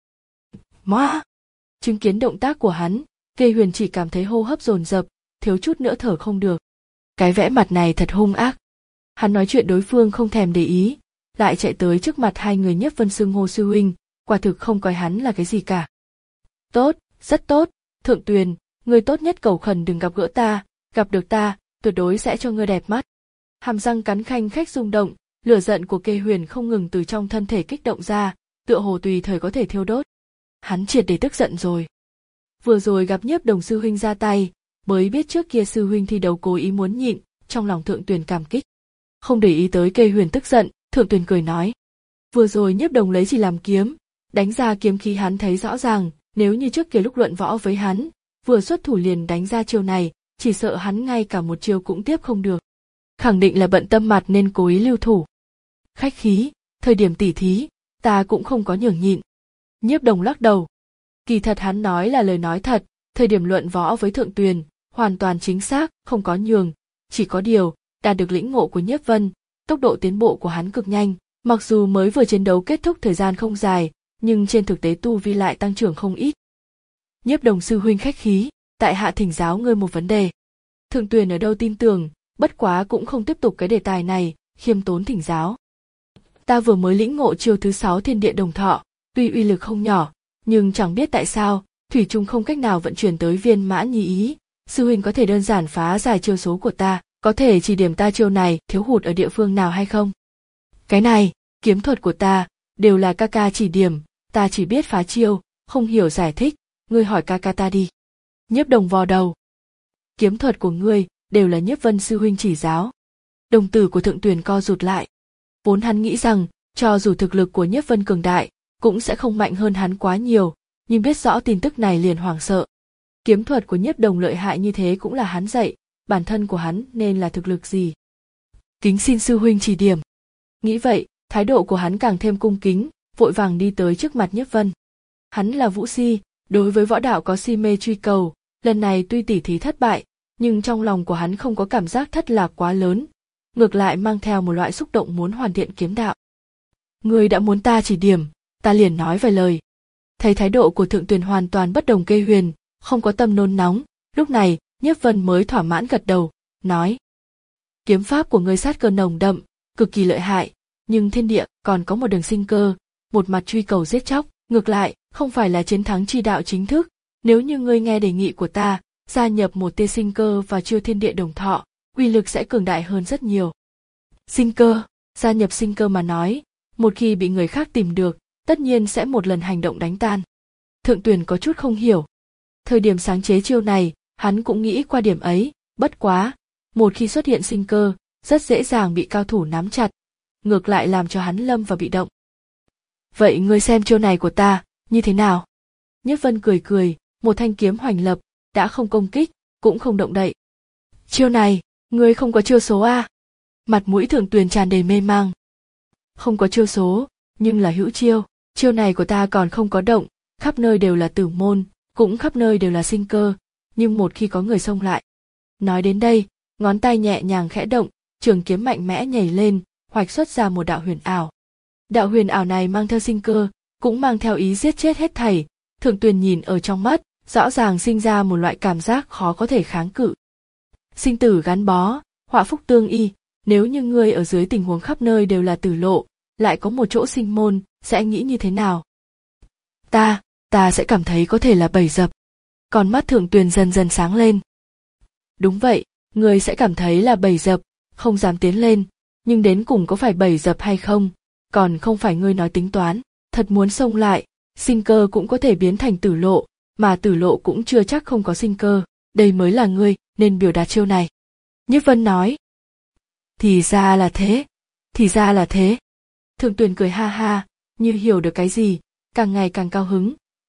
"Móa." Chứng kiến động tác của hắn, Kê Huyền chỉ cảm thấy hô hấp dồn dập, thiếu chút nữa thở không được. Cái vẽ mặt này thật hung ác. Hắn nói chuyện đối phương không thèm để ý, lại chạy tới trước mặt hai người Nhiếp Vân xưng hô sư huynh, quả thực không coi hắn là cái gì cả. "Tốt, rất tốt, Thượng Tuyền, ngươi tốt nhất cầu khẩn đừng gặp gỡ ta, gặp được ta, tuyệt đối sẽ cho ngươi đẹp mắt." Hàm răng cắn khanh khách rung động, lửa giận của Kê Huyền không ngừng từ trong thân thể kích động ra, tựa hồ tùy thời có thể thiêu đốt. Hắn triệt để tức giận rồi. Vừa rồi gặp Nhiếp Đồng sư huynh ra tay, mới biết trước kia sư huynh thi đấu cố ý muốn nhịn, trong lòng Thượng Tuyền cảm kích. Không để ý tới Kê Huyền tức giận, Thượng Tuyền cười nói: "Vừa rồi Nhiếp Đồng lấy chỉ làm kiếm, đánh ra kiếm khí hắn thấy rõ ràng, nếu như trước kia lúc luận võ với hắn, vừa xuất thủ liền đánh ra chiêu này, chỉ sợ hắn ngay cả một chiêu cũng tiếp không được. Khẳng định là bận tâm mặt nên cố ý lưu thủ. Khách khí, thời điểm tỉ thí, ta cũng không có nhường nhịn." Nhiếp Đồng lắc đầu. Kỳ thật hắn nói là lời nói thật, thời điểm luận võ với Thượng Tuyền, hoàn toàn chính xác, không có nhường, chỉ có điều, đạt được lĩnh ngộ của Nhiếp Vân, tốc độ tiến bộ của hắn cực nhanh, mặc dù mới vừa chiến đấu kết thúc thời gian không dài, nhưng trên thực tế tu vi lại tăng trưởng không ít. "Nhiếp Đồng sư huynh khách khí, tại hạ thỉnh giáo ngươi một vấn đề." Thượng Tuyền ở đâu tin tưởng, bất quá cũng không tiếp tục cái đề tài này, khiêm tốn thỉnh giáo. "Ta vừa mới lĩnh ngộ chiêu thứ sáu Thiên Địa Đồng Thọ, tuy uy lực không nhỏ, nhưng chẳng biết tại sao, thủy chung không cách nào vận chuyển tới viên mãn như ý, sư huynh có thể đơn giản phá giải chiêu số của ta, có thể chỉ điểm ta chiêu này thiếu hụt ở địa phương nào hay không?" "Cái này, kiếm thuật của ta, đều là ca ca chỉ điểm, ta chỉ biết phá chiêu, không hiểu giải thích, ngươi hỏi ca ca ta đi." Nhiếp Đồng vò đầu. "Kiếm thuật của ngươi, đều là Nhiếp Vân sư huynh chỉ giáo." Đồng tử của Thượng Tuyền co rụt lại. Vốn hắn nghĩ rằng, cho dù thực lực của Nhiếp Vân cường đại, cũng sẽ không mạnh hơn hắn quá nhiều, nhưng biết rõ tin tức này liền hoảng sợ. Kiếm thuật của Nhiếp Đồng lợi hại như thế cũng là hắn dạy, bản thân của hắn nên là thực lực gì? Kính xin sư huynh chỉ điểm. Nghĩ vậy, thái độ của hắn càng thêm cung kính, vội vàng đi tới trước mặt Nhiếp Vân. Hắn là vũ si, đối với võ đạo có si mê truy cầu, lần này tuy tỉ thí thất bại, nhưng trong lòng của hắn không có cảm giác thất lạc quá lớn, ngược lại mang theo một loại xúc động muốn hoàn thiện kiếm đạo. "Ngươi đã muốn ta chỉ điểm, ta liền nói vài lời." Thấy thái độ của Thượng Tuyền hoàn toàn bất đồng Kê Huyền, không có tâm nôn nóng, lúc này, Nhiếp Vân mới thỏa mãn gật đầu, nói: "Kiếm pháp của ngươi sát cơ nồng đậm, cực kỳ lợi hại, nhưng thiên địa còn có một đường sinh cơ, một mặt truy cầu giết chóc, ngược lại, không phải là chiến thắng chi đạo chính thức, nếu như ngươi nghe đề nghị của ta, gia nhập một tia sinh cơ và chiêu Thiên Địa Đồng Thọ, uy lực sẽ cường đại hơn rất nhiều." Sinh cơ, gia nhập sinh cơ mà nói, một khi bị người khác tìm được, tất nhiên sẽ một lần hành động đánh tan. Thượng Tuyền có chút không hiểu. Thời điểm sáng chế chiêu này, hắn cũng nghĩ qua điểm ấy, bất quá, một khi xuất hiện sinh cơ, rất dễ dàng bị cao thủ nắm chặt, ngược lại làm cho hắn lâm vào bị động. "Vậy ngươi xem chiêu này của ta, như thế nào?" Nhiếp Vân cười cười, một thanh kiếm hoành lập, đã không công kích, cũng không động đậy. "Chiêu này, ngươi không có chiêu số à?" Mặt mũi Thượng Tuyền tràn đầy mê mang. "Không có chiêu số, nhưng là hữu chiêu, chiêu này của ta còn không có động, khắp nơi đều là tử môn, cũng khắp nơi đều là sinh cơ, nhưng một khi có người xông lại." Nói đến đây, ngón tay nhẹ nhàng khẽ động, trường kiếm mạnh mẽ nhảy lên, hoạch xuất ra một đạo huyền ảo. Đạo huyền ảo này mang theo sinh cơ, cũng mang theo ý giết chết hết thảy. Thượng Tuyền nhìn ở trong mắt, rõ ràng sinh ra một loại cảm giác khó có thể kháng cự. Sinh tử gắn bó, họa phúc tương y, nếu như ngươi ở dưới tình huống khắp nơi đều là tử lộ, lại có một chỗ sinh môn, sẽ nghĩ như thế nào? Ta, ta sẽ cảm thấy có thể là bẫy dập. Con mắt Thượng Tuyền dần dần sáng lên. Đúng vậy, ngươi sẽ cảm thấy là bẫy dập, không dám tiến lên, nhưng đến cùng có phải bẫy dập hay không, còn không phải ngươi nói tính toán, thật muốn xông lại, sinh cơ cũng có thể biến thành tử lộ, mà tử lộ cũng chưa chắc không có sinh cơ, đây mới là ngươi nên biểu đạt chiêu này. Nhiếp Vân nói. Thì ra là thế, thì ra là thế. Thượng Tuyền cười ha ha, như hiểu được cái gì, càng ngày càng cao hứng,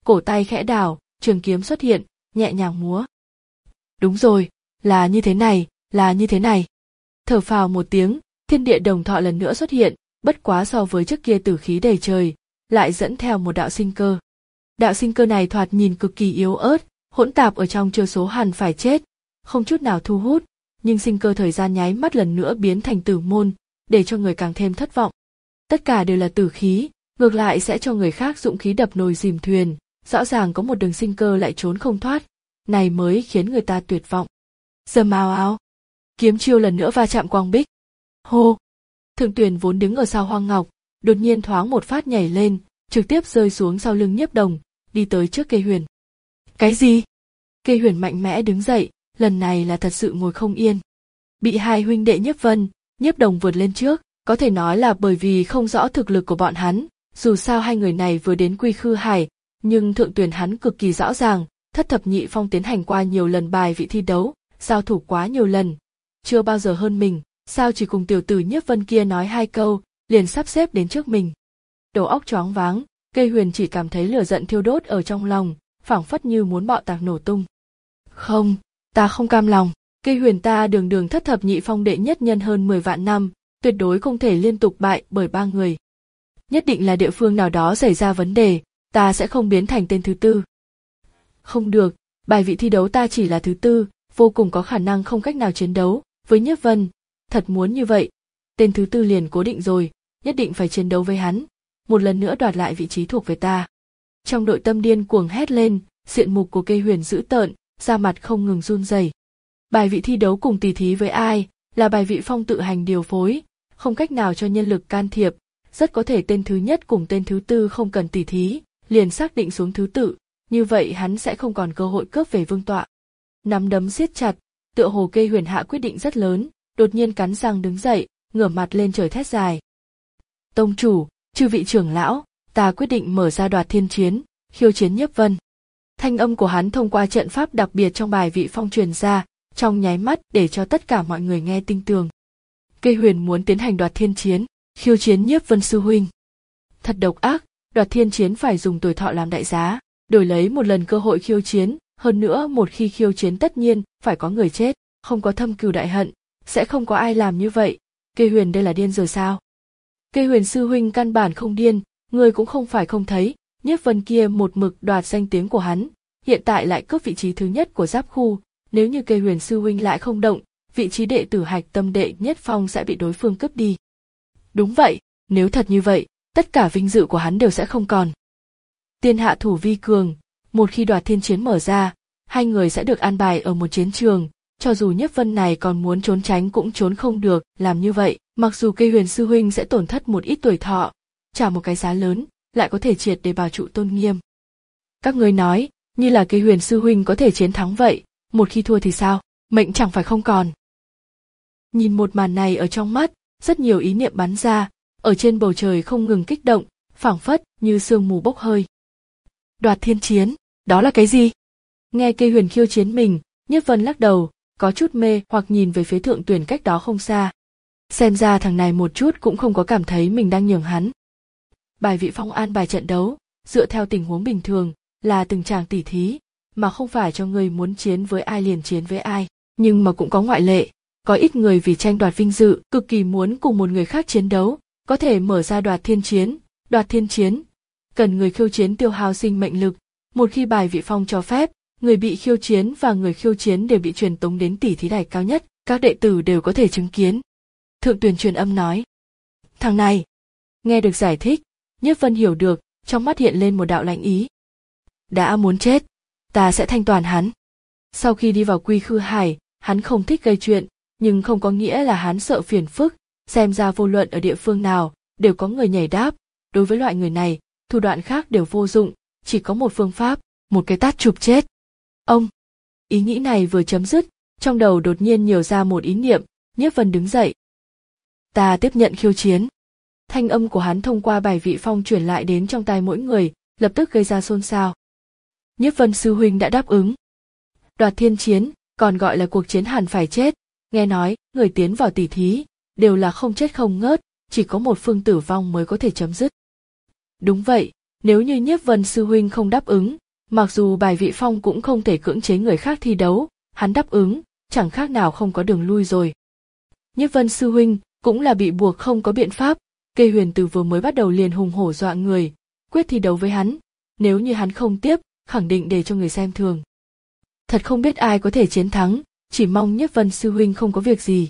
cổ tay khẽ đảo, trường kiếm xuất hiện, nhẹ nhàng múa. Đúng rồi, là như thế này, là như thế này. Thở phào một tiếng, thiên địa đồng thọ lần nữa xuất hiện, bất quá so với trước kia tử khí đầy trời, lại dẫn theo một đạo sinh cơ. Đạo sinh cơ này thoạt nhìn cực kỳ yếu ớt, hỗn tạp ở trong chiêu số hẳn phải chết, không chút nào thu hút, nhưng sinh cơ thời gian nháy mắt lần nữa biến thành tử môn, để cho người càng thêm thất vọng. Tất cả đều là tử khí, ngược lại sẽ cho người khác dụng khí đập nồi dìm thuyền, rõ ràng có một đường sinh cơ lại trốn không thoát, này mới khiến người ta tuyệt vọng. Dầm ào ào, kiếm chiêu lần nữa va chạm quang bích. Hô! Thượng Tuyền vốn đứng ở sau Hoang Ngọc, đột nhiên thoáng một phát nhảy lên, trực tiếp rơi xuống sau lưng Nhiếp Đồng, đi tới trước Kê Huyền. Cái gì? Kê Huyền mạnh mẽ đứng dậy, lần này là thật sự ngồi không yên. Bị hai huynh đệ Nhiếp Vân, Nhiếp Đồng vượt lên trước, có thể nói là bởi vì không rõ thực lực của bọn hắn, dù sao hai người này vừa đến Quy Khư Hải, nhưng Thượng Tuyền hắn cực kỳ rõ ràng, Thất Thập Nhị Phong tiến hành qua nhiều lần bài vị thi đấu, giao thủ quá nhiều lần, chưa bao giờ hơn mình, sao chỉ cùng tiểu tử Nhiếp Vân kia nói hai câu, liền sắp xếp đến trước mình. Đầu óc choáng váng, Kê Huyền chỉ cảm thấy lửa giận thiêu đốt ở trong lòng, phảng phất như muốn bạo tạc nổ tung. Không, ta không cam lòng, Kê Huyền ta đường đường Thất Thập Nhị Phong đệ nhất nhân hơn mười vạn năm, tuyệt đối không thể liên tục bại bởi ba người. Nhất định là địa phương nào đó xảy ra vấn đề, ta sẽ không biến thành tên thứ tư. Không được, bài vị thi đấu ta chỉ là thứ tư, vô cùng có khả năng không cách nào chiến đấu với Nhiếp Vân, thật muốn như vậy, tên thứ tư liền cố định rồi, nhất định phải chiến đấu với hắn, một lần nữa đoạt lại vị trí thuộc về ta. Trong nội tâm điên cuồng hét lên, diện mục của Kê Huyền dữ tợn, da mặt không ngừng run rẩy. Bài vị thi đấu cùng tỉ thí với ai, là bài vị Phong tự hành điều phối, không cách nào cho nhân lực can thiệp, rất có thể tên thứ nhất cùng tên thứ tư không cần tỉ thí, liền xác định xuống thứ tự, như vậy hắn sẽ không còn cơ hội cướp về vương tọa. Nắm đấm siết chặt, tựa hồ Kê Huyền hạ quyết định rất lớn, đột nhiên cắn răng đứng dậy, ngửa mặt lên trời thét dài. Tông chủ, chư vị trưởng lão, ta quyết định mở ra đoạt thiên chiến, khiêu chiến Nhiếp Vân. Thanh âm của hắn thông qua trận pháp đặc biệt trong bài vị Phong truyền ra, trong nháy mắt để cho tất cả mọi người nghe tinh tường. Kê Huyền muốn tiến hành đoạt thiên chiến, khiêu chiến Nhiếp Vân sư huynh. Thật độc ác, đoạt thiên chiến phải dùng tuổi thọ làm đại giá, đổi lấy một lần cơ hội khiêu chiến, hơn nữa một khi khiêu chiến tất nhiên phải có người chết, không có thâm cừu đại hận, sẽ không có ai làm như vậy. Kê Huyền đây là điên rồi sao? Kê Huyền sư huynh căn bản không điên, người cũng không phải không thấy, Nhiếp Vân kia một mực đoạt danh tiếng của hắn, hiện tại lại cướp vị trí thứ nhất của giáp khu, nếu như Kê Huyền sư huynh lại không động, vị trí đệ tử hạch tâm đệ nhất phong sẽ bị đối phương cướp đi. Đúng vậy, nếu thật như vậy, tất cả vinh dự của hắn đều sẽ không còn. Tiên hạ thủ vi cường, một khi đoạt thiên chiến mở ra, hai người sẽ được an bài ở một chiến trường, cho dù Nhiếp Vân này còn muốn trốn tránh cũng trốn không được, làm như vậy, mặc dù Kê Huyền sư huynh sẽ tổn thất một ít tuổi thọ, trả một cái giá lớn, lại có thể triệt để bảo trụ tôn nghiêm. Các ngươi nói, như là Kê Huyền sư huynh có thể chiến thắng vậy, một khi thua thì sao, mệnh chẳng phải không còn. Nhìn một màn này ở trong mắt, rất nhiều ý niệm bắn ra, ở trên bầu trời không ngừng kích động, phảng phất như sương mù bốc hơi. Đoạt thiên chiến, đó là cái gì? Nghe Kê Huyền khiêu chiến mình, Nhiếp Vân lắc đầu, có chút mê hoặc nhìn về phía Thượng Tuyền cách đó không xa. Xem ra thằng này một chút cũng không có cảm thấy mình đang nhường hắn. Bài vị Phong an bài trận đấu, dựa theo tình huống bình thường, là từng tràng tỉ thí, mà không phải cho người muốn chiến với ai liền chiến với ai, nhưng mà cũng có ngoại lệ, có ít người vì tranh đoạt vinh dự, cực kỳ muốn cùng một người khác chiến đấu, có thể mở ra đoạt thiên chiến, đoạt thiên chiến, cần người khiêu chiến tiêu hao sinh mệnh lực, một khi bài vị Phong cho phép, người bị khiêu chiến và người khiêu chiến đều bị truyền tống đến tỉ thí đài cao nhất, các đệ tử đều có thể chứng kiến. Thượng Tuyền truyền âm nói. Thằng này, nghe được giải thích, Nhiếp Vân hiểu được, trong mắt hiện lên một đạo lạnh ý. Đã muốn chết, ta sẽ thanh toàn hắn. Sau khi đi vào Quy Khư Hải, hắn không thích gây chuyện, nhưng không có nghĩa là hắn sợ phiền phức, xem ra vô luận ở địa phương nào, đều có người nhảy đáp, đối với loại người này, thủ đoạn khác đều vô dụng, chỉ có một phương pháp, một cái tát chụp chết. Ông, ý nghĩ này vừa chấm dứt, trong đầu đột nhiên nhiều ra một ý niệm, Nhiếp Vân đứng dậy. Ta tiếp nhận khiêu chiến. Thanh âm của hắn thông qua bài vị Phong truyền lại đến trong tai mỗi người, lập tức gây ra xôn xao. Nhiếp Vân sư huynh đã đáp ứng. Đoạt thiên chiến, còn gọi là cuộc chiến hẳn phải chết, nghe nói, người tiến vào tỉ thí, đều là không chết không ngớt, chỉ có một phương tử vong mới có thể chấm dứt. Đúng vậy, Nếu như Nhiếp Vân sư huynh không đáp ứng, mặc dù Bài Vị Phong cũng không thể cưỡng chế người khác thi đấu, hắn đáp ứng, chẳng khác nào không có đường lui rồi. Nhiếp Vân sư huynh cũng là bị buộc không có biện pháp, Kê Huyền từ vừa mới bắt đầu liền hùng hổ dọa người, quyết thi đấu với hắn, nếu như hắn không tiếp, khẳng định để cho người xem thường. Thật không biết ai có thể chiến thắng, chỉ mong Nhiếp Vân sư huynh không có việc gì.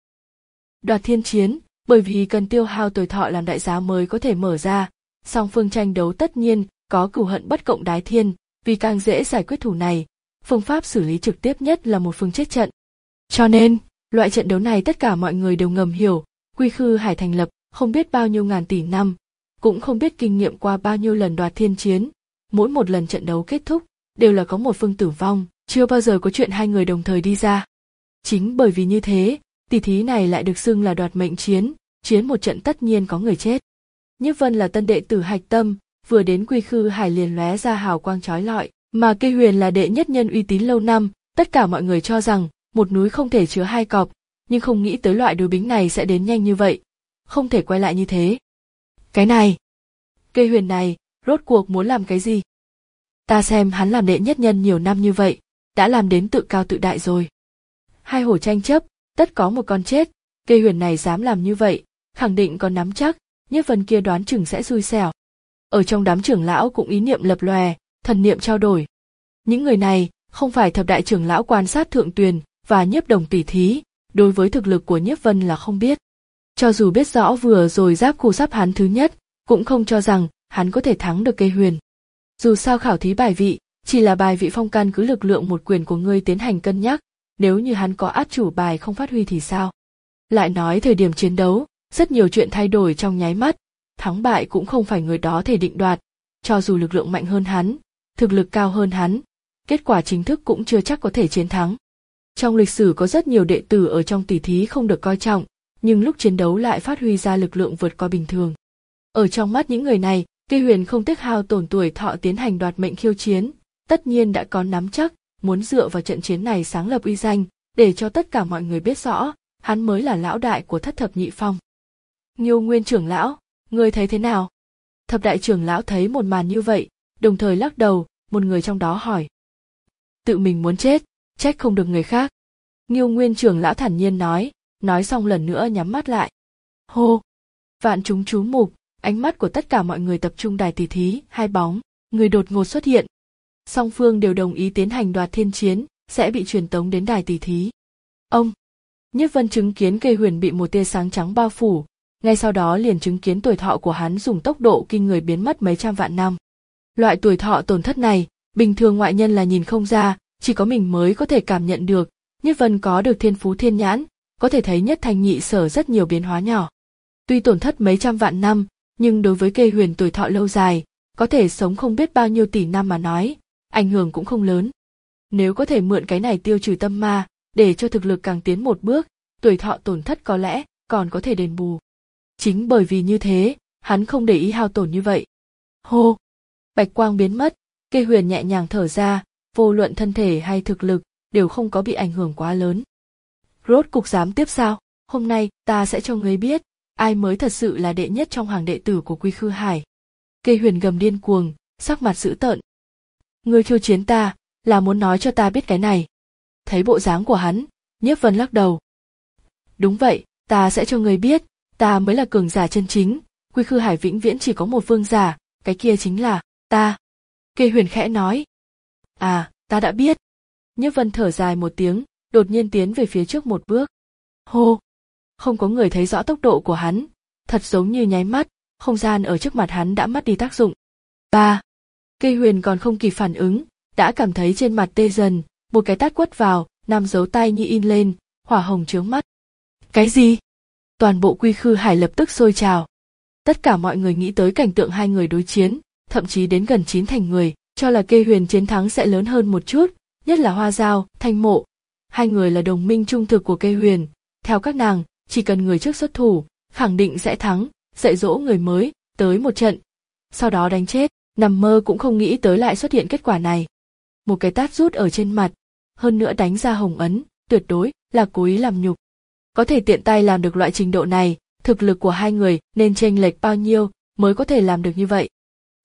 Đoạt thiên chiến, bởi vì cần tiêu hao tuổi thọ làm đại giá mới có thể mở ra, song phương tranh đấu tất nhiên có cửu hận bất cộng đái thiên, vì càng dễ giải quyết thù này, phương pháp xử lý trực tiếp nhất là một phương chết trận. Cho nên, loại trận đấu này tất cả mọi người đều ngầm hiểu, Quy Khư Hải thành lập không biết bao nhiêu ngàn tỷ năm, cũng không biết kinh nghiệm qua bao nhiêu lần đoạt thiên chiến, mỗi một lần trận đấu kết thúc đều là có một phương tử vong, chưa bao giờ có chuyện hai người đồng thời đi ra. Chính bởi vì như thế, tỷ thí này lại được xưng là đoạt mệnh chiến, chiến một trận tất nhiên có người chết. Nhiếp Vân là tân đệ tử hạch tâm, vừa đến Quy Khư Hải liền lóe ra hào quang chói lọi, mà Kê Huyền là đệ nhất nhân uy tín lâu năm, tất cả mọi người cho rằng một núi không thể chứa hai cọp, nhưng không nghĩ tới loại đối bính này sẽ đến nhanh như vậy, không thể quay lại như thế. Cái này, Kê Huyền này, rốt cuộc muốn làm cái gì? Ta xem hắn làm đệ nhất nhân nhiều năm như vậy, đã làm đến tự cao tự đại rồi. Hai hổ tranh chấp, tất có một con chết, Kê Huyền này dám làm như vậy, khẳng định còn nắm chắc, Nhiếp Vân kia đoán chừng sẽ xui xẻo. Ở trong đám trưởng lão cũng ý niệm lập lòe, thần niệm trao đổi. Những người này không phải thập đại trưởng lão quan sát Thượng Tuyền và Nhiếp Đồng tỷ thí, đối với thực lực của Nhiếp Vân là không biết. Cho dù biết rõ vừa rồi giáp khu sắp hắn thứ nhất, cũng không cho rằng hắn có thể thắng được Kê Huyền. Dù sao khảo thí bài vị, chỉ là bài vị phong căn cứ lực lượng một quyền của ngươi tiến hành cân nhắc, nếu như hắn có át chủ bài không phát huy thì sao? Lại nói thời điểm chiến đấu, rất nhiều chuyện thay đổi trong nháy mắt, thắng bại cũng không phải người đó thể định đoạt, cho dù lực lượng mạnh hơn hắn, thực lực cao hơn hắn, kết quả chính thức cũng chưa chắc có thể chiến thắng. Trong lịch sử có rất nhiều đệ tử ở trong tỷ thí không được coi trọng, nhưng lúc chiến đấu lại phát huy ra lực lượng vượt qua bình thường. Ở trong mắt những người này, Kê Huyền không tiếc hao tổn tuổi thọ tiến hành đoạt mệnh khiêu chiến, tất nhiên đã có nắm chắc, muốn dựa vào trận chiến này sáng lập uy danh, để cho tất cả mọi người biết rõ, hắn mới là lão đại của thất thập nhị phong. Nghiêu Nguyên trưởng lão, ngươi thấy thế nào? Thập đại trưởng lão thấy một màn như vậy, đồng thời lắc đầu, một người trong đó hỏi. Tự mình muốn chết, trách không được người khác. Nghiêu Nguyên trưởng lão thản nhiên nói, nói xong lần nữa nhắm mắt lại. Hô! Vạn chúng chú mục, ánh mắt của tất cả mọi người tập trung đài tỷ thí, hai bóng, người đột ngột xuất hiện. Song phương đều đồng ý tiến hành đoạt thiên chiến, sẽ bị truyền tống đến đài tỷ thí. Ông! Nhiếp Vân chứng kiến Kê Huyền bị một tia sáng trắng bao phủ, ngay sau đó liền chứng kiến tuổi thọ của hắn dùng tốc độ kinh người biến mất mấy trăm vạn năm. Loại tuổi thọ tổn thất này, bình thường ngoại nhân là nhìn không ra, chỉ có mình mới có thể cảm nhận được. Nhiếp Vân có được thiên phú thiên nhãn, có thể thấy nhất thành nhị sở rất nhiều biến hóa nhỏ. Tuy tổn thất mấy trăm vạn năm, nhưng đối với Kê Huyền tuổi thọ lâu dài, có thể sống không biết bao nhiêu tỷ năm mà nói, ảnh hưởng cũng không lớn. Nếu có thể mượn cái này tiêu trừ tâm ma, để cho thực lực càng tiến một bước, tuổi thọ tổn thất có lẽ còn có thể đền bù. Chính bởi vì như thế, hắn không để ý hao tổn như vậy. Hô! Bạch quang biến mất, Kê Huyền nhẹ nhàng thở ra, vô luận thân thể hay thực lực, đều không có bị ảnh hưởng quá lớn. Rốt cục dám tiếp sao? Hôm nay, ta sẽ cho ngươi biết, ai mới thật sự là đệ nhất trong hàng đệ tử của Quy Khư Hải. Kê Huyền gầm điên cuồng, sắc mặt dữ tợn. Ngươi khiêu chiến ta, là muốn nói cho ta biết cái này. Thấy bộ dáng của hắn, Nhiếp Vân lắc đầu. Đúng vậy, ta sẽ cho ngươi biết, ta mới là cường giả chân chính, Quy Khư Hải vĩnh viễn chỉ có một vương giả, cái kia chính là ta. Kê Huyền khẽ nói. À, ta đã biết. Nhiếp Vân thở dài một tiếng, đột nhiên tiến về phía trước một bước. Hô! Không có người thấy rõ tốc độ của hắn, thật giống như nháy mắt, không gian ở trước mặt hắn đã mất đi tác dụng. Ba! Kê Huyền còn không kịp phản ứng, đã cảm thấy trên mặt tê dần, một cái tát quất vào, năm dấu tay như in lên, hỏa hồng chướng mắt. Cái gì? Toàn bộ Quy Khư Hải lập tức sôi trào. Tất cả mọi người nghĩ tới cảnh tượng hai người đối chiến, thậm chí đến gần chín thành người, cho là Kê Huyền chiến thắng sẽ lớn hơn một chút, nhất là Hoa Dao, Thanh Mộ. Hai người là đồng minh trung thực của Kê Huyền, theo các nàng, chỉ cần người trước xuất thủ, khẳng định sẽ thắng, dạy dỗ người mới, tới một trận. Sau đó đánh chết, nằm mơ cũng không nghĩ tới lại xuất hiện kết quả này. Một cái tát rút ở trên mặt, hơn nữa đánh ra hồng ấn, tuyệt đối là cố ý làm nhục. Có thể tiện tay làm được loại trình độ này, thực lực của hai người nên chênh lệch bao nhiêu mới có thể làm được như vậy.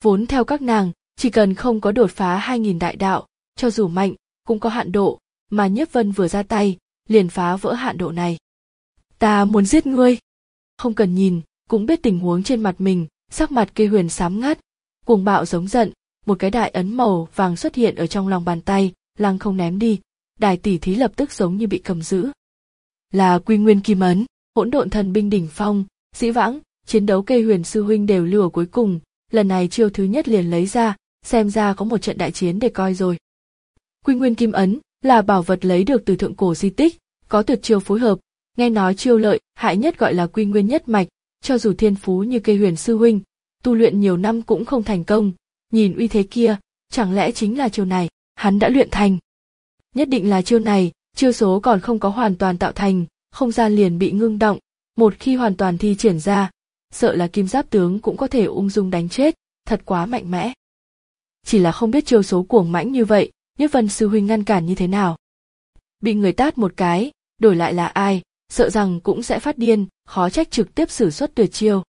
Vốn theo các nàng, chỉ cần không có đột phá hai nghìn đại đạo, cho dù mạnh, cũng có hạn độ, mà Nhiếp Vân vừa ra tay, liền phá vỡ hạn độ này. Ta muốn giết ngươi. Không cần nhìn, cũng biết tình huống trên mặt mình, sắc mặt Kê Huyền xám ngắt, cuồng bạo giống giận, một cái đại ấn màu vàng xuất hiện ở trong lòng bàn tay, lăng không ném đi, đài tỷ thí lập tức giống như bị cầm giữ. Là Quy Nguyên Kim Ấn, hỗn độn thần binh đỉnh phong, dĩ vãng, chiến đấu Kê Huyền sư huynh đều lưu ở cuối cùng, lần này chiêu thứ nhất liền lấy ra, xem ra có một trận đại chiến để coi rồi. Quy Nguyên Kim Ấn là bảo vật lấy được từ thượng cổ di tích, có tuyệt chiêu phối hợp, nghe nói chiêu lợi hại nhất gọi là Quy Nguyên nhất mạch, cho dù thiên phú như Kê Huyền sư huynh, tu luyện nhiều năm cũng không thành công, nhìn uy thế kia, chẳng lẽ chính là chiêu này, hắn đã luyện thành. Nhất định là chiêu này, chiêu số còn không có hoàn toàn tạo thành, không gian liền bị ngưng động, một khi hoàn toàn thi triển ra, sợ là Kim Giáp tướng cũng có thể ung dung đánh chết, thật quá mạnh mẽ. Chỉ là không biết chiêu số cuồng mãnh như vậy, Nhiếp Vân sư huynh ngăn cản như thế nào. Bị người tát một cái, đổi lại là ai, sợ rằng cũng sẽ phát điên, khó trách trực tiếp sử xuất tuyệt chiêu.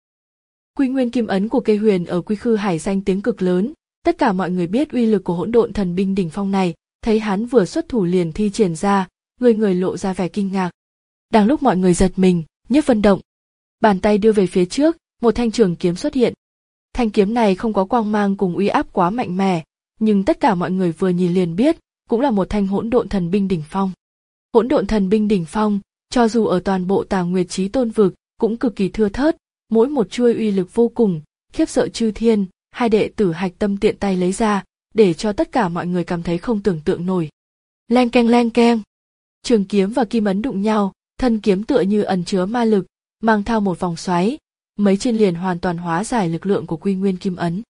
Quy Nguyên Kim Ấn của Kê Huyền ở Quy Khư Hải danh tiếng cực lớn, tất cả mọi người biết uy lực của hỗn độn thần binh đỉnh phong này, thấy hắn vừa xuất thủ liền thi triển ra, người người lộ ra vẻ kinh ngạc. Đang lúc mọi người giật mình, Nhiếp Vân động, bàn tay đưa về phía trước, một thanh trường kiếm xuất hiện. Thanh kiếm này không có quang mang cùng uy áp quá mạnh mẽ, nhưng tất cả mọi người vừa nhìn liền biết, cũng là một thanh hỗn độn thần binh đỉnh phong. Hỗn độn thần binh đỉnh phong, cho dù ở toàn bộ Tà Nguyệt Chí Tôn vực, cũng cực kỳ thưa thớt, mỗi một chuôi uy lực vô cùng, khiếp sợ chư thiên, hai đệ tử Hạch Tâm tiện tay lấy ra, để cho tất cả mọi người cảm thấy không tưởng tượng nổi. Leng keng leng keng, trường kiếm và kim ấn đụng nhau, thân kiếm tựa như ẩn chứa ma lực, mang theo một vòng xoáy, mấy trên liền hoàn toàn hóa giải lực lượng của Quy Nguyên Kim Ấn.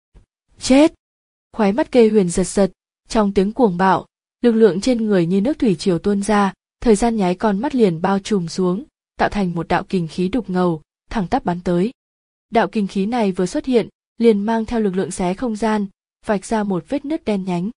Chết! Khóe mắt Kê Huyền giật giật, trong tiếng cuồng bạo, lực lượng trên người như nước thủy triều tuôn ra, thời gian nháy con mắt liền bao trùm xuống, tạo thành một đạo kình khí đục ngầu, thẳng tắp bắn tới. Đạo kình khí này vừa xuất hiện, liền mang theo lực lượng xé không gian, vạch ra một vết nứt đen nhánh.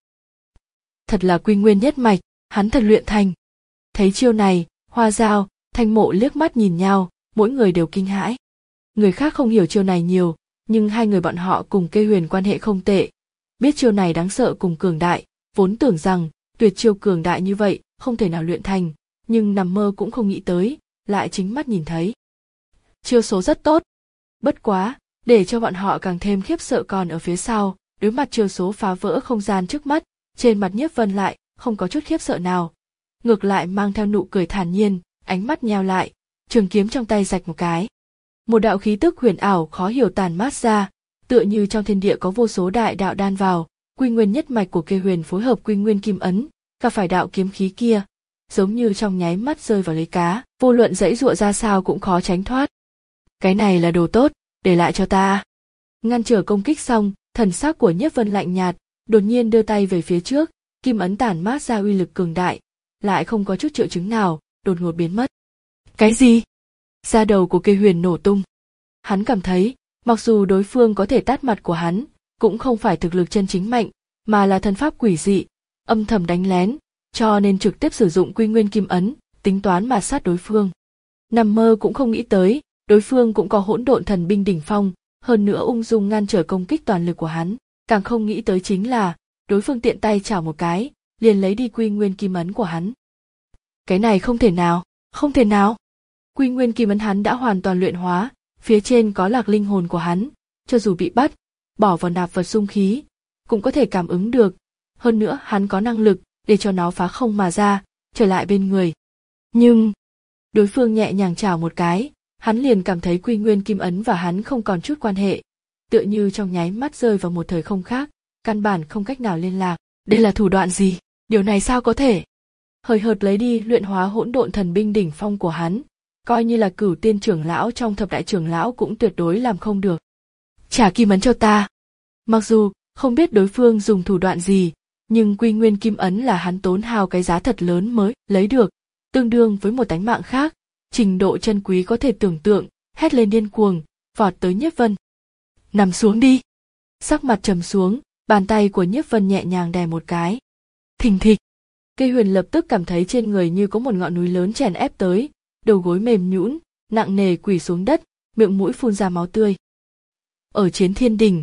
Thật là Quy Nguyên nhất mạch, hắn thật luyện thành. Thấy chiêu này, Hoa Dao, Thanh Mộ liếc mắt nhìn nhau, mỗi người đều kinh hãi. Người khác không hiểu chiêu này nhiều, nhưng hai người bọn họ cùng Kê Huyền quan hệ không tệ, biết chiêu này đáng sợ cùng cường đại, vốn tưởng rằng tuyệt chiêu cường đại như vậy không thể nào luyện thành, nhưng nằm mơ cũng không nghĩ tới, lại chính mắt nhìn thấy. Chiêu số rất tốt. Bất quá, để cho bọn họ càng thêm khiếp sợ còn ở phía sau, đối mặt chiêu số phá vỡ không gian trước mắt, trên mặt Nhiếp Vân lại không có chút khiếp sợ nào, ngược lại mang theo nụ cười thản nhiên, ánh mắt nheo lại, trường kiếm trong tay rạch một cái. Một đạo khí tức huyền ảo khó hiểu tàn mát ra, tựa như trong thiên địa có vô số đại đạo đan vào, Quy Nguyên nhất mạch của Kê Huyền phối hợp Quy Nguyên Kim Ấn, cả phải đạo kiếm khí kia, giống như trong nháy mắt rơi vào lấy cá, vô luận dãy dụa ra sao cũng khó tránh thoát. Cái này là đồ tốt, để lại cho ta. Ngăn trở công kích xong, thần sắc của Nhiếp Vân lạnh nhạt, đột nhiên đưa tay về phía trước, kim ấn tản mát ra uy lực cường đại, lại không có chút triệu chứng nào, đột ngột biến mất. Cái gì? Da đầu của Kê Huyền nổ tung. Hắn cảm thấy, mặc dù đối phương có thể tát mặt của hắn, cũng không phải thực lực chân chính mạnh, mà là thân pháp quỷ dị, âm thầm đánh lén, cho nên trực tiếp sử dụng Quy Nguyên Kim Ấn, tính toán mà sát đối phương. Nằm mơ cũng không nghĩ tới, đối phương cũng có hỗn độn thần binh đỉnh phong, hơn nữa ung dung ngăn trở công kích toàn lực của hắn, càng không nghĩ tới chính là, đối phương tiện tay chảo một cái, liền lấy đi Quy Nguyên Kim Ấn của hắn. Cái này không thể nào, không thể nào. Quy Nguyên Kim Ấn hắn đã hoàn toàn luyện hóa, phía trên có lạc linh hồn của hắn, cho dù bị bắt, bỏ vào nạp vật xung khí, cũng có thể cảm ứng được, hơn nữa hắn có năng lực để cho nó phá không mà ra, trở lại bên người. Nhưng, đối phương nhẹ nhàng chảo một cái, hắn liền cảm thấy Quy Nguyên Kim Ấn và hắn không còn chút quan hệ, tựa như trong nháy mắt rơi vào một thời không khác, căn bản không cách nào liên lạc. Đây là thủ đoạn gì? Điều này sao có thể? Hời hợt lấy đi luyện hóa hỗn độn thần binh đỉnh phong của hắn, coi như là Cửu Tiên trưởng lão trong thập đại trưởng lão cũng tuyệt đối làm không được. Trả kim ấn cho ta. Mặc dù không biết đối phương dùng thủ đoạn gì, nhưng Quy Nguyên Kim Ấn là hắn tốn hao cái giá thật lớn mới lấy được, tương đương với một tánh mạng khác, trình độ chân quý có thể tưởng tượng, hét lên điên cuồng, vọt tới Nhiếp Vân. Nằm xuống đi. Sắc mặt trầm xuống, bàn tay của Nhiếp Vân nhẹ nhàng đè một cái. Thình thịch. Kê Huyền lập tức cảm thấy trên người như có một ngọn núi lớn chèn ép tới, đầu gối mềm nhũn, nặng nề quỳ xuống đất, miệng mũi phun ra máu tươi. Ở Chiến Thiên Đỉnh,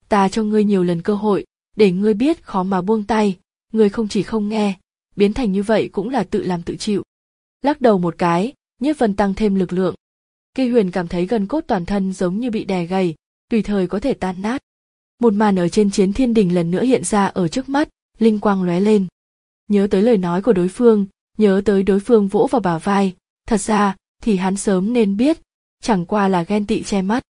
Ta cho ngươi nhiều lần cơ hội, để ngươi biết khó mà buông tay, ngươi không chỉ không nghe, biến thành như vậy cũng là tự làm tự chịu. Lắc đầu một cái, Nhiếp Vân tăng thêm lực lượng. Cây Huyền cảm thấy gân cốt toàn thân giống như bị đè gầy, tùy thời có thể tan nát. Một màn ở trên chiến thiên đình lần nữa hiện ra ở trước mắt, linh quang lóe lên. Nhớ tới lời nói của đối phương, nhớ tới đối phương vỗ vào bả vai, thật ra thì hắn sớm nên biết, chẳng qua là ghen tị che mắt.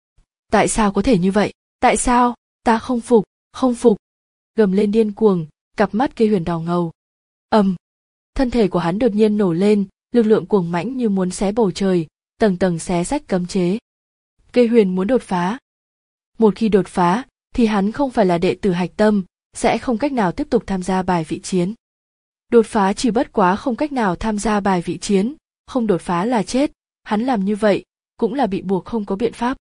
Tại sao có thể như vậy? Tại sao? Ta không phục, không phục. Gầm lên điên cuồng, cặp mắt Cây Huyền đỏ ngầu. Ầm, thân thể của hắn đột nhiên nổ lên, lực lượng cuồng mãnh như muốn xé bầu trời, tầng tầng xé rách cấm chế. Cây Huyền muốn đột phá. Một khi đột phá, thì hắn không phải là đệ tử hạch tâm, sẽ không cách nào tiếp tục tham gia bài vị chiến. Đột phá chỉ bất quá không cách nào tham gia bài vị chiến, không đột phá là chết, hắn làm như vậy, cũng là bị buộc không có biện pháp.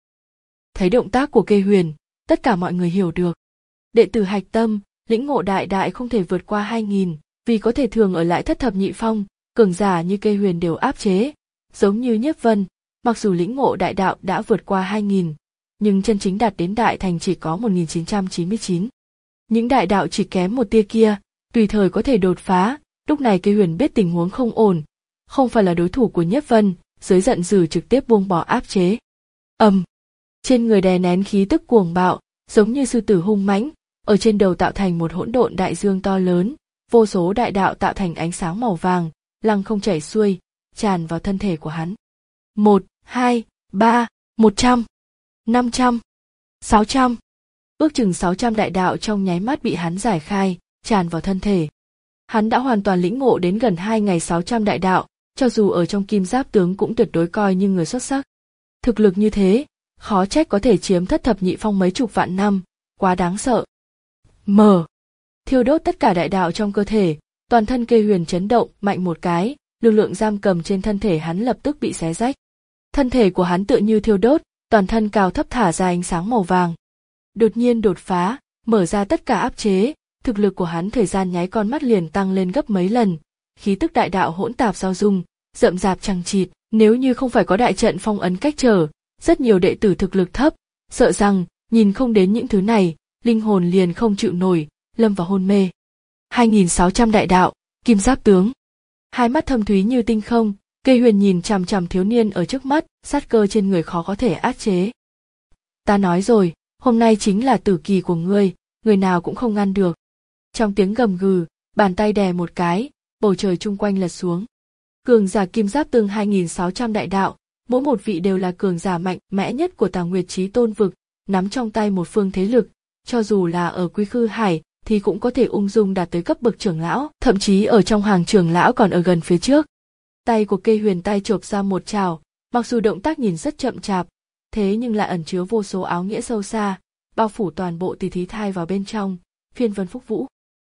Thấy động tác của Cây Huyền, tất cả mọi người hiểu được. Đệ tử hạch tâm, lĩnh ngộ đại đại không thể vượt qua hai nghìn, vì có thể thường ở lại thất thập nhị phong, cường giả như Cây Huyền đều áp chế. Giống như Nhiếp Vân, mặc dù lĩnh ngộ đại đạo đã vượt qua hai nghìn, nhưng chân chính đạt đến đại thành chỉ có một nghìn chín trăm chín mươi chín. Những đại đạo chỉ kém một tia kia, tùy thời có thể đột phá, lúc này Cây Huyền biết tình huống không ổn, không phải là đối thủ của Nhiếp Vân, dưới giận dữ trực tiếp buông bỏ áp chế. Ầm, um, trên người đè nén khí tức cuồng bạo, giống như sư tử hung mãnh, ở trên đầu tạo thành một hỗn độn đại dương to lớn, vô số đại đạo tạo thành ánh sáng màu vàng, lăng không chảy xuôi, tràn vào thân thể của hắn. Một, hai, ba, một trăm, năm trăm, sáu trăm. Ước chừng sáu trăm đại đạo trong nháy mắt bị hắn giải khai, tràn vào thân thể. Hắn đã hoàn toàn lĩnh ngộ đến gần hai ngày sáu trăm đại đạo, cho dù ở trong kim giáp tướng cũng tuyệt đối coi như người xuất sắc. Thực lực như thế, khó trách có thể chiếm thất thập nhị phong mấy chục vạn năm, quá đáng sợ. Mở, thiêu đốt tất cả đại đạo trong cơ thể, toàn thân Cây Huyền chấn động mạnh một cái, lực lượng giam cầm trên thân thể hắn lập tức bị xé rách. Thân thể của hắn tựa như thiêu đốt, toàn thân cao thấp thả ra ánh sáng màu vàng. Đột nhiên đột phá, mở ra tất cả áp chế, thực lực của hắn thời gian nháy con mắt liền tăng lên gấp mấy lần, khí tức đại đạo hỗn tạp giao dung, rậm rạp chằng chịt, nếu như không phải có đại trận phong ấn cách trở, rất nhiều đệ tử thực lực thấp, sợ rằng nhìn không đến những thứ này, linh hồn liền không chịu nổi, lâm vào hôn mê. hai nghìn sáu trăm đại đạo, kim giáp tướng. Hai mắt thâm thúy như tinh không, Cây Huyền nhìn chằm chằm thiếu niên ở trước mắt, sát cơ trên người khó có thể áp chế. Ta nói rồi, hôm nay chính là tử kỳ của ngươi, người nào cũng không ngăn được. Trong tiếng gầm gừ, bàn tay đè một cái, bầu trời chung quanh lật xuống. Cường giả kim giáp tương hai nghìn sáu trăm đại đạo, mỗi một vị đều là cường giả mạnh mẽ nhất của Tà Nguyệt Chí Tôn vực, nắm trong tay một phương thế lực, cho dù là ở Quy Khư Hải thì cũng có thể ung dung đạt tới cấp bậc trưởng lão, thậm chí ở trong hàng trưởng lão còn ở gần phía trước. Tay của Cây Huyền tay chộp ra một chảo, mặc dù động tác nhìn rất chậm chạp, thế nhưng lại ẩn chứa vô số áo nghĩa sâu xa, bao phủ toàn bộ Tỷ Thí Thai vào bên trong, phiên vân phúc vũ.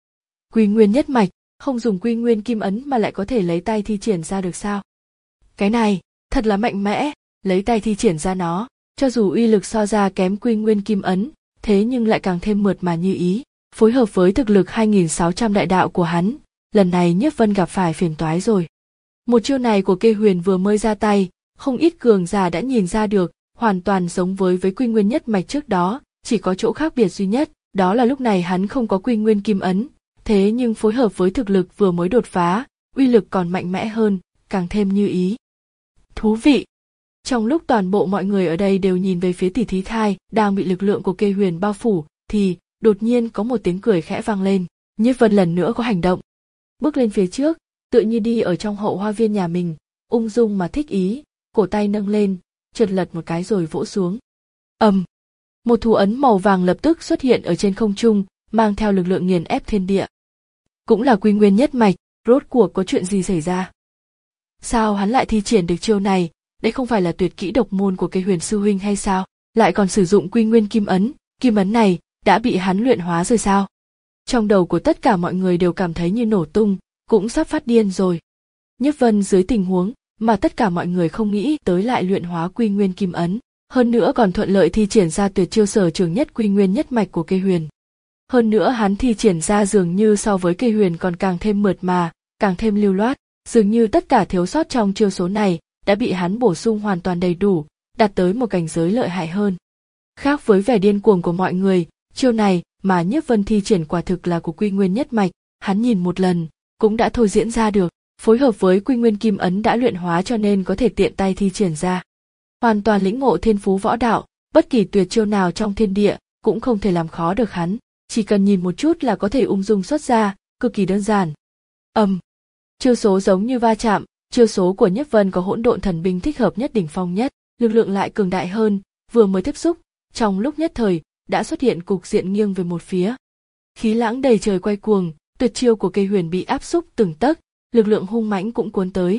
Quy Nguyên nhất mạch, không dùng Quy Nguyên kim ấn mà lại có thể lấy tay thi triển ra được sao? Cái này, thật là mạnh mẽ, lấy tay thi triển ra nó, cho dù uy lực so ra kém Quy Nguyên kim ấn, thế nhưng lại càng thêm mượt mà như ý, phối hợp với thực lực hai nghìn sáu trăm đại đạo của hắn, lần này Nhiếp Vân gặp phải phiền toái rồi. Một chiêu này của Cây Huyền vừa mới ra tay, không ít cường giả đã nhìn ra được, hoàn toàn giống với với Quy Nguyên nhất mạch trước đó, chỉ có chỗ khác biệt duy nhất, đó là lúc này hắn không có Quy Nguyên kim ấn, thế nhưng phối hợp với thực lực vừa mới đột phá, uy lực còn mạnh mẽ hơn, càng thêm như ý. Thú vị! Trong lúc toàn bộ mọi người ở đây đều nhìn về phía Tỷ Thí Thai đang bị lực lượng của Cây Huyền bao phủ, thì đột nhiên có một tiếng cười khẽ vang lên. Nhiếp Vân lần nữa có hành động, bước lên phía trước, tựa như đi ở trong hậu hoa viên nhà mình, ung dung mà thích ý, cổ tay nâng lên, chợt lật một cái rồi vỗ xuống. Ầm, um, một thủ ấn màu vàng lập tức xuất hiện ở trên không trung, mang theo lực lượng nghiền ép thiên địa. Cũng là Quy Nguyên nhất mạch, rốt cuộc có chuyện gì xảy ra? Sao hắn lại thi triển được chiêu này? Đây không phải là tuyệt kỹ độc môn của Cây Huyền sư huynh hay sao? Lại còn sử dụng Quy Nguyên kim ấn, kim ấn này đã bị hắn luyện hóa rồi sao? Trong đầu của tất cả mọi người đều cảm thấy như nổ tung, cũng sắp phát điên rồi. Nhiếp Vân dưới tình huống mà tất cả mọi người không nghĩ tới lại luyện hóa Quy Nguyên kim ấn, hơn nữa còn thuận lợi thi triển ra tuyệt chiêu sở trường nhất Quy Nguyên nhất mạch của Cây Huyền. Hơn nữa hắn thi triển ra dường như so với Cây Huyền còn càng thêm mượt mà, càng thêm lưu loát, dường như tất cả thiếu sót trong chiêu số này đã bị hắn bổ sung hoàn toàn đầy đủ, đạt tới một cảnh giới lợi hại hơn. Khác với vẻ điên cuồng của mọi người, chiêu này mà Nhiếp Vân thi triển quả thực là của Quy Nguyên nhất mạch, hắn nhìn một lần, cũng đã thôi diễn ra được, phối hợp với Quy Nguyên Kim Ấn đã luyện hóa cho nên có thể tiện tay thi triển ra. Hoàn toàn lĩnh ngộ thiên phú võ đạo, bất kỳ tuyệt chiêu nào trong thiên địa cũng không thể làm khó được hắn, chỉ cần nhìn một chút là có thể ung dung xuất ra, cực kỳ đơn giản. Ầm, um, chiêu số giống như va chạm, chiêu số của Nhiếp Vân có hỗn độn thần binh thích hợp nhất đỉnh phong nhất, lực lượng lại cường đại hơn, vừa mới tiếp xúc, trong lúc nhất thời đã xuất hiện cục diện nghiêng về một phía. Khí lãng đầy trời quay cuồng, tuyệt chiêu của Cây Huyền bị áp xúc từng tấc, lực lượng hung mãnh cũng cuốn tới.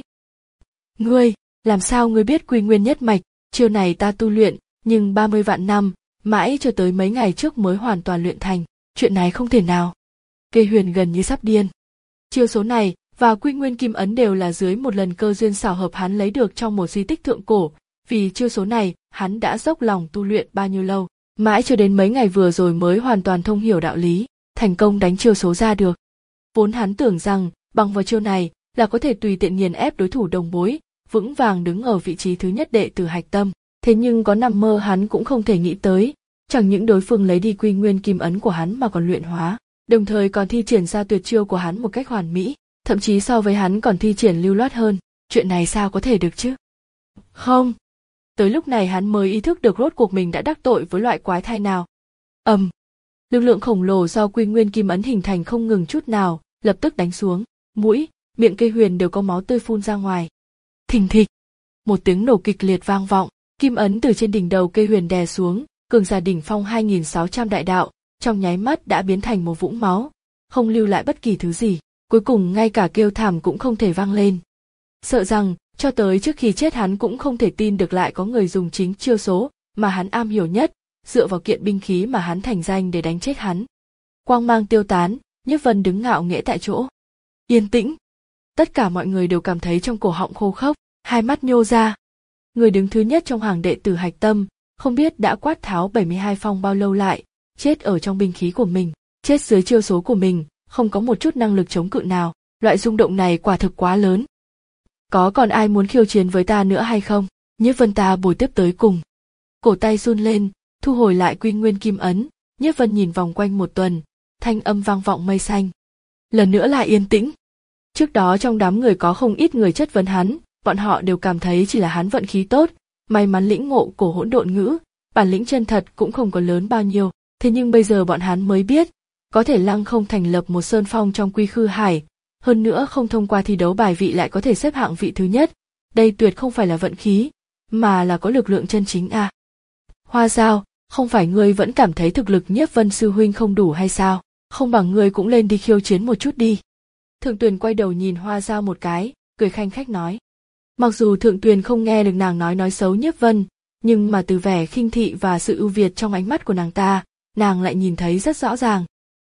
Ngươi, làm sao ngươi biết Quy Nguyên nhất mạch? Chiêu này ta tu luyện, nhưng ba mươi vạn năm, mãi cho tới mấy ngày trước mới hoàn toàn luyện thành, chuyện này không thể nào. Cây Huyền gần như sắp điên. Chiêu số này và Quy Nguyên Kim Ấn đều là dưới một lần cơ duyên xảo hợp hắn lấy được trong một di tích thượng cổ, vì chiêu số này hắn đã dốc lòng tu luyện bao nhiêu lâu, mãi cho đến mấy ngày vừa rồi mới hoàn toàn thông hiểu đạo lý, thành công đánh chiêu số ra được. Vốn hắn tưởng rằng bằng vào chiêu này là có thể tùy tiện nghiền ép đối thủ đồng bối, vững vàng đứng ở vị trí thứ nhất đệ tử hạch tâm, thế nhưng có nằm mơ hắn cũng không thể nghĩ tới, chẳng những đối phương lấy đi Quy Nguyên Kim Ấn của hắn mà còn luyện hóa, đồng thời còn thi triển ra tuyệt chiêu của hắn một cách hoàn mỹ, thậm chí so với hắn còn thi triển lưu loát hơn, chuyện này sao có thể được chứ? Không. Tới lúc này hắn mới ý thức được rốt cuộc mình đã đắc tội với loại quái thai nào. Ầm, um, lực lượng khổng lồ do Quy Nguyên Kim Ấn hình thành không ngừng chút nào, lập tức đánh xuống, mũi, miệng Cây Huyền đều có máu tươi phun ra ngoài. Thình thịch, một tiếng nổ kịch liệt vang vọng, kim ấn từ trên đỉnh đầu Cây Huyền đè xuống, cường giả đỉnh phong hai nghìn sáu trăm đại đạo, trong nháy mắt đã biến thành một vũng máu, không lưu lại bất kỳ thứ gì, cuối cùng ngay cả kêu thảm cũng không thể vang lên. Sợ rằng cho tới trước khi chết hắn cũng không thể tin được lại có người dùng chính chiêu số mà hắn am hiểu nhất, dựa vào kiện binh khí mà hắn thành danh để đánh chết hắn. Quang mang tiêu tán, Nhiếp Vân đứng ngạo nghễ tại chỗ. Yên tĩnh. Tất cả mọi người đều cảm thấy trong cổ họng khô khốc, hai mắt nhô ra. Người đứng thứ nhất trong hàng đệ tử hạch tâm, không biết đã quát tháo bảy mươi hai phong bao lâu lại, chết ở trong binh khí của mình, chết dưới chiêu số của mình, không có một chút năng lực chống cự nào, loại rung động này quả thực quá lớn. Có còn ai muốn khiêu chiến với ta nữa hay không? Nhiếp Vân ta bồi tiếp tới cùng. Cổ tay run lên, thu hồi lại Quy Nguyên Kim Ấn, Nhiếp Vân nhìn vòng quanh một tuần, thanh âm vang vọng mây xanh. Lần nữa lại yên tĩnh. Trước đó trong đám người có không ít người chất vấn hắn, bọn họ đều cảm thấy chỉ là hắn vận khí tốt, may mắn lĩnh ngộ cổ hỗn độn ngữ, bản lĩnh chân thật cũng không có lớn bao nhiêu, thế nhưng bây giờ bọn hắn mới biết, có thể lăng không thành lập một sơn phong trong Quy Khư Hải, hơn nữa không thông qua thi đấu bài vị lại có thể xếp hạng vị thứ nhất, đây tuyệt không phải là vận khí, mà là có lực lượng chân chính à. Hoa Dao, không phải ngươi vẫn cảm thấy thực lực Nhiếp Vân sư huynh không đủ hay sao, không bằng ngươi cũng lên đi khiêu chiến một chút đi. Thượng Tuyền quay đầu nhìn Hoa Dao một cái, cười khanh khách nói. Mặc dù Thượng Tuyền không nghe được nàng nói nói xấu Nhiếp Vân, nhưng mà từ vẻ khinh thị và sự ưu việt trong ánh mắt của nàng ta, nàng lại nhìn thấy rất rõ ràng.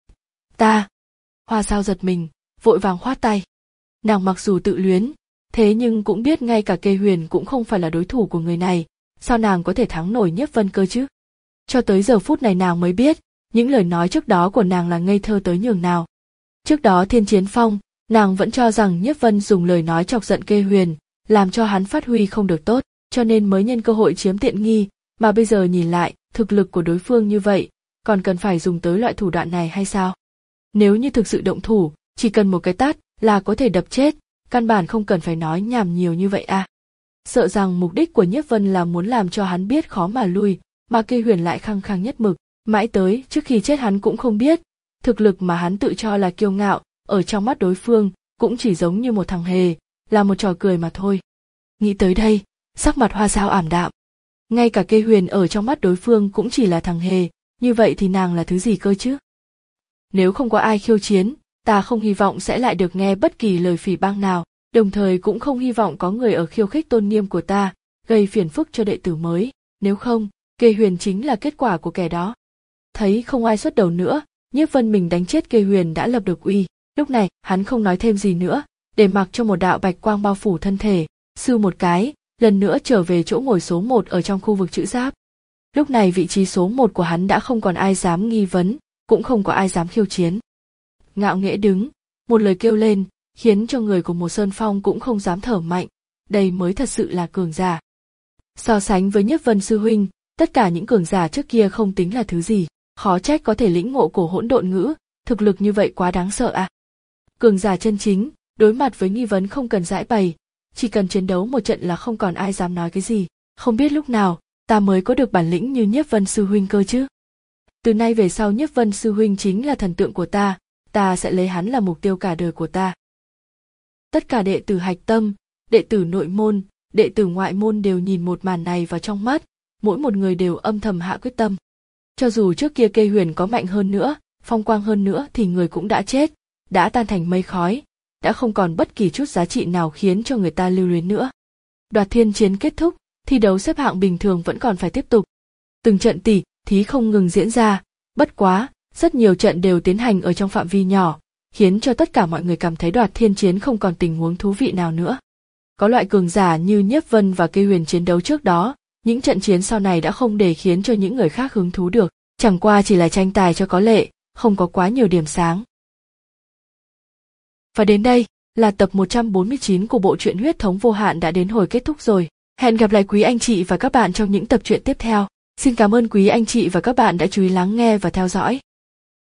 Ta. Hoa Dao giật mình, vội vàng khoát tay. Nàng mặc dù tự luyến, thế nhưng cũng biết ngay cả Cây Huyền cũng không phải là đối thủ của người này, sao nàng có thể thắng nổi Nhiếp Vân cơ chứ? Cho tới giờ phút này nàng mới biết, những lời nói trước đó của nàng là ngây thơ tới nhường nào. Trước đó Thiên Chiến Phong, nàng vẫn cho rằng Nhiếp Vân dùng lời nói chọc giận Cây Huyền, làm cho hắn phát huy không được tốt, cho nên mới nhân cơ hội chiếm tiện nghi, mà bây giờ nhìn lại, thực lực của đối phương như vậy, còn cần phải dùng tới loại thủ đoạn này hay sao? Nếu như thực sự động thủ, chỉ cần một cái tát là có thể đập chết, căn bản không cần phải nói nhảm nhiều như vậy à. Sợ rằng mục đích của Nhiếp Vân là muốn làm cho hắn biết khó mà lui, mà Cây Huyền lại khăng khăng nhất mực, mãi tới trước khi chết hắn cũng không biết, thực lực mà hắn tự cho là kiêu ngạo, ở trong mắt đối phương, cũng chỉ giống như một thằng hề, là một trò cười mà thôi. Nghĩ tới đây, sắc mặt Hoa Dao ảm đạm. Ngay cả Cây Huyền ở trong mắt đối phương cũng chỉ là thằng hề, như vậy thì nàng là thứ gì cơ chứ? Nếu không có ai khiêu chiến, ta không hy vọng sẽ lại được nghe bất kỳ lời phỉ báng nào, đồng thời cũng không hy vọng có người ở khiêu khích tôn nghiêm của ta, gây phiền phức cho đệ tử mới, nếu không, Cây Huyền chính là kết quả của kẻ đó. Thấy không ai xuất đầu nữa, Nhiếp Vân mình đánh chết Cây Huyền đã lập được uy, lúc này hắn không nói thêm gì nữa, để mặc cho một đạo bạch quang bao phủ thân thể, sưu một cái, lần nữa trở về chỗ ngồi số một ở trong khu vực chữ giáp. Lúc này vị trí số một của hắn đã không còn ai dám nghi vấn, cũng không có ai dám khiêu chiến. Ngạo nghễ đứng, một lời kêu lên, khiến cho người của một sơn phong cũng không dám thở mạnh, đây mới thật sự là cường giả. So sánh với Nhiếp Vân sư huynh, Tất cả những cường giả trước kia không tính là thứ gì, khó trách có thể lĩnh ngộ cổ hỗn độn ngữ, thực lực như vậy quá đáng sợ à. Cường giả chân chính, đối mặt với nghi vấn không cần giải bày, chỉ cần chiến đấu một trận là không còn ai dám nói cái gì, không biết lúc nào ta mới có được bản lĩnh như Nhiếp Vân sư huynh cơ chứ. Từ nay về sau Nhiếp Vân sư huynh chính là thần tượng của ta, ta sẽ lấy hắn là mục tiêu cả đời của ta. Tất cả đệ tử hạch tâm, đệ tử nội môn, đệ tử ngoại môn đều nhìn một màn này vào trong mắt, mỗi một người đều âm thầm hạ quyết tâm. Cho dù trước kia Kê Huyền có mạnh hơn nữa, phong quang hơn nữa thì người cũng đã chết, đã tan thành mây khói, đã không còn bất kỳ chút giá trị nào khiến cho người ta lưu luyến nữa. Đoạt thiên chiến kết thúc, thi đấu xếp hạng bình thường vẫn còn phải tiếp tục. Từng trận tỉ thí không ngừng diễn ra, bất quá, rất nhiều trận đều tiến hành ở trong phạm vi nhỏ, khiến cho tất cả mọi người cảm thấy đoạt thiên chiến không còn tình huống thú vị nào nữa. Có loại cường giả như Nhiếp Vân và Kê Huyền chiến đấu trước đó, những trận chiến sau này đã không để khiến cho những người khác hứng thú được, chẳng qua chỉ là tranh tài cho có lệ, không có quá nhiều điểm sáng. Và đến đây, là tập một trăm bốn mươi chín của bộ truyện Huyết thống vô hạn đã đến hồi kết thúc rồi. Hẹn gặp lại quý anh chị và các bạn trong những tập truyện tiếp theo. Xin cảm ơn quý anh chị và các bạn đã chú ý lắng nghe và theo dõi.